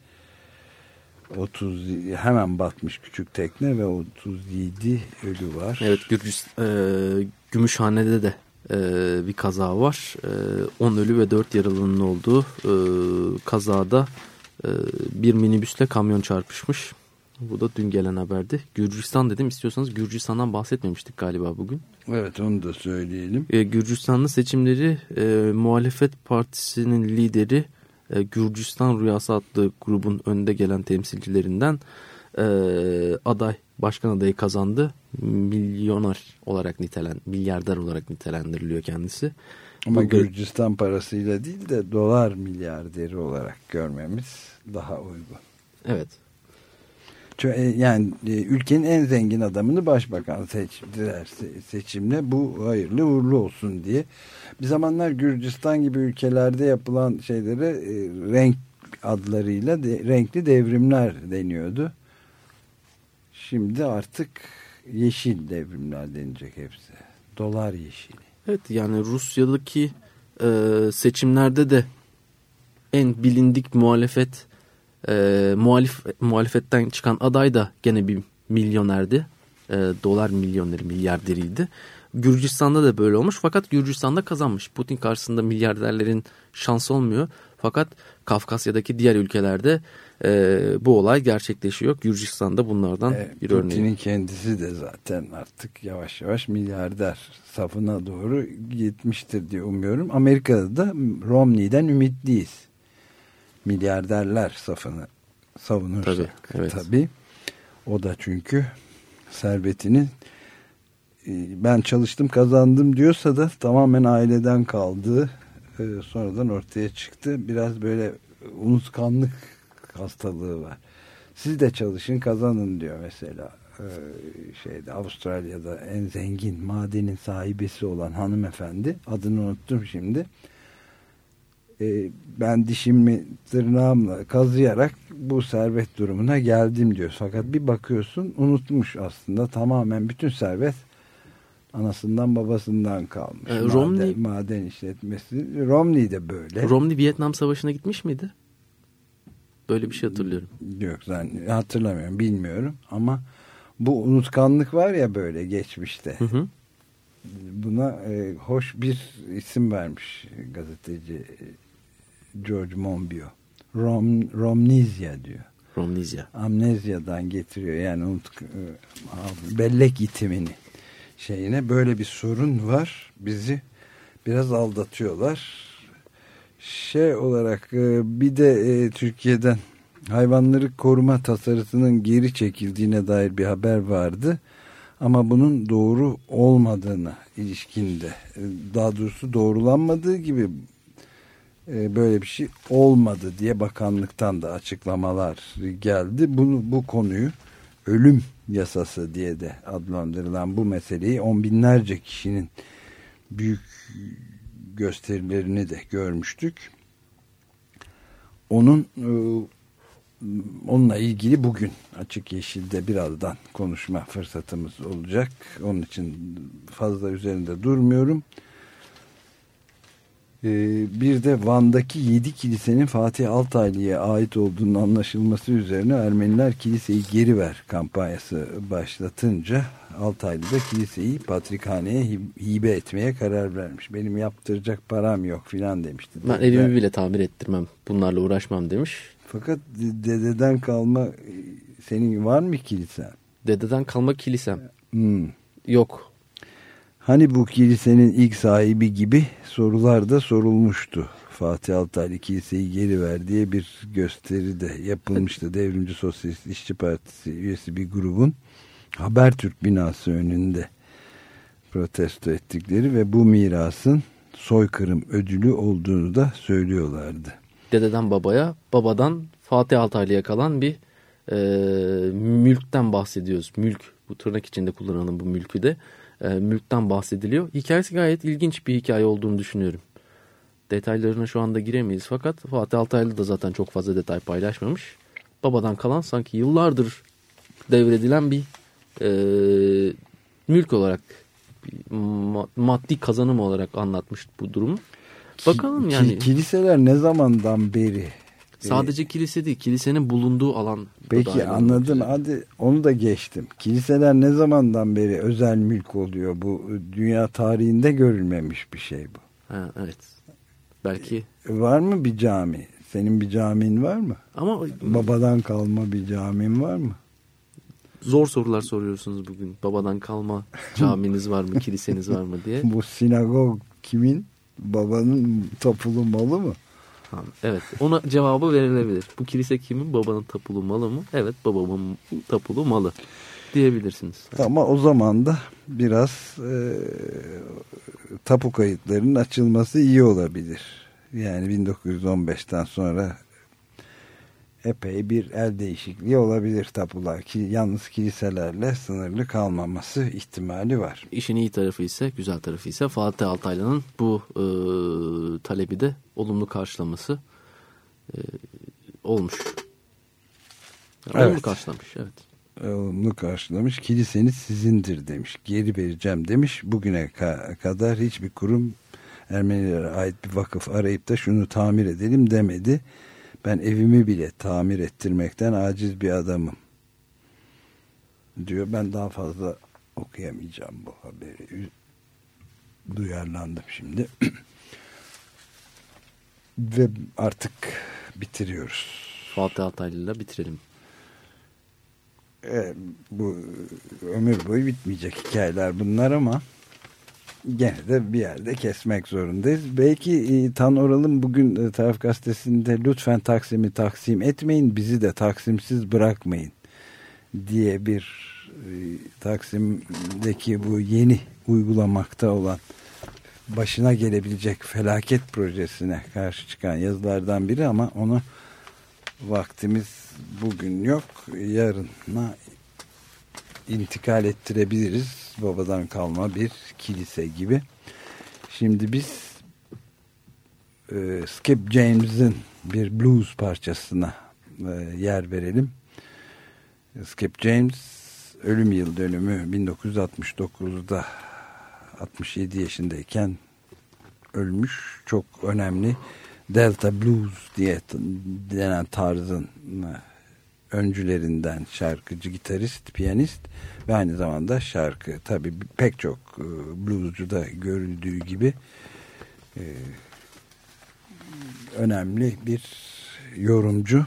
hemen batmış küçük tekne ve 37 ölü var. Evet, Gümüşhane'de de bir kaza var. 10 ölü ve 4 yaralının olduğu kazada bir minibüsle kamyon çarpışmış. Bu da dün gelen haberdi. Gürcistan dedim, istiyorsanız Gürcistan'dan bahsetmemiştik galiba bugün. Evet, onu da söyleyelim. Gürcistan'da seçimleri muhalefet partisinin lideri Gürcistan Rüyası adlı grubun önde gelen temsilcilerinden başkan adayı kazandı. Milyarder olarak nitelendiriliyor kendisi. Ama Gürcistan parasıyla değil de dolar milyarderi olarak görmemiz daha uygun. Evet. Yani ülkenin en zengin adamını başbakan seçtiler seçimle, bu hayırlı uğurlu olsun diye. Bir zamanlar Gürcistan gibi ülkelerde yapılan şeylere renk adlarıyla renkli devrimler deniyordu. Şimdi artık yeşil devrimler denecek hepsi. Dolar yeşili. Evet, yani Rusya'daki seçimlerde de en bilindik muhalefetten çıkan aday da gene bir milyonerdi. Dolar milyarderiydi. Gürcistan'da da böyle olmuş, fakat Gürcistan'da kazanmış. Putin karşısında milyarderlerin şansı olmuyor. Fakat Kafkasya'daki diğer ülkelerde bu olay gerçekleşiyor. Gürcistan'da bunlardan bir örneği. Putin'in kendisi de zaten artık yavaş yavaş milyarder safına doğru gitmiştir diye umuyorum. Amerika'da da Romney'den ümitliyiz. Milyarderler safını savunursak. Tabii. O da çünkü servetini ben çalıştım kazandım diyorsa da tamamen aileden kaldığı sonradan ortaya çıktı. Biraz böyle unutkanlık hastalığı var. Siz de çalışın kazanın diyor mesela. Avustralya'da en zengin madenin sahibesi olan hanımefendi, adını unuttum şimdi. Ben dişimi tırnağımla kazıyarak bu servet durumuna geldim diyor. Fakat bir bakıyorsun unutmuş aslında, tamamen bütün servet anasından babasından kalmış. Maden işletmesi. Romney de böyle. Romney Vietnam Savaşı'na gitmiş miydi? Böyle bir şey hatırlıyorum. Yok, hatırlamıyorum, bilmiyorum ama bu unutkanlık var ya böyle geçmişte. Hı hı. Buna hoş bir isim vermiş gazeteci George Monbiot. Romnizya diyor. Romnizya. Amnezyadan getiriyor yani bellek itimini şeyine. Böyle bir sorun var. Bizi biraz aldatıyorlar. Olarak bir de Türkiye'den hayvanları koruma tasarısının geri çekildiğine dair bir haber vardı. Ama bunun doğru olmadığına ilişkinde, daha doğrusu doğrulanmadığı gibi böyle bir şey olmadı diye bakanlıktan da açıklamalar geldi. Bu konuyu ölüm yasası diye de adlandırılan bu meseleyi on binlerce kişinin büyük gösterilerini de görmüştük. Onunla ilgili bugün Açık Yeşil'de birazdan konuşma fırsatımız olacak. Onun için fazla üzerinde durmuyorum. Bir de Van'daki 7 kilisenin Fatih Altaylı'ya ait olduğunun anlaşılması üzerine Ermeniler kiliseyi geri ver kampanyası başlatınca Altaylı da kiliseyi Patrikhane'ye hibe etmeye karar vermiş. Benim yaptıracak param yok filan demişti. Ben evimi bile tamir ettirmem, bunlarla uğraşmam demiş. Fakat dededen kalma senin var mı kilisen? Dededen kalma kilisem? Yok. Hani bu kilisenin ilk sahibi gibi sorular da sorulmuştu. Fatih Altaylı kiliseyi geri ver diye bir gösteri de yapılmıştı. Devrimci Sosyalist İşçi Partisi üyesi bir grubun Habertürk binası önünde protesto ettikleri ve bu mirasın soykırım ödülü olduğunu da söylüyorlardı. dededen babaya, babadan Fatih Altaylı'ya kalan bir mülkten bahsediyoruz. Mülk, bu tırnak içinde kullanılan bu mülkü de mülkten bahsediliyor. Hikayesi gayet ilginç bir hikaye olduğunu düşünüyorum. Detaylarına şu anda giremeyiz fakat Fatih Altaylı da zaten çok fazla detay paylaşmamış. Babadan kalan sanki yıllardır devredilen bir mülk olarak, maddi kazanım olarak anlatmış bu durumu. Bakalım yani. Kiliseler ne zamandan beri? Sadece kilise değil, kilisenin bulunduğu alan. Peki anladım, hadi onu da geçtim. Kiliseler ne zamandan beri özel mülk oluyor? Bu dünya tarihinde görülmemiş bir şey bu. Ha, evet. Belki. Var mı bir cami? Senin bir camin var mı? Ama babadan kalma bir camin var mı? Zor sorular soruyorsunuz bugün. Babadan kalma caminiz var mı, kiliseniz var mı diye. Bu sinagog kimin? Babanın tapulu malı mı? Ha, evet, ona cevabı verilebilir. Bu kilise kimin? Babanın tapulu malı mı? Evet, babamın tapulu malı diyebilirsiniz. Ama o zaman da biraz tapu kayıtlarının açılması iyi olabilir. Yani 1915'ten sonra epey bir el değişikliği olabilir tapular. Yalnız kiliselerle sınırlı kalmaması ihtimali var. İşin iyi tarafı ise, güzel tarafı ise Fatih Altaylı'nın bu talebi de olumlu karşılaması olmuş. Yani evet. Olumlu karşılamış, evet. Olumlu karşılamış. Kiliseniz sizindir demiş. Geri vereceğim demiş. Bugüne kadar hiçbir kurum Ermenilere ait bir vakıf arayıp da şunu tamir edelim demedi. Ben evimi bile tamir ettirmekten aciz bir adamım diyor. Ben daha fazla okuyamayacağım bu haberi. Duyarlandım şimdi. Ve artık bitiriyoruz. Fatih Altaylı'yla bitirelim. Bu ömür boyu bitmeyecek hikayeler bunlar ama gene de bir yerde kesmek zorundayız. Belki Tan Oral'ın bugün Taraf Gazetesi'nde lütfen Taksim'i taksim etmeyin, bizi de taksimsiz bırakmayın diye bir Taksim'deki bu yeni uygulamakta olan başına gelebilecek felaket projesine karşı çıkan yazılardan biri ama onu vaktimiz bugün yok. Yarına intikal ettirebiliriz. Babadan kalma bir kilise gibi. Şimdi biz Skip James'in bir blues parçasına yer verelim. Skip James ölüm yıl dönümü 1969'da 67 yaşındayken ölmüş. Çok önemli Delta Blues diye denen tarzın öncülerinden şarkıcı, gitarist, piyanist ve aynı zamanda şarkı. Tabii pek çok bluescuda görüldüğü gibi önemli bir yorumcu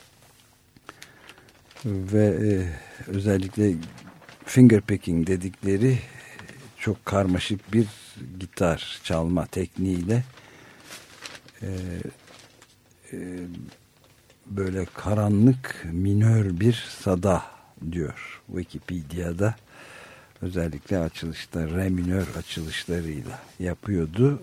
ve özellikle fingerpicking dedikleri çok karmaşık bir gitar çalma tekniğiyle böyle karanlık minör bir sada diyor Wikipedia'da, özellikle açılışta re minör açılışlarıyla yapıyordu.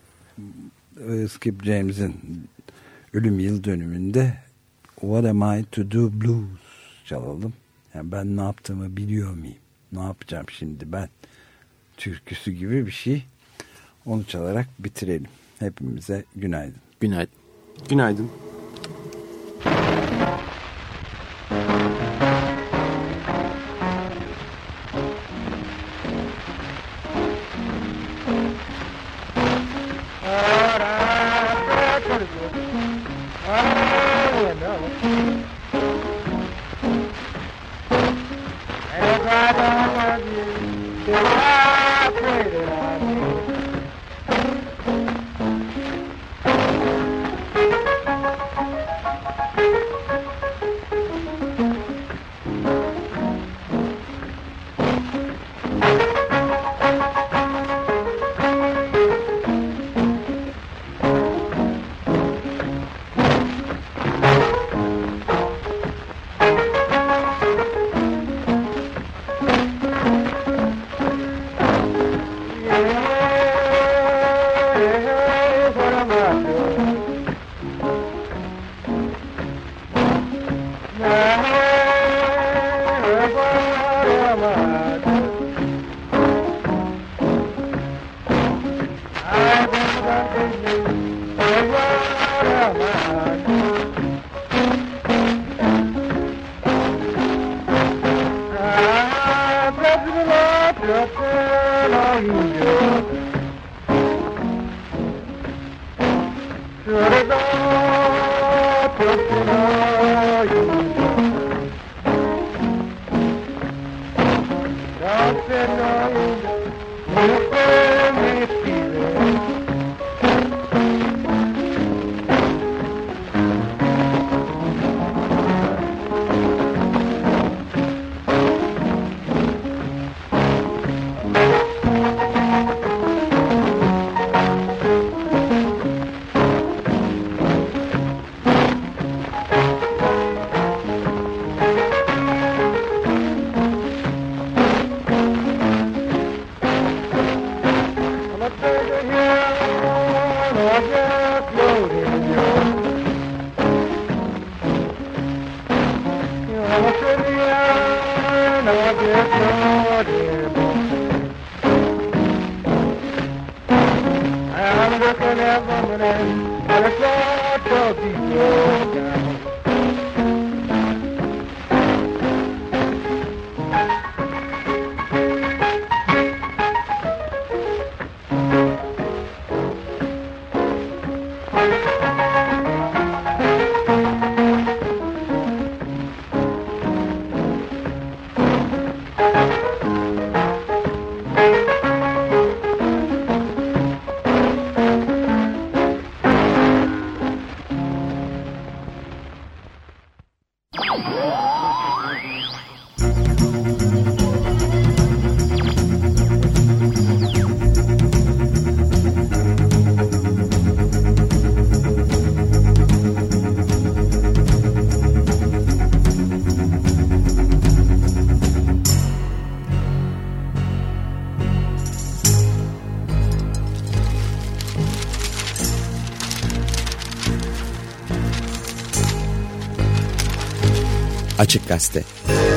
Skip James'in ölüm yıl dönümünde What Am I To Do Blues çalalım. Yani ben ne yaptığımı biliyor muyum? Ne yapacağım şimdi ben? Türküsü gibi bir şey. Onu çalarak bitirelim. Hepimize günaydın. Günaydın. Günaydın. Açık Gazete.